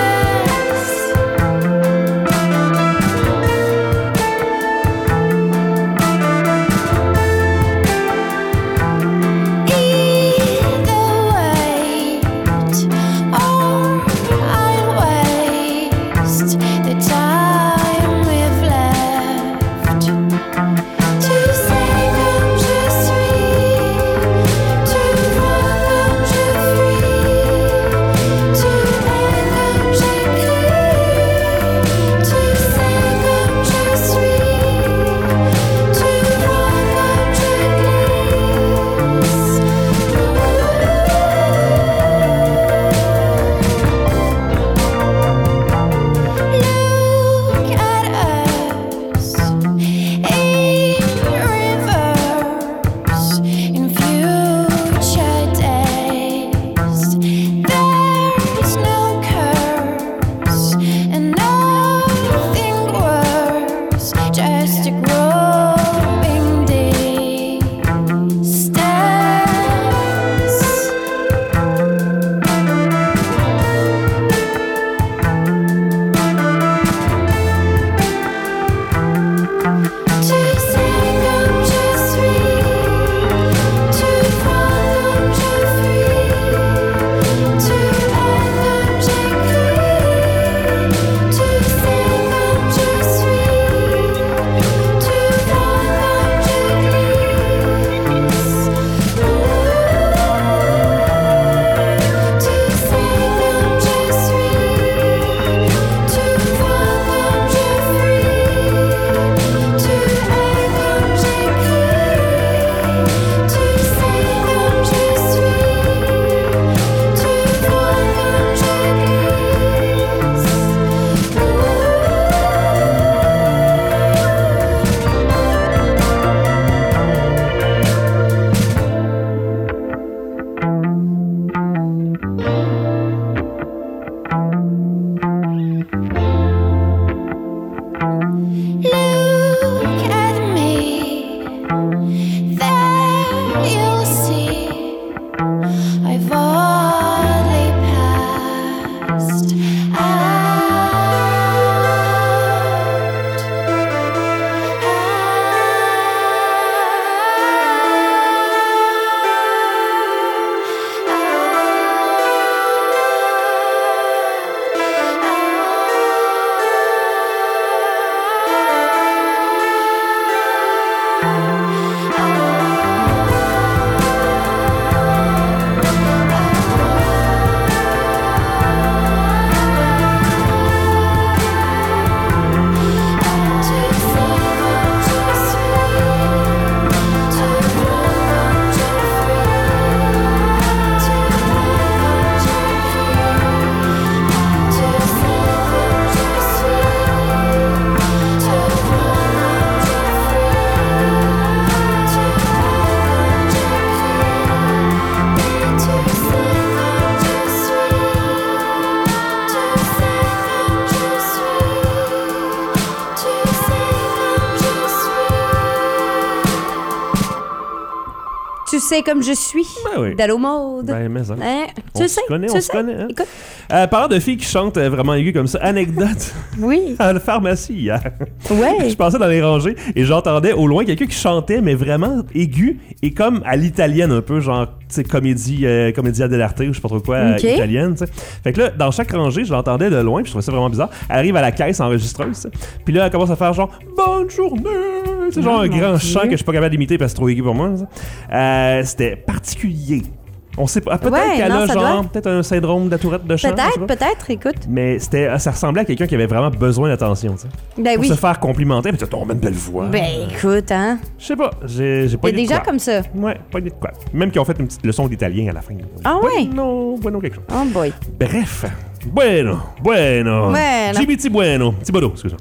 sais comme je suis. Ben oui. D'aller au mode. Ben, mais ça. Hein? On Tu le se sais. connaît, tu on le se sais. connaît. Hein? Écoute. Euh, parlant de filles qui chantent euh, vraiment aiguës comme ça, anecdote Oui. à la pharmacie hier. Ouais. Je passais dans les rangées et j'entendais au loin quelqu'un qui chantait, mais vraiment aigu et comme à l'italienne un peu, genre, tu sais, comédie, euh, comédia dell'arte ou je sais pas trop quoi, euh, Ok. italienne, tu sais. Fait que là, dans chaque rangée, je l'entendais de loin, puis je trouvais ça vraiment bizarre. Elle arrive à la caisse enregistreuse, tu sais. Puis là, elle commence à faire genre « Bonne journée », tu sais, genre Oh, un mon grand Dieu. chant que je suis pas capable d'imiter parce que c'est trop aigu pour moi, ça. Euh, c'était particulier. On sait pas, peut-être Ouais, qu'elle non, a ça genre, doit. peut-être un syndrome de la tourette de chant. je sais Peut-être, pas. peut-être, écoute. Mais c'était, ça ressemblait à quelqu'un qui avait vraiment besoin d'attention, tu sais. Ben Pour oui. se faire complimenter, mais tu as ton une belle voix. Ben écoute, hein. Je sais pas, j'ai, j'ai pas Il y a des gens comme ça. Ouais, pas idée de quoi. Même qui ont fait une petite leçon d'italien à la fin. Ah ouais? Bueno, bueno quelque chose. Oh boy. Bref. Bueno, bueno. Bueno. Jimmy Ti Bueno. Thibodeau, excuse-moi.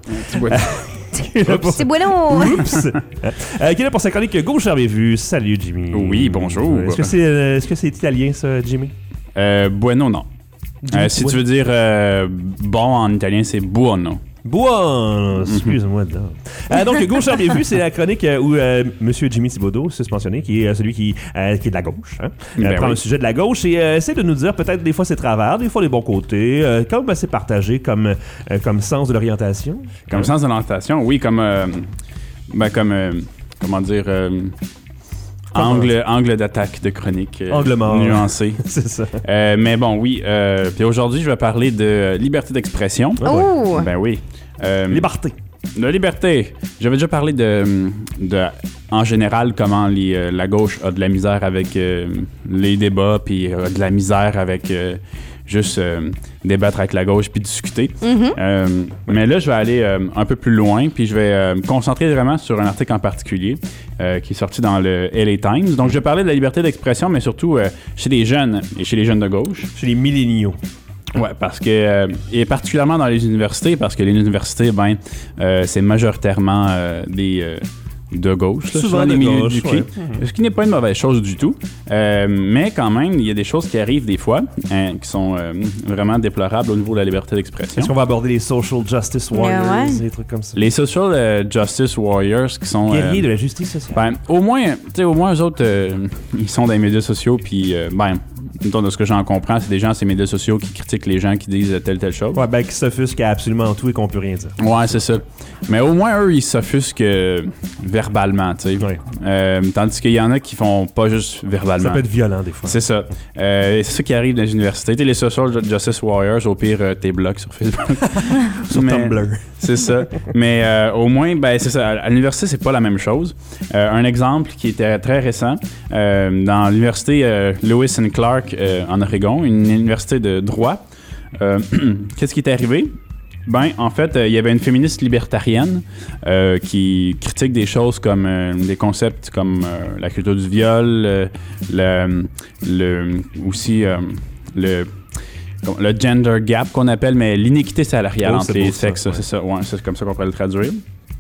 Qui est là pour- C'est bueno. Oups. Euh, qui est là pour sa chronique Gauche Herbe Vue. Salut, Jimmy. Oui, bonjour. Est-ce que c'est, euh, est-ce que c'est italien, ça, Jimmy? Euh, bueno, non. Jimmy Euh, si Bueno. tu veux dire euh, bon en italien, c'est buono. Bon, excuse-moi de euh, donc, Gauche Herbe Vue, c'est la chronique euh, où euh, Monsieur Jimmy Thibodeau, suspensionné, qui est euh, celui qui, euh, qui est de la gauche, hein, euh, Ben prend oui. un sujet de la gauche et euh, essaie de nous dire peut-être des fois ses travers, des fois les bons côtés, euh, comme ben, c'est partagé comme, euh, comme sens de l'orientation. Comme sens de l'orientation, oui, comme. euh, ben, comme. euh, comment dire. euh, angle angle d'attaque de chronique. euh, Angle mort. Nuancé. C'est ça. Euh, mais bon, oui. euh, Puis aujourd'hui, je vais parler de euh, liberté d'expression. Oh! Ben oui. Euh, Liberté. De liberté. J'avais déjà parlé de, de en général, comment les, euh, la gauche a de la misère avec euh, les débats, puis euh, de la misère avec euh, juste euh, débattre avec la gauche puis discuter. Mhm. Euh, mais là, je vais aller euh, un peu plus loin, puis je vais euh, me concentrer vraiment sur un article en particulier euh, qui est sorti dans le L A Times. Donc, je vais parler de la liberté d'expression, mais surtout euh, chez les jeunes et chez les jeunes de gauche. Chez les milléniaux. Ouais, parce que euh, et particulièrement dans les universités, parce que les universités, ben, euh, c'est majoritairement euh, des euh, de gauche, là, Souvent les de milieux gauche, du ouais. ce qui n'est pas une mauvaise chose du tout. Euh, mais quand même, il y a des choses qui arrivent des fois, hein, qui sont euh, vraiment déplorables au niveau de la liberté d'expression. Est-ce qu'on va aborder les social justice warriors, Ouais, ouais. des trucs comme ça? Les social euh, justice warriors qui sont guerriers euh, de la justice sociale. ben, au moins, tu sais, au moins eux autres, euh, ils sont dans les médias sociaux, puis euh, ben, mettons, de ce que j'en comprends, c'est des gens sur les médias sociaux qui critiquent les gens qui disent telle telle chose. Ouais, ben qui s'offusquent à absolument tout et qu'on peut rien dire. Ouais, c'est ça. Mais au moins, eux, ils s'offusquent euh, verbalement, tu sais. Ouais. Euh, tandis qu'il y en a qui font pas juste verbalement. Ça peut être violent des fois. C'est ça. Euh, c'est ça qui arrive dans les universités. Tu sais, les social justice warriors, au pire, euh, t'es blocs sur Facebook. Sur Mais- Tumblr. C'est ça. Mais euh, au moins, ben, c'est ça. À l'université, c'est pas la même chose. Euh, un exemple qui était très récent, euh, dans l'université euh, Lewis and Clark euh, en Oregon, une université de droit, euh, qu'est-ce qui est arrivé? Ben, en fait, euh, il y avait une féministe libertarienne euh, qui critique des choses comme euh, des concepts comme euh, la culture du viol, euh, le, le aussi euh, le le gender gap qu'on appelle, mais l'inéquité salariale Oh, entre c'est les beau, ça, sexes, ouais. c'est ça, ouais, c'est comme ça qu'on pourrait le traduire.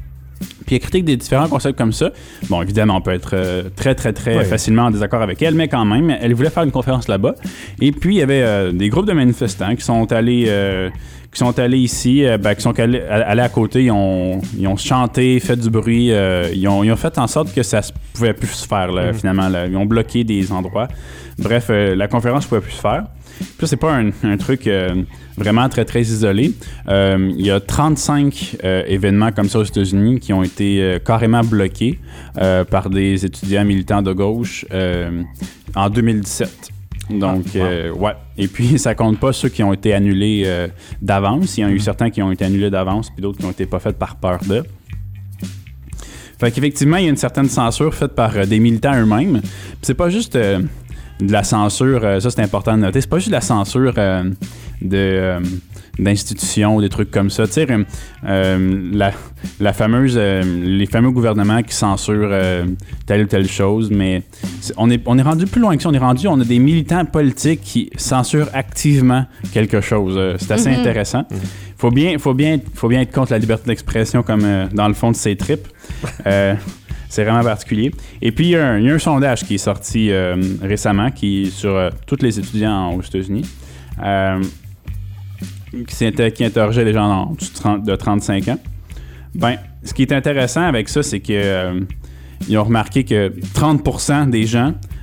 Puis elle critique des différents concepts comme ça. Bon, évidemment, on peut être euh, très, très, très Ouais. facilement en désaccord avec elle, mais quand même, elle voulait faire une conférence là-bas. Et puis, il y avait euh, des groupes de manifestants qui sont allés, euh, qui sont allés ici, euh, ben, qui sont allés, allés à côté, ils ont, ils ont chanté, fait du bruit, euh, ils, ont, ils ont fait en sorte que ça se pouvait plus se faire, là, finalement. Là. Ils ont bloqué des endroits. Bref, euh, la conférence ne pouvait plus se faire. Puis là, c'est pas un, un truc euh, vraiment très, très isolé. Euh, Il y a trente-cinq euh, événements comme ça aux États-Unis qui ont été euh, carrément bloqués euh, par des étudiants militants de gauche euh, en deux mille dix-sept. Donc, Ah, wow. euh, ouais. Et puis, ça compte pas ceux qui ont été annulés euh, d'avance. Il y en a eu certains qui ont été annulés d'avance, puis d'autres qui ont été pas faits par peur d'eux. Fait qu'effectivement, il y a une certaine censure faite par euh, des militants eux-mêmes. Puis c'est pas juste euh, de la censure, euh, ça c'est important de noter, c'est pas juste de la censure euh, de, euh, d'institutions ou des trucs comme ça. Tu sais, euh, euh, la, la fameuse, euh, les fameux gouvernements qui censurent euh, telle ou telle chose, mais c'est- on est, on est rendu plus loin que ça. On est rendu, on a des militants politiques qui censurent activement quelque chose. Euh, c'est assez Mhm. intéressant. Faut bien, faut bien, faut bien être contre la liberté d'expression comme euh, dans le fond de ses tripes. Euh, c'est vraiment particulier. Et puis, il y, a un- il y a un sondage qui est sorti euh, récemment qui sur euh, tous les étudiants aux États-Unis euh, qui, s'inter- qui interrogeait les gens en dessous de trente de trente-cinq ans. Ben, ce qui est intéressant avec ça, c'est que euh, ils ont remarqué que trente pour cent des gens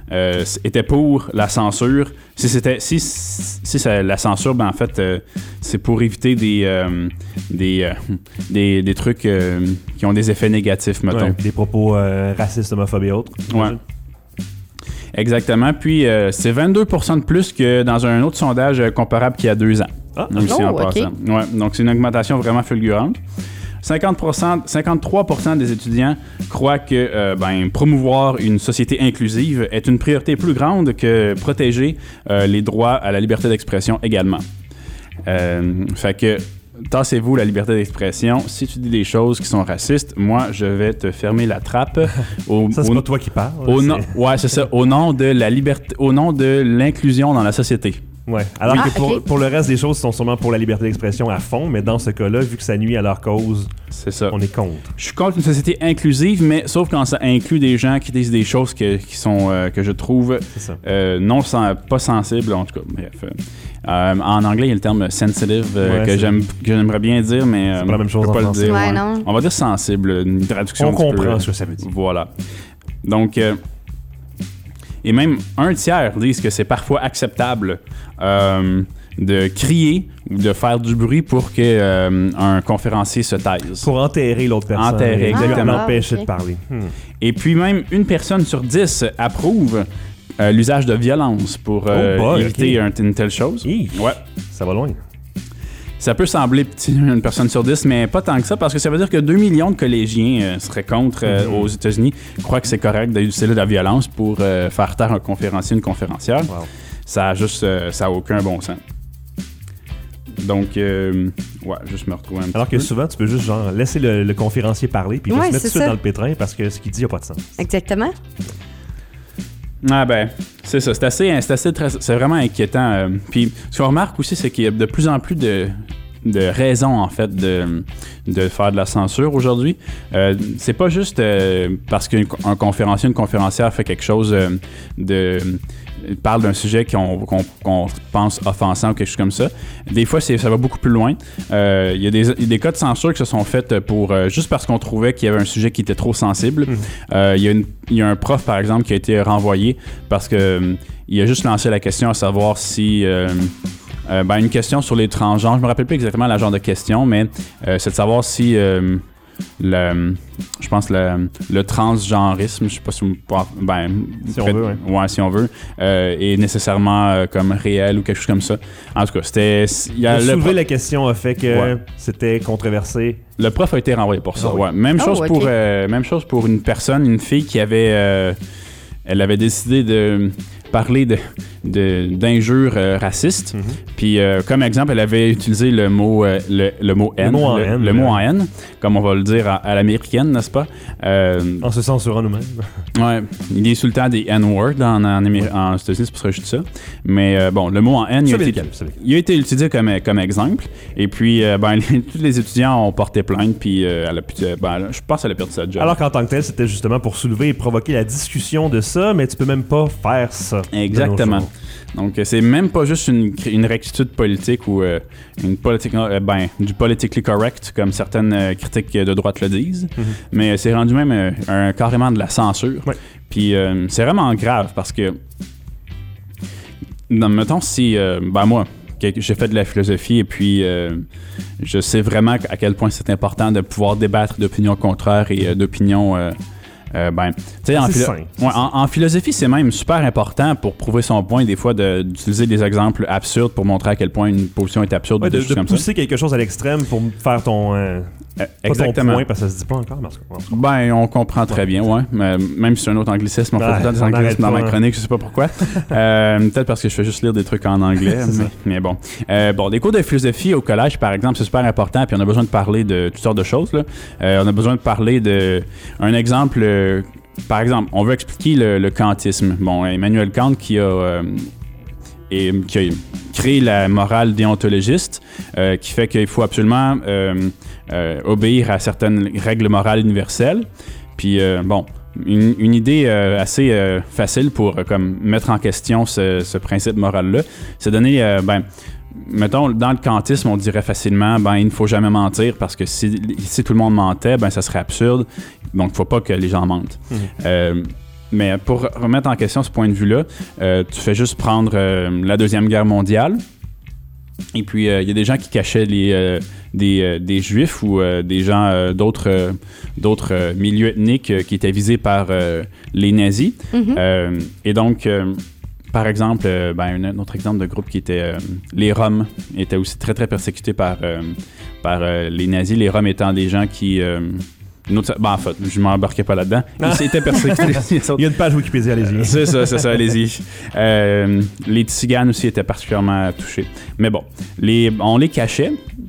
euh, était pour la censure. Si c'était si, si ça, la censure, ben en fait, euh, c'est pour éviter des euh, des, euh, des des trucs euh, qui ont des effets négatifs, mettons. Ouais, des propos euh, racistes, homophobes et autres. Ouais. Exactement. Puis euh, c'est vingt-deux pour cent de plus que dans un autre sondage euh, comparable qu'il y a deux ans. Ah, donc, oh, c'est en ok. passant. Ouais, donc c'est une augmentation vraiment fulgurante. cinquante pour cent, cinquante-trois pour cent des étudiants croient que euh, ben, promouvoir une société inclusive est une priorité plus grande que protéger euh, les droits à la liberté d'expression également. Euh, fait que tassez-vous la liberté d'expression. Si tu dis des choses qui sont racistes, moi, je vais te fermer la trappe. Au, Ça, c'est au, pas toi qui parles. au c'est- nom, ouais, c'est ça. Au nom de la liberté, au nom de l'inclusion dans la société. Ouais. Alors Ah, que pour, ok. pour le reste des choses, ils sont sûrement pour la liberté d'expression à fond, mais dans ce cas-là, vu que ça nuit à leur cause, C'est ça. on est contre. Je suis contre une société inclusive, mais sauf quand ça inclut des gens qui disent des choses que, qui sont euh, que je trouve C'est ça. euh, non sen- pas sensibles, en tout cas. Bref. Euh, euh, en anglais, il y a le terme sensitive euh, Ouais, que c'est- j'aime que j'aimerais bien dire, mais euh, C'est pas la même chose je peux en pas le français. dire. Ouais, ouais. non. On va dire sensible, une traduction. On un petit peu, comprend euh, ce que ça veut dire. Voilà. Donc, euh, et même un tiers disent que c'est parfois acceptable euh, de crier ou de faire du bruit pour que euh, un conférencier se taise. Pour enterrer l'autre personne. Enterrer, et exactement. l'empêcher Ah, ok. de parler. Hmm. Et puis même une personne sur dix approuve euh, l'usage de violence pour euh, Oh boy, éviter ok. un- une telle chose. Hi. Ouais. Ça va loin. Ça peut sembler petit, une personne sur dix, mais pas tant que ça, parce que ça veut dire que deux millions de collégiens euh, seraient contre euh, Mhm. aux États-Unis, croient que c'est correct d'utiliser la violence pour euh, faire taire un conférencier, une conférencière. Wow. Ça a juste, euh, ça a aucun bon sens. Donc, euh, ouais, juste me retrouver un petit Alors que peu. souvent, tu peux juste genre laisser le, le conférencier parler puis il va Ouais, se mettre c'est tout de suite ça. dans le pétrin parce que ce qu'il dit n'a pas de sens. Exactement. Ah ben, c'est ça, c'est assez, c'est assez très- c'est vraiment inquiétant. euh. Puis ce qu'on remarque aussi, c'est qu'il y a de plus en plus de, de raisons en fait de, de faire de la censure aujourd'hui. Euh, c'est pas juste euh, parce qu'un un conférencier, une conférencière fait quelque chose euh, de parle d'un sujet qu'on qu'on- qu'on pense offensant ou quelque chose comme ça. Des fois, c'est- ça va beaucoup plus loin. Euh, Il y a des, il y a des cas de censure qui se sont faits pour euh, juste parce qu'on trouvait qu'il y avait un sujet qui était trop sensible. Euh, Il y a une- il y a un prof, par exemple, qui a été renvoyé parce que euh, il a juste lancé la question à savoir si... euh, euh, ben, une question sur les transgenres. Je me rappelle plus exactement la genre de question, mais euh, c'est de savoir si euh, le, je pense le, le transgenrisme, je sais pas si on peut- ben, Si on peut- veut, ouais. ouais, si on veut, euh, est nécessairement euh, comme réel ou quelque chose comme ça. En tout cas, c'était, il y a Le le, soulever prof, la question a fait que Ouais. c'était controversé. le prof a été renvoyé pour ça. Ah oui. Ouais. Même Oh, chose ok. pour, euh, même chose pour une personne, une fille qui avait, euh, elle avait décidé de parler de, de- d'injures euh, racistes. Mhm. Puis, euh, comme exemple, elle avait utilisé le mot, euh, le, le mot Le N. mot en le, N, le ouais. mot en N, comme on va le dire à, à l'américaine, n'est-ce pas? Euh, En se censurant nous-mêmes. ouais, il est sous le temps des N-words en, en, Amé- en États-Unis, c'est pour ça que je dis ça. Mais euh, bon, le mot en N, il Ça a, va été, le calme, ça va le calme. il a été utilisé comme, comme exemple. Et puis, euh, ben, les- tous les étudiants ont porté plainte. Puis, euh, elle a pu, euh, ben, je pense qu'elle a perdu sa job. Alors qu'en tant que tel, c'était justement pour soulever et provoquer la discussion de ça, mais tu peux même pas faire ça. de nos Exactement. jours. Donc, euh, c'est même pas juste une, une rectitude politique ou euh, une politique, euh, ben, du politically correct, comme certaines euh, critiques de droite le disent, Mhm. mais c'est rendu même euh, un, carrément de la censure. Ouais. Puis, euh, c'est vraiment grave parce que, non, mettons, si, euh, ben moi, que- j'ai fait de la philosophie et puis euh, je sais vraiment à quel point c'est important de pouvoir débattre d'opinions contraires et euh, d'opinions. euh, euh, ben, tu sais, en, C'est philo- sain, c'est ouais, en, en philosophie, c'est même super important pour prouver son point, des fois, de- d'utiliser des exemples absurdes pour montrer à quel point une position est absurde Ouais, ou des de, choses de comme ça. pousser quelque chose à l'extrême pour faire ton, euh, Euh, pas exactement. ton point, parce que ça se dit pas encore. Mais en tout cas, en tout cas. Ben, on comprend très bien, ouais. Mais même si c'est un autre anglicisme, on fait Ouais, tout le temps des on arrête anglicismes dans pas, ma hein. chronique, je sais pas pourquoi. Euh, Peut-être parce que je fais juste lire des trucs en anglais, C'est mais, ça. mais bon. Euh, bon, des cours de philosophie au collège, par exemple, c'est super important, puis on a besoin de parler de toutes sortes de choses, là. Euh, on a besoin de parler de... Un exemple... euh, par exemple, on veut expliquer le, le kantisme. Bon, Emmanuel Kant qui a... euh, et qui a créé la morale déontologiste, euh, qui fait qu'il faut absolument euh, euh, obéir à certaines règles morales universelles. Puis, euh, bon, une, une idée euh, assez euh, facile pour euh, comme mettre en question ce, ce principe moral-là, c'est donner, euh, ben, mettons, dans le kantisme, on dirait facilement, ben, il ne faut jamais mentir parce que si, si tout le monde mentait, ben, ça serait absurde. Donc, il ne faut pas que les gens mentent. Mhm. Euh, mais pour remettre en question ce point de vue-là, euh, tu fais juste prendre euh, la Deuxième Guerre mondiale. Et puis, il euh, y a des gens qui cachaient les, euh, des, euh, des Juifs ou euh, des gens euh, d'autres, euh, d'autres euh, milieux ethniques euh, qui étaient visés par euh, les nazis. Mhm. Euh, et donc, euh, par exemple, euh, ben, un autre exemple de groupe qui était euh, les Roms étaient aussi très, très persécutés par, euh, par euh, les nazis. Les Roms étant des gens qui... Euh, Une autre, ben en fait, je m'embarquais pas là-dedans. Ils étaient persécutés. Il y a une page Wikipédia, allez-y. C'est ça, c'est ça, allez-y. Euh, les Tziganes aussi étaient particulièrement touchés. Mais bon, les, on les cachait.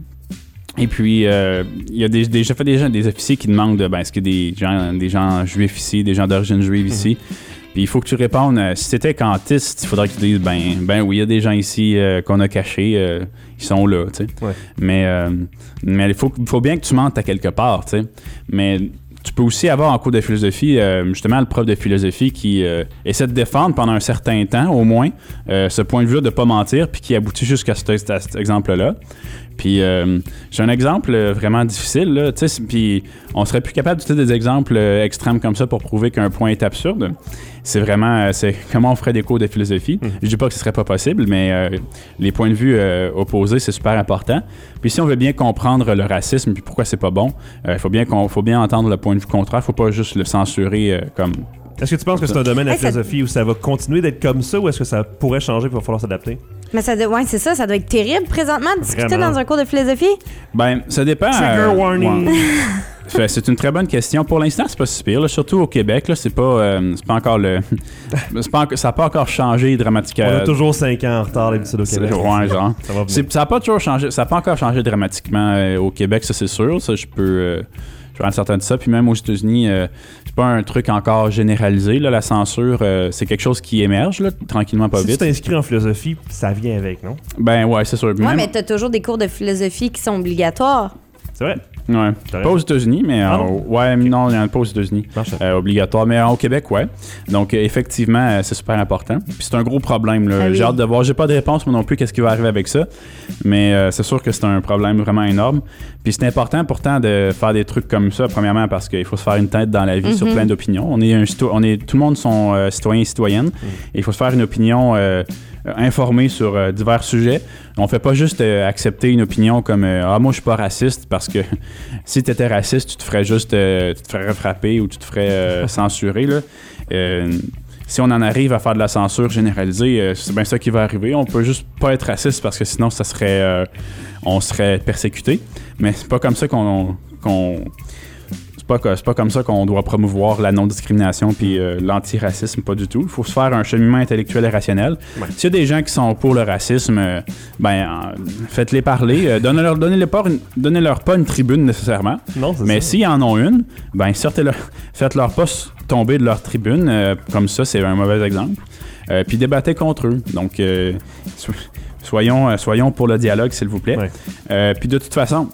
Et puis, euh, il y a des, des, j'ai fait des gens, des officiers qui demandent, ben, est-ce qu'il y a des gens, des gens juifs ici, des gens d'origine juive ici? Mm-hmm. Puis il faut que tu répondes, euh, si t'étais cantiste, il faudrait que tu dises, ben, ben oui, il y a des gens ici euh, qu'on a cachés, euh, ils sont là, tu sais. Ouais. Mais euh, mais il faut, faut bien que tu mentes à quelque part, tu sais. Mais tu peux aussi avoir en cours de philosophie, euh, justement, le prof de philosophie qui euh, essaie de défendre pendant un certain temps, au moins, euh, ce point de vue-là de pas mentir, puis qui aboutit jusqu'à cet, à cet exemple-là. Puis euh, j'ai un exemple vraiment difficile, là, tu sais, puis on serait plus capable d'utiliser des exemples euh, extrêmes comme ça pour prouver qu'un point est absurde. C'est vraiment, euh, c'est comment on ferait des cours de philosophie. Mmh. Je dis pas que ce serait pas possible, mais euh, les points de vue euh, opposés, c'est super important. Puis si on veut bien comprendre le racisme puis pourquoi c'est pas bon, il euh, faut bien qu'on, faut bien entendre le point de vue contraire. Faut pas juste le censurer euh, comme... Est-ce que tu penses que c'est un domaine, la hey, philosophie, ça... où ça va continuer d'être comme ça, ou est-ce que ça pourrait changer et il va falloir s'adapter? Mais ça doit, ouais, c'est ça, ça doit être terrible présentement de discuter Vraiment. dans un cours de philosophie. Ben, ça dépend. Trigger euh, warning. Ouais. Fait, c'est une très bonne question. Pour l'instant, c'est pas si pire. Là, surtout au Québec, là, c'est pas, euh, c'est pas encore le, c'est pas, ça n'a pas encore changé dramatiquement. On a toujours cinq ans en retard d'habitude au Québec. Ouais, genre. Ça va c'est, ça n'a pas toujours changé. Ça n'a pas encore changé dramatiquement euh, au Québec, ça c'est sûr. Ça, je peux. Euh, Je suis certain de ça. Puis même aux États-Unis, euh, c'est pas un truc encore généralisé. Là, la censure, euh, c'est quelque chose qui émerge, là, tranquillement, pas si vite. Si tu t'inscris en philosophie, ça vient avec, non? Ben ouais, c'est sûr. Ouais, même... mais t'as toujours des cours de philosophie qui sont obligatoires. C'est vrai? Ouais. Pas aux États-Unis, mais ah, euh, non? ouais, non, il n'y en a pas aux États-Unis. Euh, obligatoire. Mais euh, au Québec, ouais. Donc, euh, effectivement, euh, c'est super important. Puis c'est un gros problème. Là. Ah, oui. J'ai hâte de voir. J'ai pas de réponse, moi non plus, qu'est-ce qui va arriver avec ça. Mais euh, c'est sûr que c'est un problème vraiment énorme. Puis c'est important pourtant de faire des trucs comme ça, premièrement, parce qu'il faut se faire une tête dans la vie mm-hmm. sur plein d'opinions. On est un on est Tout le monde sont euh, citoyens et citoyennes. Mm. Et il faut se faire une opinion euh, informée sur euh, divers sujets. On fait pas juste euh, accepter une opinion comme euh, ah moi je suis pas raciste, parce que si tu étais raciste, tu te ferais juste euh, tu te ferais frapper ou tu te ferais euh, censurer là. Euh, si on en arrive à faire de la censure généralisée, euh, c'est bien ça qui va arriver. On peut juste pas être raciste parce que sinon ça serait euh, on serait persécuté. Mais c'est pas comme ça qu'on, qu'on C'est pas, c'est pas comme ça qu'on doit promouvoir la non-discrimination puis euh, l'antiracisme, pas du tout. Il faut se faire un cheminement intellectuel et rationnel. Ouais. S'il y a des gens qui sont pour le racisme, euh, ben euh, faites-les parler. Euh, donnez-leur, donnez-leur, pas une, donnez-leur pas une tribune nécessairement. Non, c'est mais ça. s'ils en ont une, ben sortez-leur, faites-leur pas tomber de leur tribune. Euh, comme ça, c'est un mauvais exemple. Euh, puis débattez contre eux. Donc, euh, so- soyons, euh, soyons pour le dialogue, s'il vous plaît. Ouais. Euh, puis de toute façon,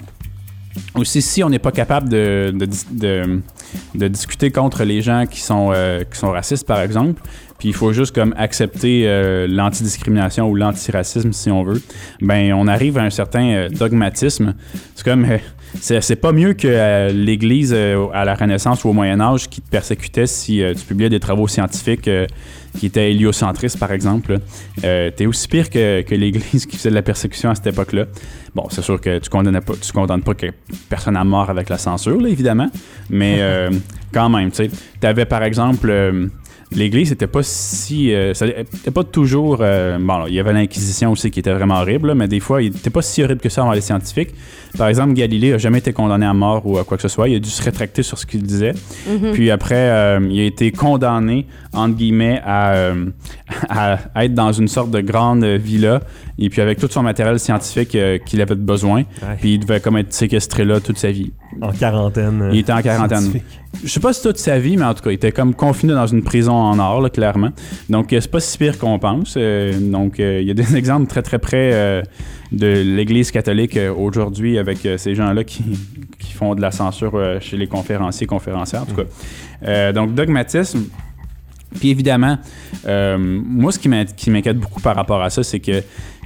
aussi, si on n'est pas capable de, de, de, de discuter contre les gens qui sont, euh, qui sont racistes, par exemple, puis il faut juste comme accepter euh, l'antidiscrimination ou l'antiracisme, si on veut, ben on arrive à un certain euh, dogmatisme. C'est comme... Euh, C'est, c'est pas mieux que euh, l'Église euh, à la Renaissance ou au Moyen-Âge qui te persécutait si euh, tu publiais des travaux scientifiques euh, qui étaient héliocentristes, par exemple. Euh, t'es aussi pire que, que l'Église qui faisait de la persécution à cette époque-là. Bon, c'est sûr que tu condamnes pas, tu condamnes pas que personne à mort avec la censure, là, évidemment, mais euh, quand même, tu sais. T'avais, par exemple... Euh, L'Église n'était pas si... Euh, ça n'était pas toujours... Euh, bon, il y avait l'Inquisition aussi qui était vraiment horrible, là, mais des fois, il n'était pas si horrible que ça envers les scientifiques. Par exemple, Galilée n'a jamais été condamné à mort ou à quoi que ce soit. Il a dû se rétracter sur ce qu'il disait. Mm-hmm. Puis après, euh, il a été condamné, entre guillemets, à, euh, à être dans une sorte de grande villa, et puis avec tout son matériel scientifique euh, qu'il avait besoin. Ouais. Puis il devait comme être séquestré là toute sa vie. En quarantaine. Il était en quarantaine. Je sais pas si toute sa vie, mais en tout cas, il était comme confiné dans une prison en or, là, clairement. Donc, euh, c'est pas si pire qu'on pense. Euh, donc, il euh, y a des exemples très, très près euh, de l'Église catholique euh, aujourd'hui avec euh, ces gens-là qui, qui font de la censure euh, chez les conférenciers, conférencières, en tout cas. Euh, donc, dogmatisme. Puis évidemment, euh, moi, ce qui m'inquiète beaucoup par rapport à ça, c'est que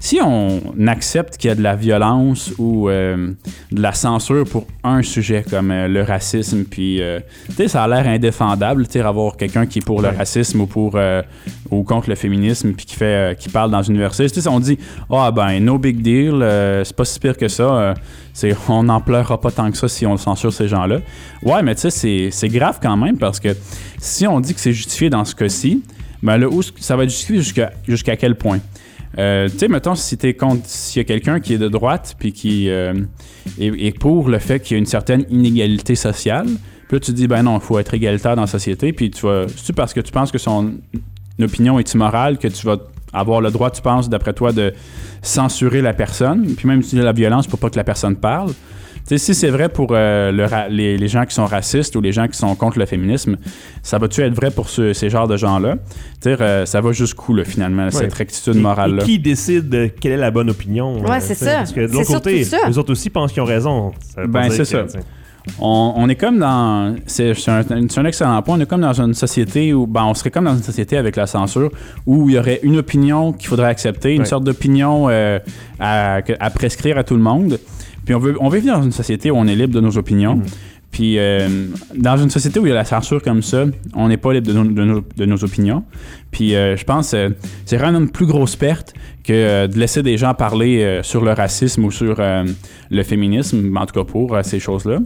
si on accepte qu'il y a de la violence ou euh, de la censure pour un sujet comme euh, le racisme, puis euh, tu sais, ça a l'air indéfendable, tu sais, avoir quelqu'un qui est pour le racisme ou pour euh, ou contre le féminisme, puis qui fait, euh, qui parle dans une université. Tu sais, on dit, ah ben, no big deal, euh, c'est pas si pire que ça. Euh, c'est, on n'en pleurera pas tant que ça si on censure ces gens-là. Ouais, mais tu sais, c'est, c'est grave quand même parce que si on dit que c'est justifié dans ce cas-ci, ben là, où ça va être justifié jusqu'à, jusqu'à quel point? Euh, tu sais, mettons, si t'es contre, s'il y a quelqu'un qui est de droite puis qui euh, est, est pour le fait qu'il y a une certaine inégalité sociale, puis là, tu te dis, ben non, il faut être égalitaire dans la société, puis tu vas, c'est-tu parce que tu penses que son opinion est immorale que tu vas avoir le droit, tu penses, d'après toi, de censurer la personne, puis même utiliser la violence pour pas que la personne parle? Tu sais, si c'est vrai pour euh, le ra- les, les gens qui sont racistes ou les gens qui sont contre le féminisme, ça va-tu être vrai pour ce, ces genres de gens-là? Tu sais, euh, ça va jusqu'où, là, finalement, ouais. cette rectitude morale-là? Et qui décide de quelle est la bonne opinion? Ouais, c'est ça. Parce que de C'est l'autre côté, surtout ça. les autres aussi pensent qu'ils ont raison. Ça veut pas Ben, dire c'est que, ça. On, on est comme dans... C'est, c'est, un, c'est un excellent point. On est comme dans une société où... Ben, on serait comme dans une société avec la censure où il y aurait une opinion qu'il faudrait accepter, une ouais. sorte d'opinion euh, à, à prescrire à tout le monde. Puis on veut, on veut vivre dans une société où on est libre de nos opinions. Mm-hmm. Puis euh, dans une société où il y a la censure comme ça, on n'est pas libre de, no, de, nos, de nos opinions. Puis euh, je pense que euh, c'est vraiment une plus grosse perte que euh, de laisser des gens parler euh, sur le racisme ou sur euh, le féminisme, en tout cas pour euh, ces choses-là.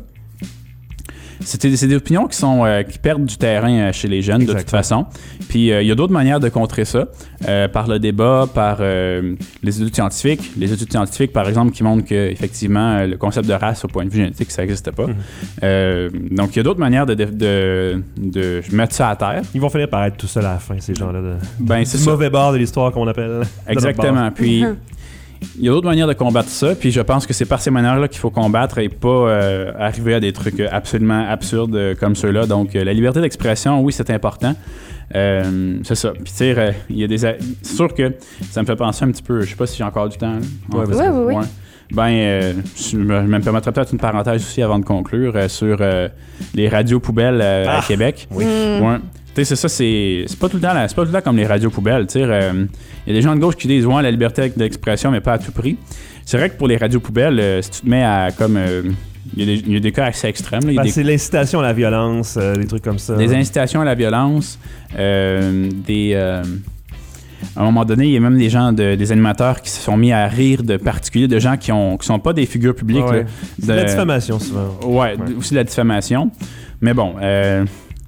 C'est des, c'est des opinions qui sont euh, qui perdent du terrain euh, chez les jeunes. Exactement. De toute façon. Puis il euh, y a d'autres manières de contrer ça, euh, par le débat, par euh, les études scientifiques. Les études scientifiques, par exemple, qui montrent que effectivement euh, le concept de race au point de vue génétique, ça n'existe pas. Mm-hmm. Euh, donc il y a d'autres manières de, de, de, de mettre ça à terre. Ils vont finir par être tout seuls à la fin, ces gens-là. De, ben, c'est du ça. mauvais bord de l'histoire qu'on appelle. Exactement. Puis il y a d'autres manières de combattre ça, puis je pense que c'est par ces manières-là qu'il faut combattre et pas euh, arriver à des trucs absolument absurdes euh, comme ceux-là. Donc, euh, la liberté d'expression, oui, c'est important. Euh, c'est ça. Puis, tu sais, euh, il y a des... A- c'est sûr que ça me fait penser un petit peu... Je sais pas si j'ai encore du temps. Là. Ouais, oui, oui, oui. Ouais. Ben, euh, je me, je me permettrais peut-être une parenthèse aussi avant de conclure euh, sur euh, les radios poubelles euh, ah, à Québec. Oui. Mm. Ouais. Tu sais, c'est ça, c'est, c'est pas tout le temps, c'est pas tout le temps comme les radios poubelles. Tu sais, il euh, y a des gens de gauche qui disent ouais, la liberté d'expression, mais pas à tout prix. C'est vrai que pour les radios poubelles, euh, si tu te mets à comme, il euh, y, y a des cas assez extrêmes. Là, ben, des, c'est l'incitation à la violence, euh, des trucs comme ça. Des incitations à la violence, euh, des. Euh, à un moment donné, il y a même des gens, de, des animateurs qui se sont mis à rire de particuliers, de gens qui ont, qui sont pas des figures publiques. Ah ouais. Là, c'est de, de la diffamation souvent. Ouais, ouais. Aussi de la diffamation. Mais bon. Euh,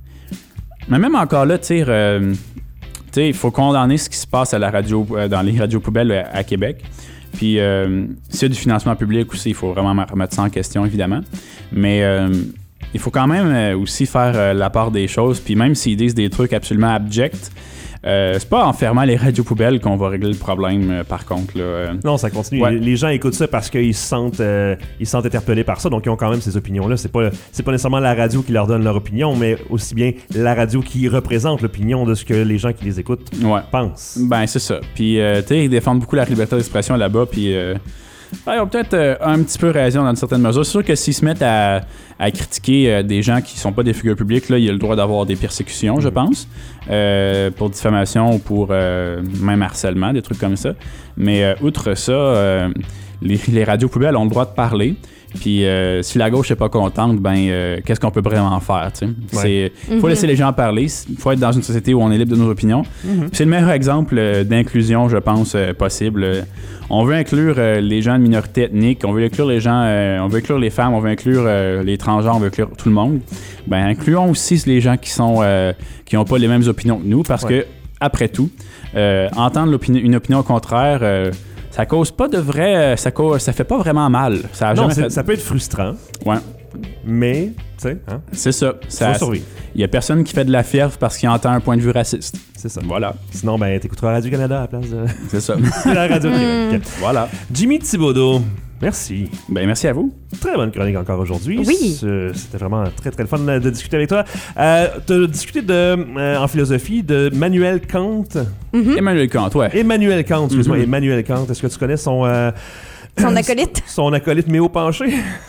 Mais même encore là, tu sais, euh, il faut condamner ce qui se passe à la radio, euh, dans les radios poubelles à, à Québec. Puis, euh, s'il y a du financement public aussi, il faut vraiment remettre ça en question, évidemment. Mais euh, il faut quand même euh, aussi faire euh, la part des choses. Puis même s'ils disent des trucs absolument abjects, Euh, c'est pas en fermant les radios poubelles qu'on va régler le problème, euh, par contre. Là, euh. Non, ça continue. Ouais. Les, les gens écoutent ça parce qu'ils se sentent, euh, ils se sentent interpellés par ça, donc ils ont quand même ces opinions-là. C'est pas, c'est pas nécessairement la radio qui leur donne leur opinion, mais aussi bien la radio qui représente l'opinion de ce que les gens qui les écoutent ouais. pensent. Ben, c'est ça. Puis, euh, tu sais, ils défendent beaucoup la liberté d'expression là-bas, puis... Euh Ben, ils ont peut-être euh, un petit peu raison dans une certaine mesure. C'est sûr que s'ils se mettent à, à critiquer euh, des gens qui sont pas des figures publiques, là, il y a le droit d'avoir des persécutions, mm-hmm. je pense, euh, pour diffamation ou pour euh, même harcèlement, des trucs comme ça. Mais euh, outre ça, euh, les, les radios poubelles ont le droit de parler. Puis euh, si la gauche n'est pas contente, ben euh, qu'est-ce qu'on peut vraiment faire, tu sais? Ouais. Il faut mm-hmm. laisser les gens parler. Il faut être dans une société où on est libre de nos opinions. Mm-hmm. C'est le meilleur exemple euh, d'inclusion, je pense, euh, possible. Euh, on veut inclure euh, les gens de minorité ethnique, on veut inclure les gens, euh, on veut inclure les femmes, on veut inclure euh, les transgenres, on veut inclure tout le monde. Ben incluons aussi les gens qui sont euh, qui n'ont pas les mêmes opinions que nous, parce ouais. que après tout, euh, entendre une opinion contraire. Euh, Ça cause pas de vrai... Ça, cause, ça fait pas vraiment mal. Ça, a non, jamais fait... ça peut être frustrant. Ouais. Mais, tu sais... Hein, c'est ça. ça il y a personne qui fait de la fièvre parce qu'il entend un point de vue raciste. C'est ça. Voilà. Sinon, ben, t'écouteras Radio-Canada à la place de... C'est ça. C'est la Radio-Québec. Voilà. Jimmy Thibodeau, merci. Ben, merci à vous. Très bonne chronique encore aujourd'hui. Oui. C'était vraiment très, très le fun de discuter avec toi. Euh, tu as discuté de, euh, en philosophie de Manuel Kant. Mm-hmm. Emmanuel Kant, ouais. Emmanuel Kant, excuse-moi. Mm-hmm. Emmanuel Kant. Est-ce que tu connais son... Euh, son acolyte? Son acolyte Méo Penché?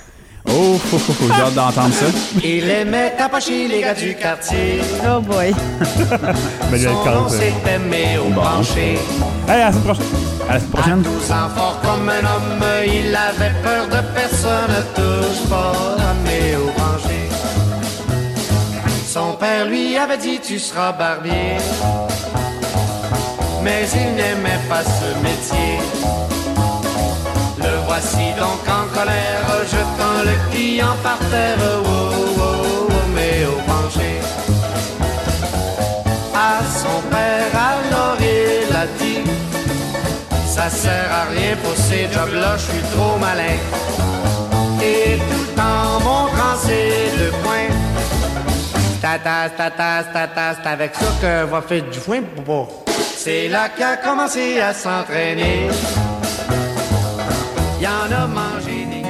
Oh, faut, faut, faut, j'ai hâte d'entendre ça. Il aimait tapacher les gars du quartier. Oh boy. Manuel Son nom Kant. c'était Méo Branché. Hey, à la semaine prochaine. À la semaine prochaine. Tous en fort comme un homme, il avait peur de personne, touche pas à Méo Branché. Son père lui avait dit tu seras barbier, mais il n'aimait pas ce métier. Le voici donc en colère, jetant le client par terre. Oh, oh, oh, Méo Branché. À son père alors il a dit, ça sert à rien pour ces jobs-là, je suis trop malin. Et tout en montrant ses deux poings, tatas, tatas, tatas, c'est avec ça que va faire du foin, bobo. C'est là qu'il a commencé à s'entraîner. Il en a mangé des...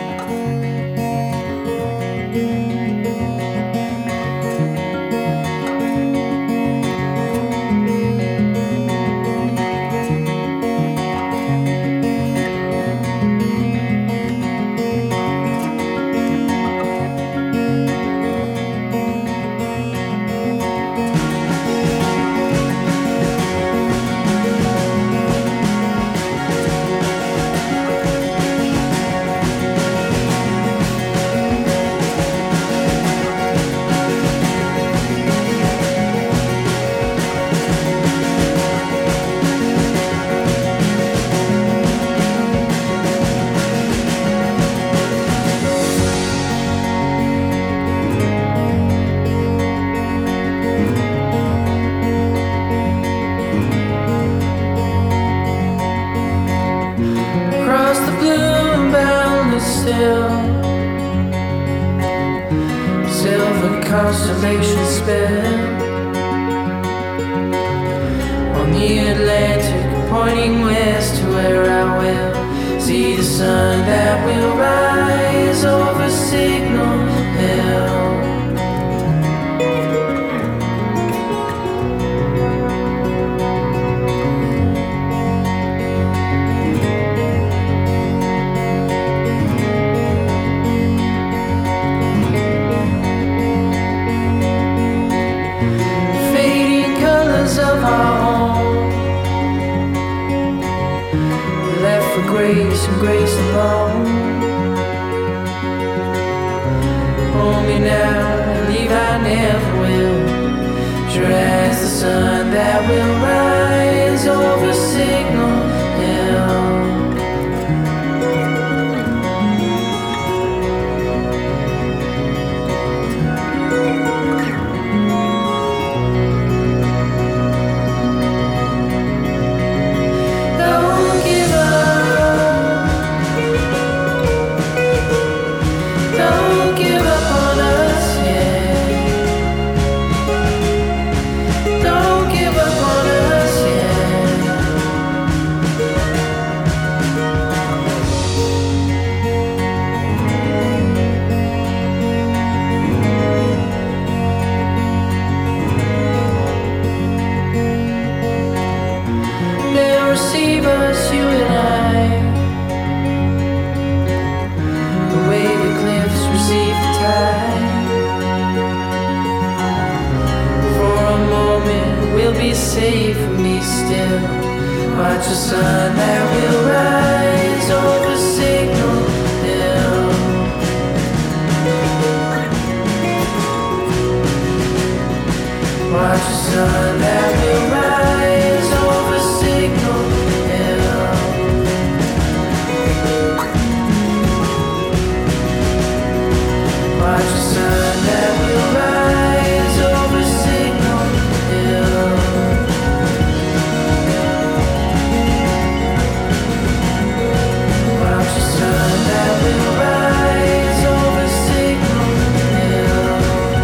Across the blue and boundless still, silver constellation spin on the Atlantic, pointing west to where I will see the sun that will rise over Signal Hill. Fading colors of our home, left for grace and grace alone. Hold me now, leave I never will. Sure as the sun that will rise over Signal Hill. Don't give up. Don't give up on us yet. Don't give up on us yet. They'll receive us, you and I, the way the cliffs receive the tide. For a moment we'll be safe and be still. Watch the sun that will rise over Signal Hill. Watch the sun that will rise over Signal Hill. Watch the sun that will rise over Signal Hill. Watch the sun that will rise over Signal Hill.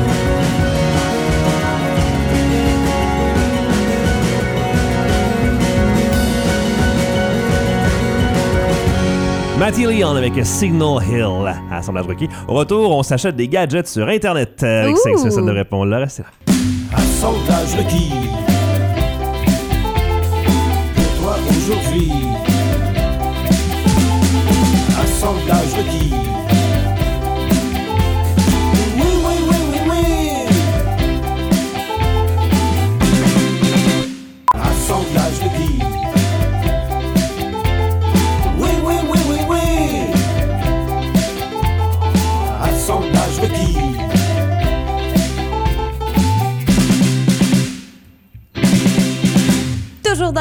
Matty Leon avec Signal Hill, Assemblage Rocky. Au retour, on s'achète des gadgets sur Internet avec Ouh. cinq cents de répondre là. Restez là. Assemblage Lucky. Pour toi aujourd'hui. Assemblage Lucky.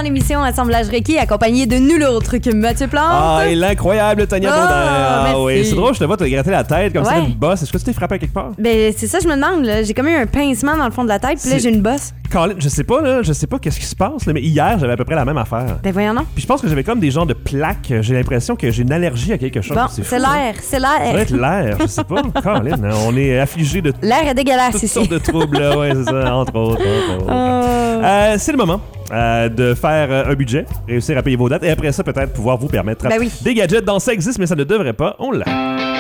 l'émission Assemblage Requis, accompagné de nul autre que Mathieu Plante. Ah, et l'incroyable Tania Oh, Baudin. Ah merci. oui, c'est drôle, je te vois te gratter la tête comme ça, Ouais. une bosse. Est-ce que tu t'es frappé à quelque part? Ben, c'est ça, je me demande. là. J'ai comme eu un pincement dans le fond de la tête, puis là, C'est- j'ai une bosse. Colin, je sais pas, là, je sais pas qu'est-ce qui se passe, là, mais hier, j'avais à peu près la même affaire. Ben, voyons non. Puis je pense que j'avais comme des genres de plaques. J'ai l'impression que j'ai une allergie à quelque chose. Bon, c'est fou, c'est hein. l'air, c'est Ça doit l'air. être l'air, je sais pas. Colin, hein, on est affligé de L'air est dégueulasse toutes ici. sortes de troubles, là, ouais, c'est ça, entre autres. Entre autres. Euh, Euh, c'est le moment euh, de faire euh, un budget, réussir à payer vos dates, et après ça, peut-être pouvoir vous permettre Ben oui. des gadgets. Dans ça existe, mais ça ne devrait pas. On l'a.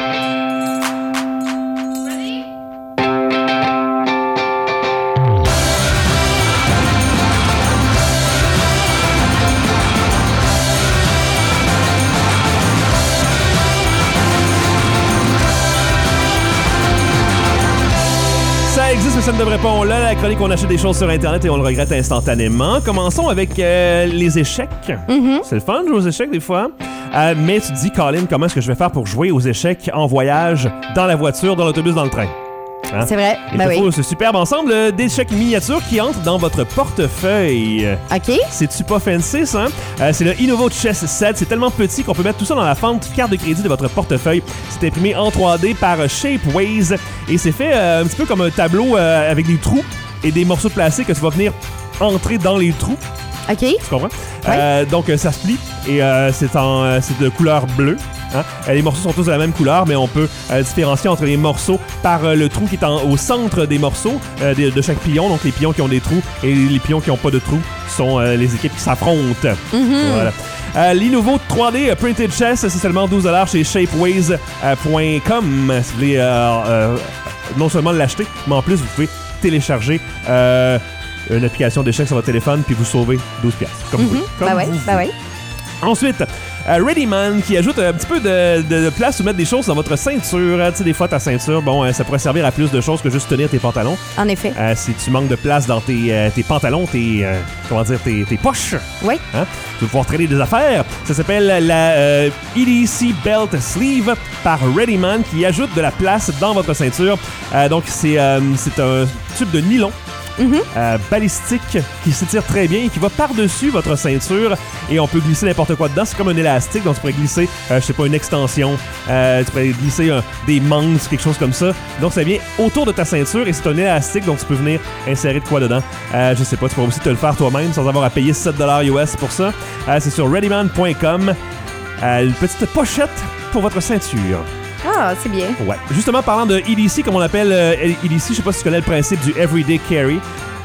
Ça existe, mais ça ne devrait pas. On l'a, la chronique, on achète des choses sur Internet et on le regrette instantanément. Commençons avec euh, les échecs. Mm-hmm. C'est le fun de jouer aux échecs des fois. Euh, mais tu te dis, Colin, comment est-ce que je vais faire pour jouer aux échecs en voyage, dans la voiture, dans l'autobus, dans le train? Hein? C'est vrai, Il ben te oui. faut ce superbe ensemble euh, d'échecs miniatures qui entrent dans votre portefeuille. OK. C'est-tu pas fancy, ça? Euh, c'est le Innovo Chess Set. C'est tellement petit qu'on peut mettre tout ça dans la fente carte de crédit de votre portefeuille. C'est imprimé en trois D par euh, Shapeways et c'est fait euh, un petit peu comme un tableau euh, avec des trous et des morceaux de plastique que tu vas venir entrer dans les trous. OK. Tu comprends? Euh, donc, euh, ça se plie et euh, c'est en, euh, c'est de couleur bleue. Hein? Euh, Les morceaux sont tous de la même couleur, mais on peut euh, différencier entre les morceaux par euh, le trou qui est en- au centre des morceaux euh, de, de chaque pion. Donc, les pions qui ont des trous et les pions qui n'ont pas de trous sont euh, les équipes qui s'affrontent. Voilà. Euh, L'Innovo trois D Printed Chess, c'est seulement douze dollars chez shapeways point com. Si vous voulez euh, euh, non seulement l'acheter, mais en plus, vous pouvez télécharger euh, une application d'échecs sur votre téléphone puis vous sauvez douze piastres. Comme vous voulez. Comme Ben ouais, vous ben ouais. Ensuite, euh, Readyman qui ajoute un petit peu de, de- de place où mettre des choses dans votre ceinture. Euh, Tu sais, des fois, ta ceinture, bon, euh, ça pourrait servir à plus de choses que juste tenir tes pantalons. En effet. Euh, si tu manques de place dans tes, euh, tes pantalons, tes, euh, comment dire, tes, tes poches, Oui. hein, tu vas pouvoir traîner des affaires. Ça s'appelle la euh, E D C Belt Sleeve par Readyman qui ajoute de la place dans votre ceinture. Euh, donc, c'est euh, c'est un tube de nylon. Euh, balistique qui s'étire très bien et qui va par-dessus votre ceinture et on peut glisser n'importe quoi dedans. C'est comme un élastique, donc tu pourrais glisser, euh, je sais pas, une extension, euh, tu pourrais glisser un- des manches, quelque chose comme ça. Donc ça vient autour de ta ceinture et c'est un élastique, donc tu peux venir insérer de quoi dedans. Euh, je sais pas, tu pourrais aussi te le faire toi-même sans avoir à payer sept dollars U S pour ça. Euh, c'est sur readyman point com. Euh, une petite pochette pour votre ceinture. Ah, c'est bien. Ouais. Justement, parlant de E D C, comme on l'appelle euh, E D C, je sais pas si tu connais le principe du Everyday Carry.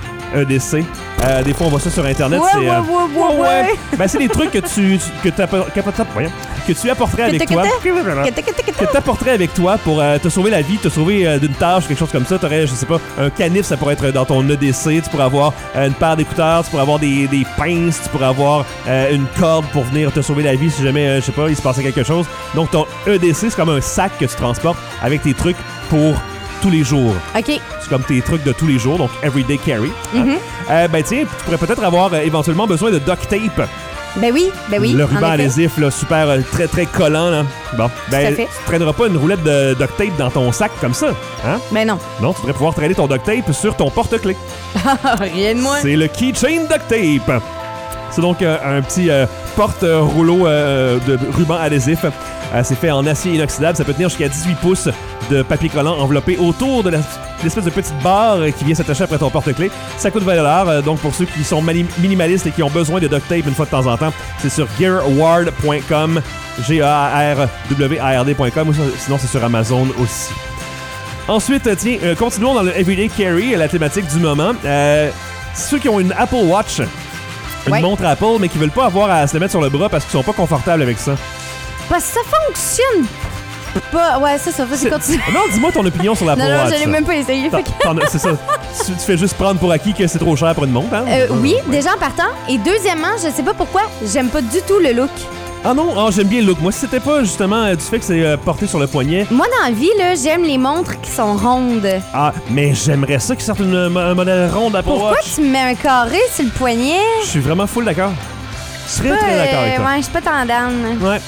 E D C. Euh, des fois, on voit ça sur Internet. Ouais, c'est, ouais, euh, ouais, ouais, ouais. Ben, c'est des trucs que tu, tu- que, t'appor- que, t'appor- voyons, que tu apporterais avec toi. Que t'apporterais avec toi pour euh, te sauver la vie, te sauver euh, d'une tâche, quelque chose comme ça. T'aurais, je sais pas, un canif, ça pourrait être dans ton E D C. Tu pourrais avoir euh, une paire d'écouteurs, tu pourrais avoir des, des pinces, tu pourrais avoir euh, une corde pour venir te sauver la vie si jamais, euh, je sais pas, il se passait quelque chose. Donc, ton E D C, c'est comme un sac que tu transportes avec tes trucs pour tous les jours. OK. C'est comme tes trucs de tous les jours, donc everyday carry. hein. Mhm. Euh, ben tiens, tu pourrais peut-être avoir euh, éventuellement besoin de duct tape. Ben oui, ben oui. Le en ruban effet. adhésif, là, super, euh, très très collant. Là. Bon, ben, Tout à fait. tu traîneras pas une roulette de duct tape dans ton sac comme ça. Hein? Ben non. Non, tu devrais pouvoir traîner ton duct tape sur ton porte-clés. Rien de moins. C'est le keychain duct tape. C'est donc euh, un petit euh, porte-rouleau euh, de ruban adhésif. Euh, c'est fait en acier inoxydable. Ça peut tenir jusqu'à dix-huit pouces de papier collant enveloppé autour de la- l'espèce de petite barre euh, qui vient s'attacher après ton porte-clés. Ça coûte vingt dollars. Euh, donc, pour ceux qui sont mani- minimalistes et qui ont besoin de duct tape une fois de temps en temps, c'est sur gearward point com, G A R W A R D point com, ou sinon c'est sur Amazon aussi. Ensuite, euh, tiens, euh, continuons dans le Everyday Carry, la thématique du moment. Euh, ceux qui ont une Apple Watch, une Ouais. montre Apple, mais qui veulent pas avoir à se la mettre sur le bras parce qu'ils sont pas confortables avec ça. Parce que ça fonctionne pas. Ouais, ça, ça fait C'est- continuer. Non, dis-moi ton opinion sur l'Apple Non, non, Watch. je l'ai même pas essayé. T'en- fait que- t'en as- C'est ça. Tu, tu fais juste prendre pour acquis que c'est trop cher pour une montre, hein? Euh, oui, déjà en partant. Et deuxièmement, je sais pas pourquoi, j'aime pas du tout le look. Ah non, ah, j'aime bien le look. Moi, si c'était pas justement euh, du fait que c'est euh, porté sur le poignet. Moi, dans la vie, là, j'aime les montres qui sont rondes. Ah, mais j'aimerais ça qu'ils sortent une- un modèle rond d'Apple Pourquoi Watch. tu me mets un carré sur le poignet? Je suis vraiment full d'accord. Très, Pas, très d'accord avec euh, toi. ouais, je suis pas tendance. Ouais.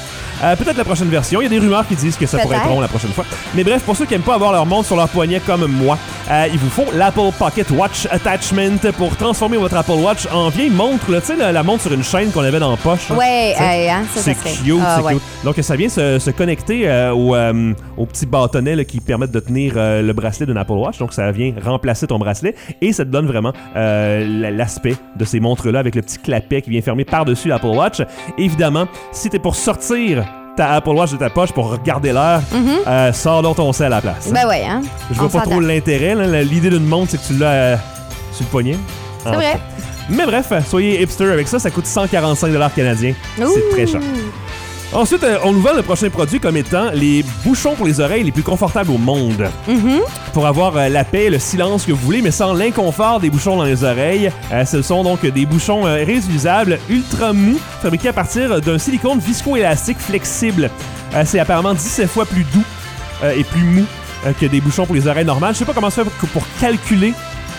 Euh, peut-être la prochaine version. Il y a des rumeurs qui disent que ça pourrait être bon la prochaine fois. Mais bref, pour ceux qui n'aiment pas avoir leur montre sur leur poignet comme moi, euh, il vous faut l'Apple Pocket Watch Attachment pour transformer votre Apple Watch en vieille montre. Tu sais, la, la montre sur une chaîne qu'on avait dans la poche. Hein? Ouais, hey, hein, ça, c'est ça serait... cute, ah, c'est ouais. cute. Donc, ça vient se, se connecter euh, au, euh, au petit bâtonnet là, qui permettent de tenir euh, le bracelet d'une Apple Watch. Donc, ça vient remplacer ton bracelet et ça te donne vraiment euh, l'aspect de ces montres-là avec le petit clapet qui vient fermer par-dessus l'Apple Watch. Évidemment, si t'es pour sortir ta Apple Watch de ta poche pour regarder l'heure, mm-hmm. euh, sors donc ton sel à la place. Ben ouais, hein. Je vois On pas trop s'entend. l'intérêt. Là. L'idée d'une montre, c'est que tu l'as euh, sur le poignet. C'est vrai. Fait. Mais bref, soyez hipster avec ça. Ça coûte cent quarante-cinq dollars canadiens. Ouh. C'est très cher. Ensuite, euh, on nous vend le prochain produit comme étant les bouchons pour les oreilles les plus confortables au monde. Mm-hmm. Pour avoir euh, la paix et le silence que vous voulez, mais sans l'inconfort des bouchons dans les oreilles. Euh, ce sont donc des bouchons euh, réutilisables, ultra mous, fabriqués à partir d'un silicone viscoélastique flexible. Euh, c'est apparemment dix-sept fois plus doux euh, et plus mou euh, que des bouchons pour les oreilles normales. Je sais pas comment ça fait pour, pour calculer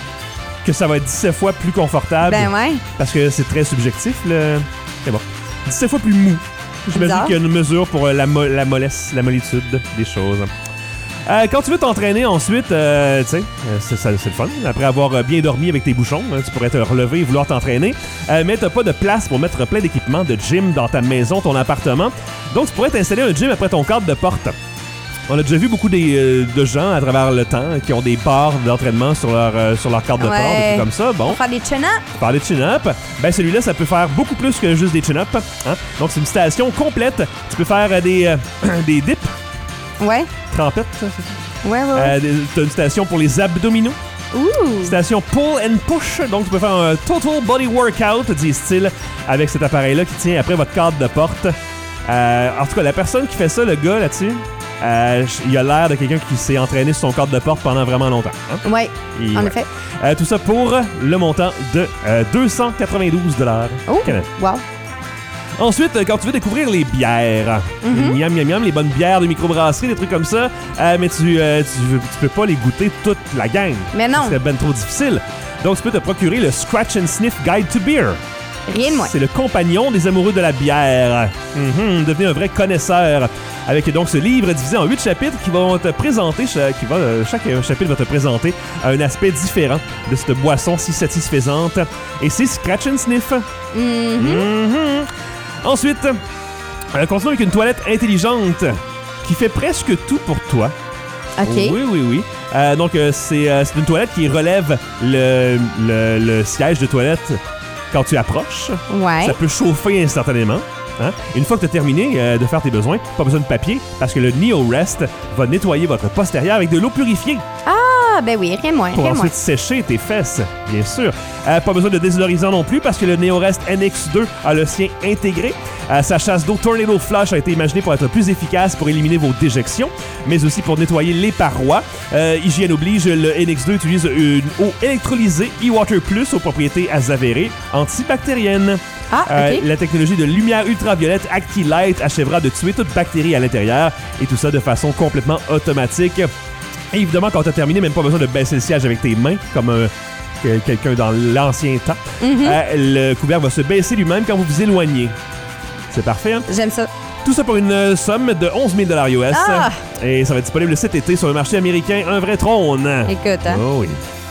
que ça va être dix-sept fois plus confortable. Ben ouais. Parce que c'est très subjectif, le... C'est bon. dix-sept fois plus mou. J'imagine qu'il y a une mesure pour euh, la, mo- la mollesse, la mollitude des choses. Euh, quand tu veux t'entraîner ensuite, euh, tu sais, euh, c'est, c'est, c'est le fun. Après avoir euh, bien dormi avec tes bouchons, hein, tu pourrais te relever et vouloir t'entraîner. Euh, mais t'as pas de place pour mettre plein d'équipements de gym dans ta maison, ton appartement. Donc, tu pourrais t'installer un gym après ton cadre de porte. On a déjà vu beaucoup des, euh, de gens à travers le temps qui ont des barres d'entraînement sur leur, euh, sur leur carte de Ouais. porte, des trucs comme ça. Bon. Pour faire des chin-ups. Parler de chin-up, ben celui-là, ça peut faire beaucoup plus que juste des chin-up. Hein? Donc, c'est une station complète. Tu peux faire euh, des, euh, des dips, Ouais. trempettes, ça, c'est ça? Ouais, ouais, ouais. Euh, des- t'as une station pour les abdominaux. Ouh. Station pull and push. Donc, tu peux faire un total body workout, disent-ils, avec cet appareil-là qui tient après votre cadre de porte. Euh, en tout cas, la personne qui fait ça, le gars là-dessus, euh, il a l'air de quelqu'un qui s'est entraîné sur son cadre de porte pendant vraiment longtemps. Hein? Ouais, Et en ouais. effet. Euh, tout ça pour le montant de euh, deux cent quatre-vingt-douze dollars Oh, canadiens. wow. Ensuite, euh, quand tu veux découvrir les bières, Mhm. miam miam miam, les bonnes bières de microbrasserie, des trucs comme ça, euh, mais tu, euh, tu, veux- tu peux pas les goûter toute la gang. Mais non. Ce serait ben trop difficile. Donc, tu peux te procurer le Scratch and Sniff Guide to Beer. Rien de moins. C'est le compagnon des amoureux de la bière. Mhm, devenez un vrai connaisseur. Avec donc ce livre divisé en huit chapitres qui vont te présenter, cha- qui va, euh, chaque euh, chapitre va te présenter un aspect différent de cette boisson si satisfaisante. Et c'est Scratch and Sniff. Mhm. Mhm. Ensuite, euh, continuons avec une toilette intelligente qui fait presque tout pour toi. OK. Oui, oui, oui. Euh, donc, euh, c'est, euh, c'est une toilette qui relève le, le, le siège de toilette quand tu approches. Ouais. Ça peut chauffer instantanément. Hein? Une fois que tu as terminé euh, de faire tes besoins, pas besoin de papier parce que le NeoRest va nettoyer votre postérieur avec de l'eau purifiée Ah, ben oui, rien de moins. pour Rien de moins. ensuite sécher tes fesses, bien sûr. Euh, pas besoin de désodorisant non plus parce que le NeoRest N X deux a le sien intégré. Euh, sa chasse d'eau Tornado Flush a été imaginée pour être plus efficace pour éliminer vos déjections, mais aussi pour nettoyer les parois. Euh, hygiène oblige, le N X deux utilise une eau électrolysée e-Water Plus aux propriétés avérées antibactériennes. Ah, Euh, OK. La technologie de lumière ultraviolette ActiLight achèvera de tuer toute bactérie à l'intérieur et tout ça de façon complètement automatique. Et évidemment, quand tu as terminé, même pas besoin de baisser le siège avec tes mains comme un- que- quelqu'un dans l'ancien temps. Mhm. Euh, le couvercle va se baisser lui-même quand vous vous éloignez. C'est parfait, hein? J'aime ça. Tout ça pour une euh, somme de onze mille dollars U S. Ah! Et ça va être disponible cet été sur le marché américain. Un vrai trône. Écoute, hein. Oh oui.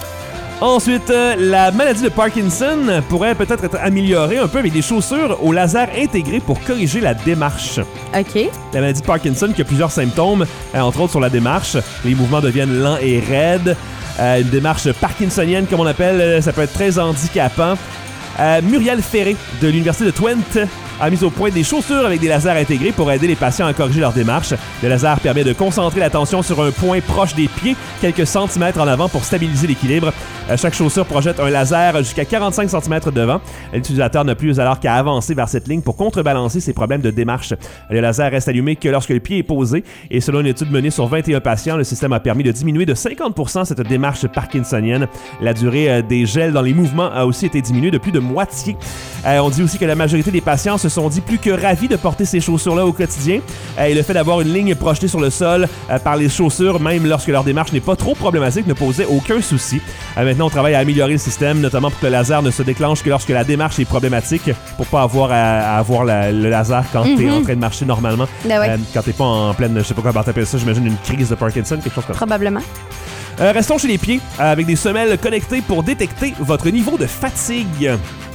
Ensuite, euh, la maladie de Parkinson pourrait peut-être être améliorée un peu avec des chaussures au laser intégré pour corriger la démarche. OK. La maladie de Parkinson qui a plusieurs symptômes, euh, entre autres sur la démarche. Les mouvements deviennent lents et raides. Euh, une démarche parkinsonienne, comme on l'appelle, euh, ça peut être très handicapant. Euh, Muriel Ferré de l'Université de Twente a mis au point des chaussures avec des lasers intégrés pour aider les patients à corriger leur démarche. Le laser permet de concentrer l'attention sur un point proche des pieds, quelques centimètres en avant pour stabiliser l'équilibre. Euh, chaque chaussure projette un laser jusqu'à quarante-cinq centimètres devant. L'utilisateur n'a plus alors qu'à avancer vers cette ligne pour contrebalancer ses problèmes de démarche. Le laser reste allumé que lorsque le pied est posé et selon une étude menée sur vingt et un patients, le système a permis de diminuer de cinquante pour cent cette démarche parkinsonienne. La durée euh, des gels dans les mouvements a aussi été diminuée de plus de moitié. Euh, on dit aussi que la majorité des patients se sont dit plus que ravis de porter ces chaussures-là au quotidien. Euh, et le fait d'avoir une ligne projetée sur le sol euh, par les chaussures, même lorsque leur démarche n'est pas trop problématique, ne posait aucun souci. Euh, maintenant, on travaille à améliorer le système, notamment pour que le laser ne se déclenche que lorsque la démarche est problématique, pour pas avoir à, à avoir la, le laser quand mm-hmm. t'es en train de marcher normalement. Ben ouais. euh, quand t'es pas en pleine, je sais pas comment t'appelles ça, j'imagine une crise de Parkinson, quelque chose comme ça. Probablement. Euh, restons chez les pieds, euh, avec des semelles connectées pour détecter votre niveau de fatigue.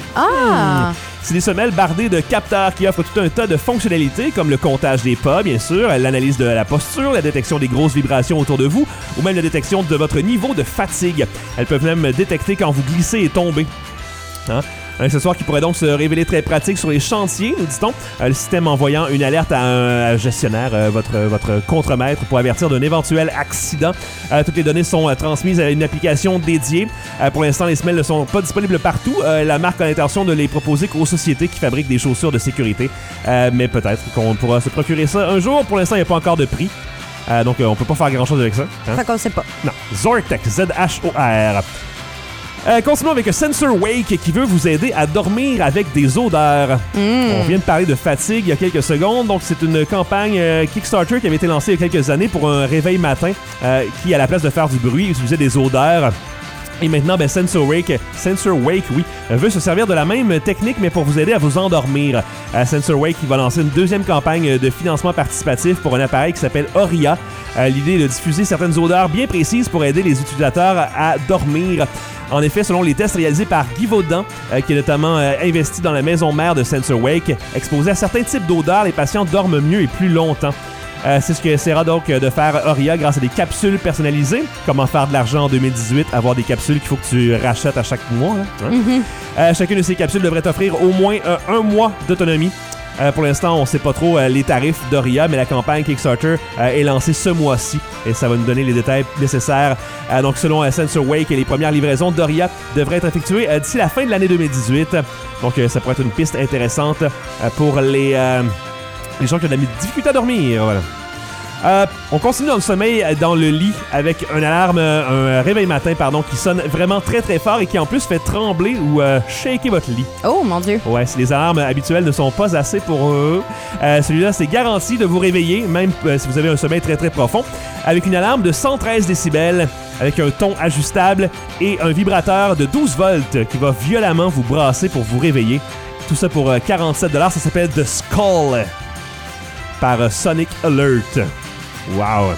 Ah! Mmh. C'est des semelles bardées de capteurs qui offrent tout un tas de fonctionnalités, comme le comptage des pas, bien sûr, l'analyse de la posture, la détection des grosses vibrations autour de vous, ou même la détection de votre niveau de fatigue. Elles peuvent même détecter quand vous glissez et tombez. Hein? Un accessoire qui pourrait donc se révéler très pratique sur les chantiers, nous dit-on. Euh, le système envoyant une alerte à un gestionnaire, euh, votre, votre contremaître, pour avertir d'un éventuel accident. Euh, toutes les données sont euh, transmises à une application dédiée. Euh, pour l'instant, les semelles ne sont pas disponibles partout. Euh, la marque a l'intention de les proposer qu'aux sociétés qui fabriquent des chaussures de sécurité. Euh, mais peut-être qu'on pourra se procurer ça un jour. Pour l'instant, il n'y a pas encore de prix. Euh, donc, euh, on peut pas faire grand-chose avec ça. Hein? Fait qu'on sait pas. Non. Zortec, Z H O R. Euh, continuons avec Sensor Wake qui veut vous aider à dormir avec des odeurs. Mm. On vient de parler de fatigue il y a quelques secondes, donc c'est une campagne euh, Kickstarter qui avait été lancée il y a quelques années pour un réveil matin euh, qui, à la place de faire du bruit, utilisait des odeurs. Et maintenant, ben, Sensor Wake, Sensor Wake, oui, veut se servir de la même technique, mais pour vous aider à vous endormir. Euh, Sensor Wake, il va lancer une deuxième campagne de financement participatif pour un appareil qui s'appelle Auria. Euh, l'idée est de diffuser certaines odeurs bien précises pour aider les utilisateurs à dormir. En effet, selon les tests réalisés par Guy Vaudan, euh, qui est notamment euh, investi dans la maison mère de Sensor Wake, exposés à certains types d'odeurs, les patients dorment mieux et plus longtemps. Euh, c'est ce que essaiera donc de faire Auria grâce à des capsules personnalisées. Comment faire de l'argent en deux mille dix-huit, avoir des capsules qu'il faut que tu rachètes à chaque mois. Hein? Mm-hmm. Euh, chacune de ces capsules devrait t'offrir au moins euh, un mois d'autonomie. Euh, pour l'instant, on ne sait pas trop euh, les tarifs d'Auria, mais la campagne Kickstarter euh, est lancée ce mois-ci et ça va nous donner les détails nécessaires. Euh, donc, selon euh, Sensor Wake, les premières livraisons d'Auria devraient être effectuées euh, d'ici la fin de l'année deux mille dix-huit. Donc, euh, ça pourrait être une piste intéressante euh, pour les, euh, les gens qui ont de la difficulté à dormir. Voilà. Euh, on continue dans le sommeil, dans le lit, avec une alarme, un réveil matin, pardon, qui sonne vraiment très très fort et qui en plus fait trembler ou euh, shaker votre lit. Oh mon Dieu! Ouais, si les alarmes habituelles ne sont pas assez pour eux, euh, celui-là, c'est garanti de vous réveiller, même euh, si vous avez un sommeil très très profond, avec une alarme de cent treize décibels, avec un ton ajustable et un vibrateur de douze volts qui va violemment vous brasser pour vous réveiller. Tout ça pour euh, quarante-sept dollars. Ça s'appelle The Skull par euh, Sonic Alert. Wow!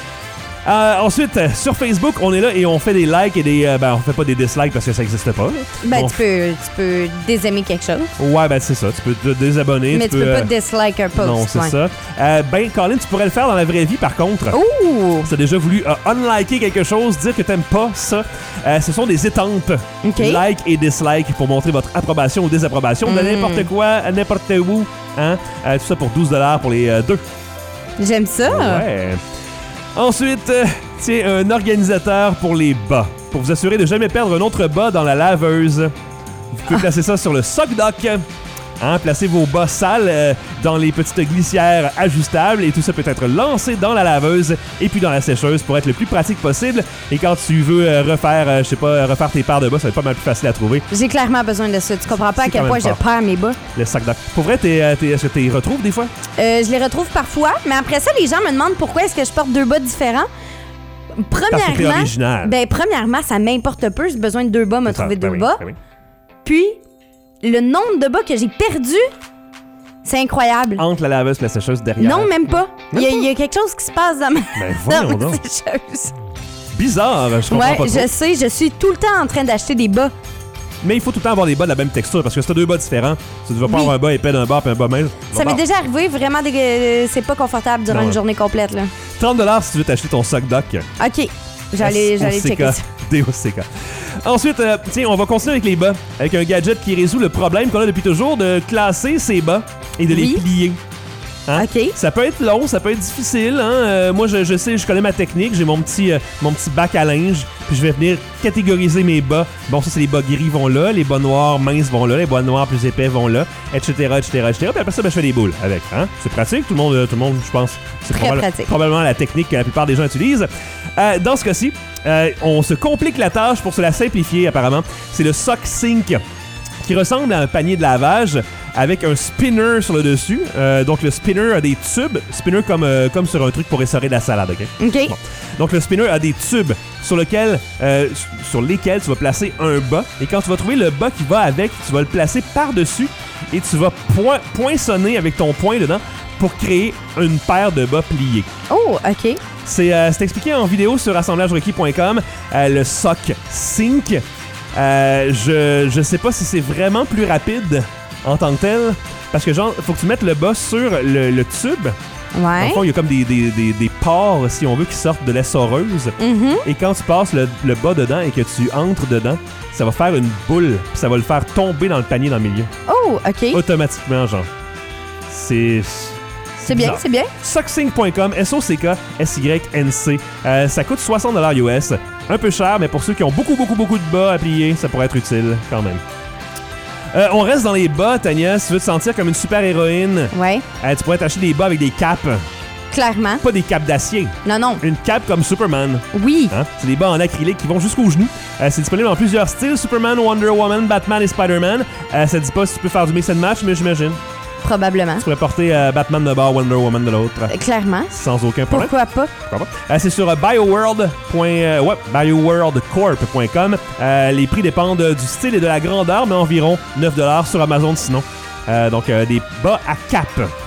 Euh, ensuite, euh, sur Facebook, on est là et on fait des likes et des... Euh, ben, on fait pas des dislikes parce que ça n'existe pas. Là. Ben, on tu, peux, tu peux désaimer quelque chose. Ouais, ben c'est ça. Tu peux te désabonner. Mais tu peux, peux euh... pas dislike un post. Non, c'est ouais. ça. Euh, ben, Colin, tu pourrais le faire dans la vraie vie, par contre. Ouh! Tu as déjà voulu euh, unliker quelque chose, dire que t'aimes pas ça. Euh, ce sont des étampes. Okay. Like et dislike pour montrer votre approbation ou désapprobation mm. de n'importe quoi, à n'importe où. Hein? Euh, tout ça pour douze dollars pour les euh, deux. J'aime ça. Ouais. Ensuite, euh, tiens, un organisateur pour les bas. Pour vous assurer de jamais perdre un autre bas dans la laveuse. Vous pouvez placer ça sur le sock dock. Hein, placez vos bas sales euh, dans les petites glissières ajustables et tout ça peut être lancé dans la laveuse et puis dans la sécheuse pour être le plus pratique possible. Et quand tu veux euh, refaire, euh, je sais pas, refaire tes paires de bas, ça va être pas mal plus facile à trouver. J'ai clairement besoin de ça. Tu comprends pas à C'est quel quand point même je fort. perds mes bas. Le sac dock. Pour vrai, t'es, euh, t'es, est-ce que tu les retrouves des fois? Euh, je les retrouve parfois, mais après ça, les gens me demandent pourquoi est-ce que je porte deux bas différents. Parce que t'es Premièrement, original. ben, premièrement, ça m'importe peu. J'ai besoin de deux bas, me C'est ça. trouver Ben deux oui, bas. ben oui. Puis, le nombre de bas que j'ai perdu, c'est incroyable. Entre la laveuse et la sécheuse derrière. Non, même pas. Même Il y, a, pas? il y a quelque chose qui se passe dans ma, Ben dans voyons ma donc. sécheuse. Bizarre, je comprends Ouais, pas trop. je sais, je suis tout le temps en train d'acheter des bas. Mais il faut tout le temps avoir des bas de la même texture parce que si t'as deux bas différents, tu ne vas pas Oui. avoir un bas épais d'un bas et un bas mince. Ça Bon, m'est bon. déjà arrivé, vraiment, des- euh, c'est pas confortable durant Non, une ouais. journée complète. Là. trente dollars si tu veux t'acheter ton sock dock. OK, j'allais, j'allais S O C K, checker ça. D O C K. Ensuite, euh, tiens, on va continuer avec les bas, avec un gadget qui résout le problème qu'on a depuis toujours de classer ses bas et de Oui. les plier. Hein? OK. Ça peut être long, ça peut être difficile. Hein? Euh, moi, je, je sais, je connais ma technique. J'ai mon petit, euh, mon petit bac à linge. Puis je vais venir catégoriser mes bas. Bon, ça, c'est les bas gris vont là. Les bas noirs minces vont là. Les bas noirs plus épais vont là. Etc, etc, et cetera. Puis après ça, ben, je fais des boules avec. Hein? C'est pratique. Tout le monde, euh, tout le monde, je pense, c'est Très probable- pratique. probablement la technique que la plupart des gens utilisent. Euh, dans ce cas-ci, euh, on se complique la tâche pour se la simplifier, apparemment. C'est le Sock Sink, qui ressemble à un panier de lavage, avec un spinner sur le dessus. Euh, donc, le spinner a des tubes. Spinner comme, euh, comme sur un truc pour essorer de la salade, OK? OK. Bon. Donc, le spinner a des tubes sur, lequel, euh, sur lesquels tu vas placer un bas. Et quand tu vas trouver le bas qui va avec, tu vas le placer par-dessus et tu vas point, poinçonner avec ton poing dedans pour créer une paire de bas pliés. Oh, OK. C'est, euh, c'est expliqué en vidéo sur assemblage requis point com, euh, le Sock Sync. Euh, je, je sais pas si c'est vraiment plus rapide en tant que tel, parce que genre, faut que tu mettes le bas sur le, le tube. Dans Ouais. le fond, il y a comme des, des, des, des pores, si on veut, qui sortent de l'essoreuse. Mhm. Et quand tu passes le, le bas dedans et que tu entres dedans, ça va faire une boule, puis ça va le faire tomber dans le panier dans le milieu. Oh, OK. Automatiquement, genre. C'est... C'est bien, c'est bien. socksync point com, S O C K S Y N C. Euh, ça coûte soixante dollars U S. Un peu cher, mais pour ceux qui ont beaucoup, beaucoup, beaucoup de bas à plier, ça pourrait être utile quand même. Euh, on reste dans les bas, Tania. Si tu veux te sentir comme une super-héroïne, Ouais. euh, tu pourrais t'acheter des bas avec des capes. Clairement. Pas des capes d'acier. Non, non. Une cape comme Superman. Oui. Hein? C'est des bas en acrylique qui vont jusqu'aux genoux. Euh, c'est disponible en plusieurs styles. Superman, Wonder Woman, Batman et Spider-Man. Euh, ça dit pas si tu peux faire du mix and match, mais j'imagine. Probablement. Tu pourrais porter euh, Batman de bord, Wonder Woman de l'autre. Euh, Clairement. Sans aucun problème. Pourquoi pas? Pourquoi pas? Euh, c'est sur euh, bioworld. Euh, ouais, bioworldcorp point com. Euh, les prix dépendent du style et de la grandeur, mais environ neuf dollars sur Amazon sinon. Euh, donc, euh, des bas à cap.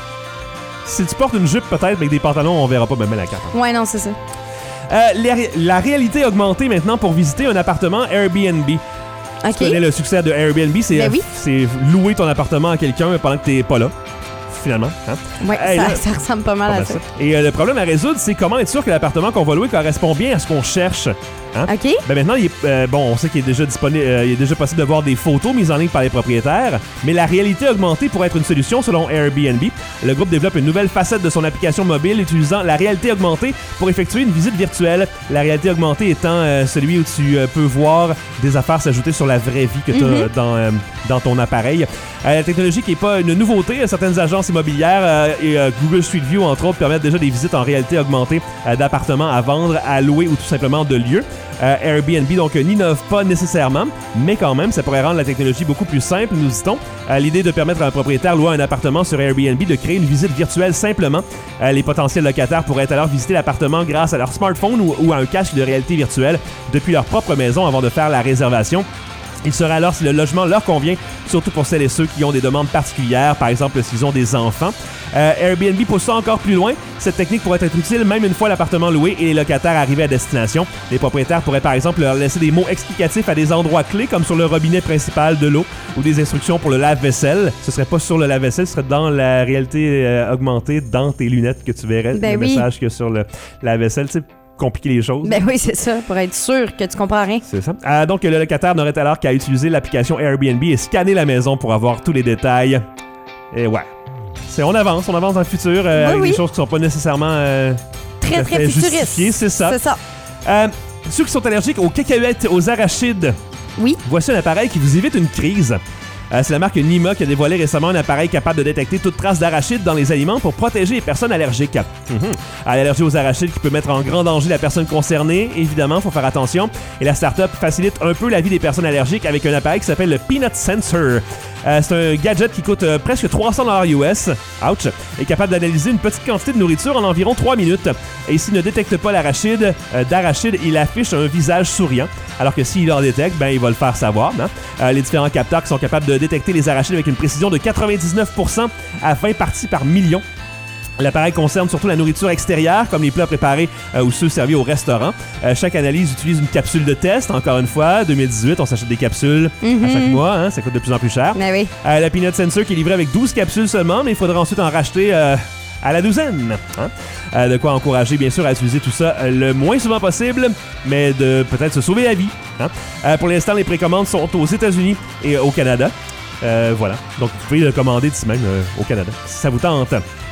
Si tu portes une jupe, peut-être, mais avec des pantalons, on verra pas même la cape. Hein. Ouais, non, c'est ça. Euh, la, la réalité augmentée maintenant pour visiter un appartement Airbnb. OK. Tu connais le succès de Airbnb, c'est Ben oui. c'est louer ton appartement à quelqu'un pendant que t'es pas là, finalement. Hein? Ouais, Hey, ça, là, ça ressemble pas mal pas à mal ça. ça. Et euh, le problème à résoudre, c'est comment être sûr que l'appartement qu'on va louer correspond bien à ce qu'on cherche. Hein? OK. Ben maintenant, il est, euh, bon, on sait qu'il est déjà disponible, euh, il est déjà possible de voir des photos mises en ligne par les propriétaires, mais la réalité augmentée pourrait être une solution selon Airbnb. Le groupe développe une nouvelle facette de son application mobile utilisant la réalité augmentée pour effectuer une visite virtuelle. La réalité augmentée étant euh, celui où tu euh, peux voir des affaires s'ajouter sur la vraie vie que tu as Mhm. dans, euh, dans ton appareil. Euh, la technologie qui n'est pas une nouveauté, certaines agences immobilières euh, et euh, Google Street View, entre autres, permettent déjà des visites en réalité augmentée euh, d'appartements à vendre, à louer ou tout simplement de lieux. Euh, Airbnb, donc, euh, n'innove pas nécessairement, mais quand même, ça pourrait rendre la technologie beaucoup plus simple, nous dit-on. Euh, l'idée de permettre à un propriétaire louant un appartement sur Airbnb de créer une visite virtuelle simplement. Euh, les potentiels locataires pourraient alors visiter l'appartement grâce à leur smartphone ou, ou à un casque de réalité virtuelle depuis leur propre maison avant de faire la réservation. Il sera alors si le logement leur convient, surtout pour celles et ceux qui ont des demandes particulières, par exemple s'ils ont des enfants. Euh, Airbnb pousse ça encore plus loin. Cette technique pourrait être utile même une fois l'appartement loué et les locataires arrivés à destination. Les propriétaires pourraient par exemple leur laisser des mots explicatifs à des endroits clés comme sur le robinet principal de l'eau ou des instructions pour le lave-vaisselle. Ce serait pas sur le lave-vaisselle, ce serait dans la réalité euh, augmentée, dans tes lunettes que tu verrais Ben le oui. message que sur le lave-vaisselle. Tu sais, compliquer les choses. Ben oui, c'est ça, pour être sûr que tu comprends rien. C'est ça. Euh, donc, le locataire n'aurait alors qu'à utiliser l'application Airbnb et scanner la maison pour avoir tous les détails. Et ouais. C'est, on avance, on avance dans le futur euh, Oui, avec oui. des choses qui sont pas nécessairement euh, Très, tout à très fait futuriste. justifiées, c'est ça. C'est ça. Euh, ceux qui sont allergiques aux cacahuètes, aux arachides, Oui. voici un appareil qui vous évite une crise. Euh, c'est la marque Nima qui a dévoilé récemment un appareil capable de détecter toute trace d'arachide dans les aliments pour protéger les personnes allergiques. Mhm. À l'allergie aux arachides qui peut mettre en grand danger la personne concernée, évidemment, faut faire attention. Et la start-up facilite un peu la vie des personnes allergiques avec un appareil qui s'appelle le Peanut Sensor. Euh, c'est un gadget qui coûte euh, presque trois cents dollars U S, ouch, et capable d'analyser une petite quantité de nourriture en environ trois minutes. Et s'il ne détecte pas l'arachide, euh, d'arachide, il affiche un visage souriant. Alors que s'il en détecte, ben, il va le faire savoir. Hein? Euh, les différents capteurs qui sont capables de détecter les arachides avec une précision de quatre-vingt-dix-neuf pour cent à vingt parties par million. L'appareil concerne surtout la nourriture extérieure, comme les plats préparés euh, ou ceux servis au restaurant. Euh, chaque analyse utilise une capsule de test. Encore une fois, deux mille dix-huit, on s'achète des capsules Mhm. à chaque mois. Hein, ça coûte de plus en plus cher. Ben oui. Euh, la Peanut Sensor qui est livrée avec douze capsules seulement, mais il faudra ensuite en racheter euh, à la douzaine. Hein? Euh, de quoi encourager, bien sûr, à utiliser tout ça euh, le moins souvent possible, mais de peut-être se sauver la vie. Hein? Euh, pour l'instant, les précommandes sont aux États-Unis et au Canada. Euh, voilà. Donc, vous pouvez le commander d'ici même euh, au Canada, si ça vous tente.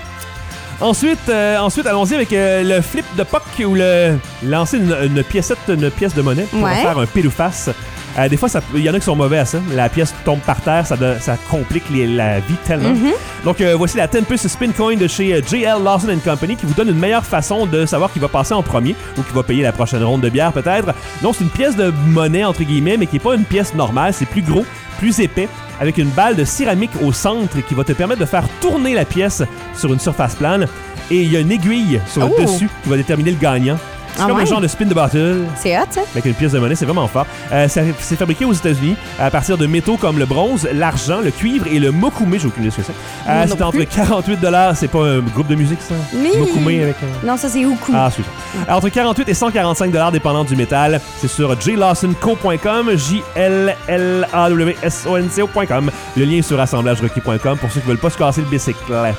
Ensuite, euh, ensuite allons-y avec euh, le flip de P O C ou le lancer une, une piécette, une pièce de monnaie pour Ouais. faire un pile ou face. Euh, des fois, il y en a qui sont mauvais à ça. La pièce tombe par terre, ça, de, ça complique les, la vie tellement. Mm-hmm. Donc, euh, voici la dix puce Spin Coin de chez J L Lawson and Company qui vous donne une meilleure façon de savoir qui va passer en premier ou qui va payer la prochaine ronde de bière peut-être. Donc, c'est une pièce de monnaie, entre guillemets, mais qui n'est pas une pièce normale. C'est plus gros, plus épais, avec une balle de céramique au centre qui va te permettre de faire tourner la pièce sur une surface plane. Et il y a une aiguille sur oh. le dessus qui va déterminer le gagnant. C'est ah comme ouais? un genre de spin de bottle. C'est hot, ça. Avec une pièce de monnaie, c'est vraiment fort. Euh, ça, c'est fabriqué aux États-Unis à partir de métaux comme le bronze, l'argent, le cuivre et le mokume. J'ai aucune idée ce que c'est. Euh, c'est entre quarante-huit dollars. C'est pas un groupe de musique, ça? Oui. Mokume avec un... Non, ça, c'est Uku. Ah, suivant. Ouais. Entre quarante-huit et cent quarante-cinq dollars dépendant du métal. C'est sur j lawson co point com, J L L A W S O N C O point com. Le lien est sur assemblage requis point com pour ceux qui veulent pas se casser le bicycle.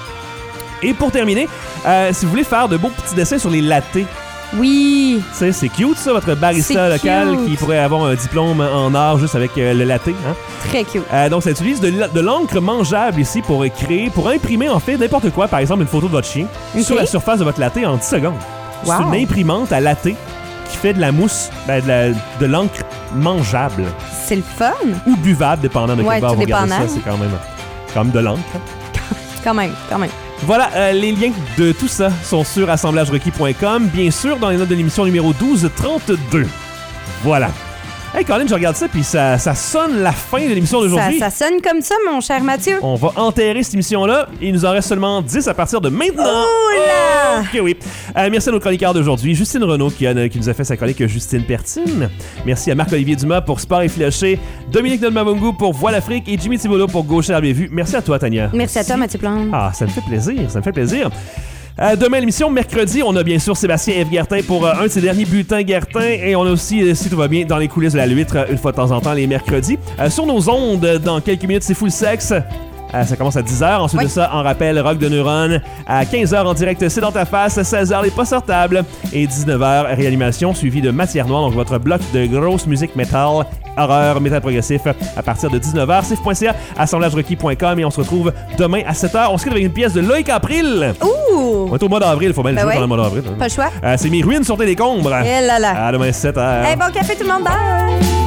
Et pour terminer, euh, si vous voulez faire de beaux petits dessins sur les lattés, oui. Tu sais, c'est cute, ça, votre barista C'est local cute. qui pourrait avoir un diplôme en art juste avec euh, le latte. Hein? Très cute. Euh, donc, ça utilise de, de l'encre mangeable ici pour créer, pour imprimer, en fait, n'importe quoi. Par exemple, une photo de votre chien Okay. sur la surface de votre latte en dix secondes. Wow. C'est une imprimante à latte qui fait de la mousse, ben, de, la- de l'encre mangeable C'est le fun. ou buvable, dépendant de Ouais, quel bar tout vous regardez dépendant. ça. C'est quand même, quand même de l'encre. Quand même, quand même. Voilà, euh, les liens de tout ça sont sur assemblage requis point com, bien sûr dans les notes de l'émission numéro douze trente-deux. Voilà. Hey Colin, je regarde ça, puis ça, ça sonne la fin de l'émission Ça, d'aujourd'hui. ça sonne comme ça, mon cher Mathieu. On va enterrer cette émission-là. Il nous en reste seulement dix à partir de maintenant. Oh là! Ok, oui. Euh, merci à nos chroniqueurs d'aujourd'hui. Justine Renaud qui, a, qui nous a fait sa chronique Justine Pertine. Merci à Marc-Olivier Dumas pour Sport et Filoché, Dominique Nolmavungu pour Voile Afrique et Jimmy Thibolo pour Gauche Herbe et Vue. Merci à toi, Tania. Merci à toi, Mathieu Plante. Ah, ça me fait plaisir, ça me fait plaisir. Euh, demain, l'émission, mercredi, on a bien sûr Sébastien F. Guertin pour euh, un de ses derniers bulletins Guertin. Et on a aussi, euh, si tout va bien, dans les coulisses de la Luître, euh, une fois de temps en temps, les mercredis. Euh, sur nos ondes, euh, dans quelques minutes, c'est Full Sex. Euh, ça commence à dix heures. Ensuite Oui. de ça, en rappel, Rock de Neuron. À quinze heures, en direct, C'est dans ta face. seize heures, Les pas sortables. Et dix-neuf heures, Réanimation, suivi de Matière Noire. Donc, votre bloc de grosse musique métal, horreur, métal progressif, à partir de dix-neuf heures. sif point c a, assemblage requis point com. Et on se retrouve demain à sept heures. On se quitte avec une pièce de Loïc April. Ouh! On est au mois d'avril. Il faut bien le Ben jouer ouais. dans le mois d'avril. hein. Pas le choix. Euh, c'est mes ruines sur Télécombre. Eh là là. À demain, sept heures. Hey, bon café tout le monde, bye!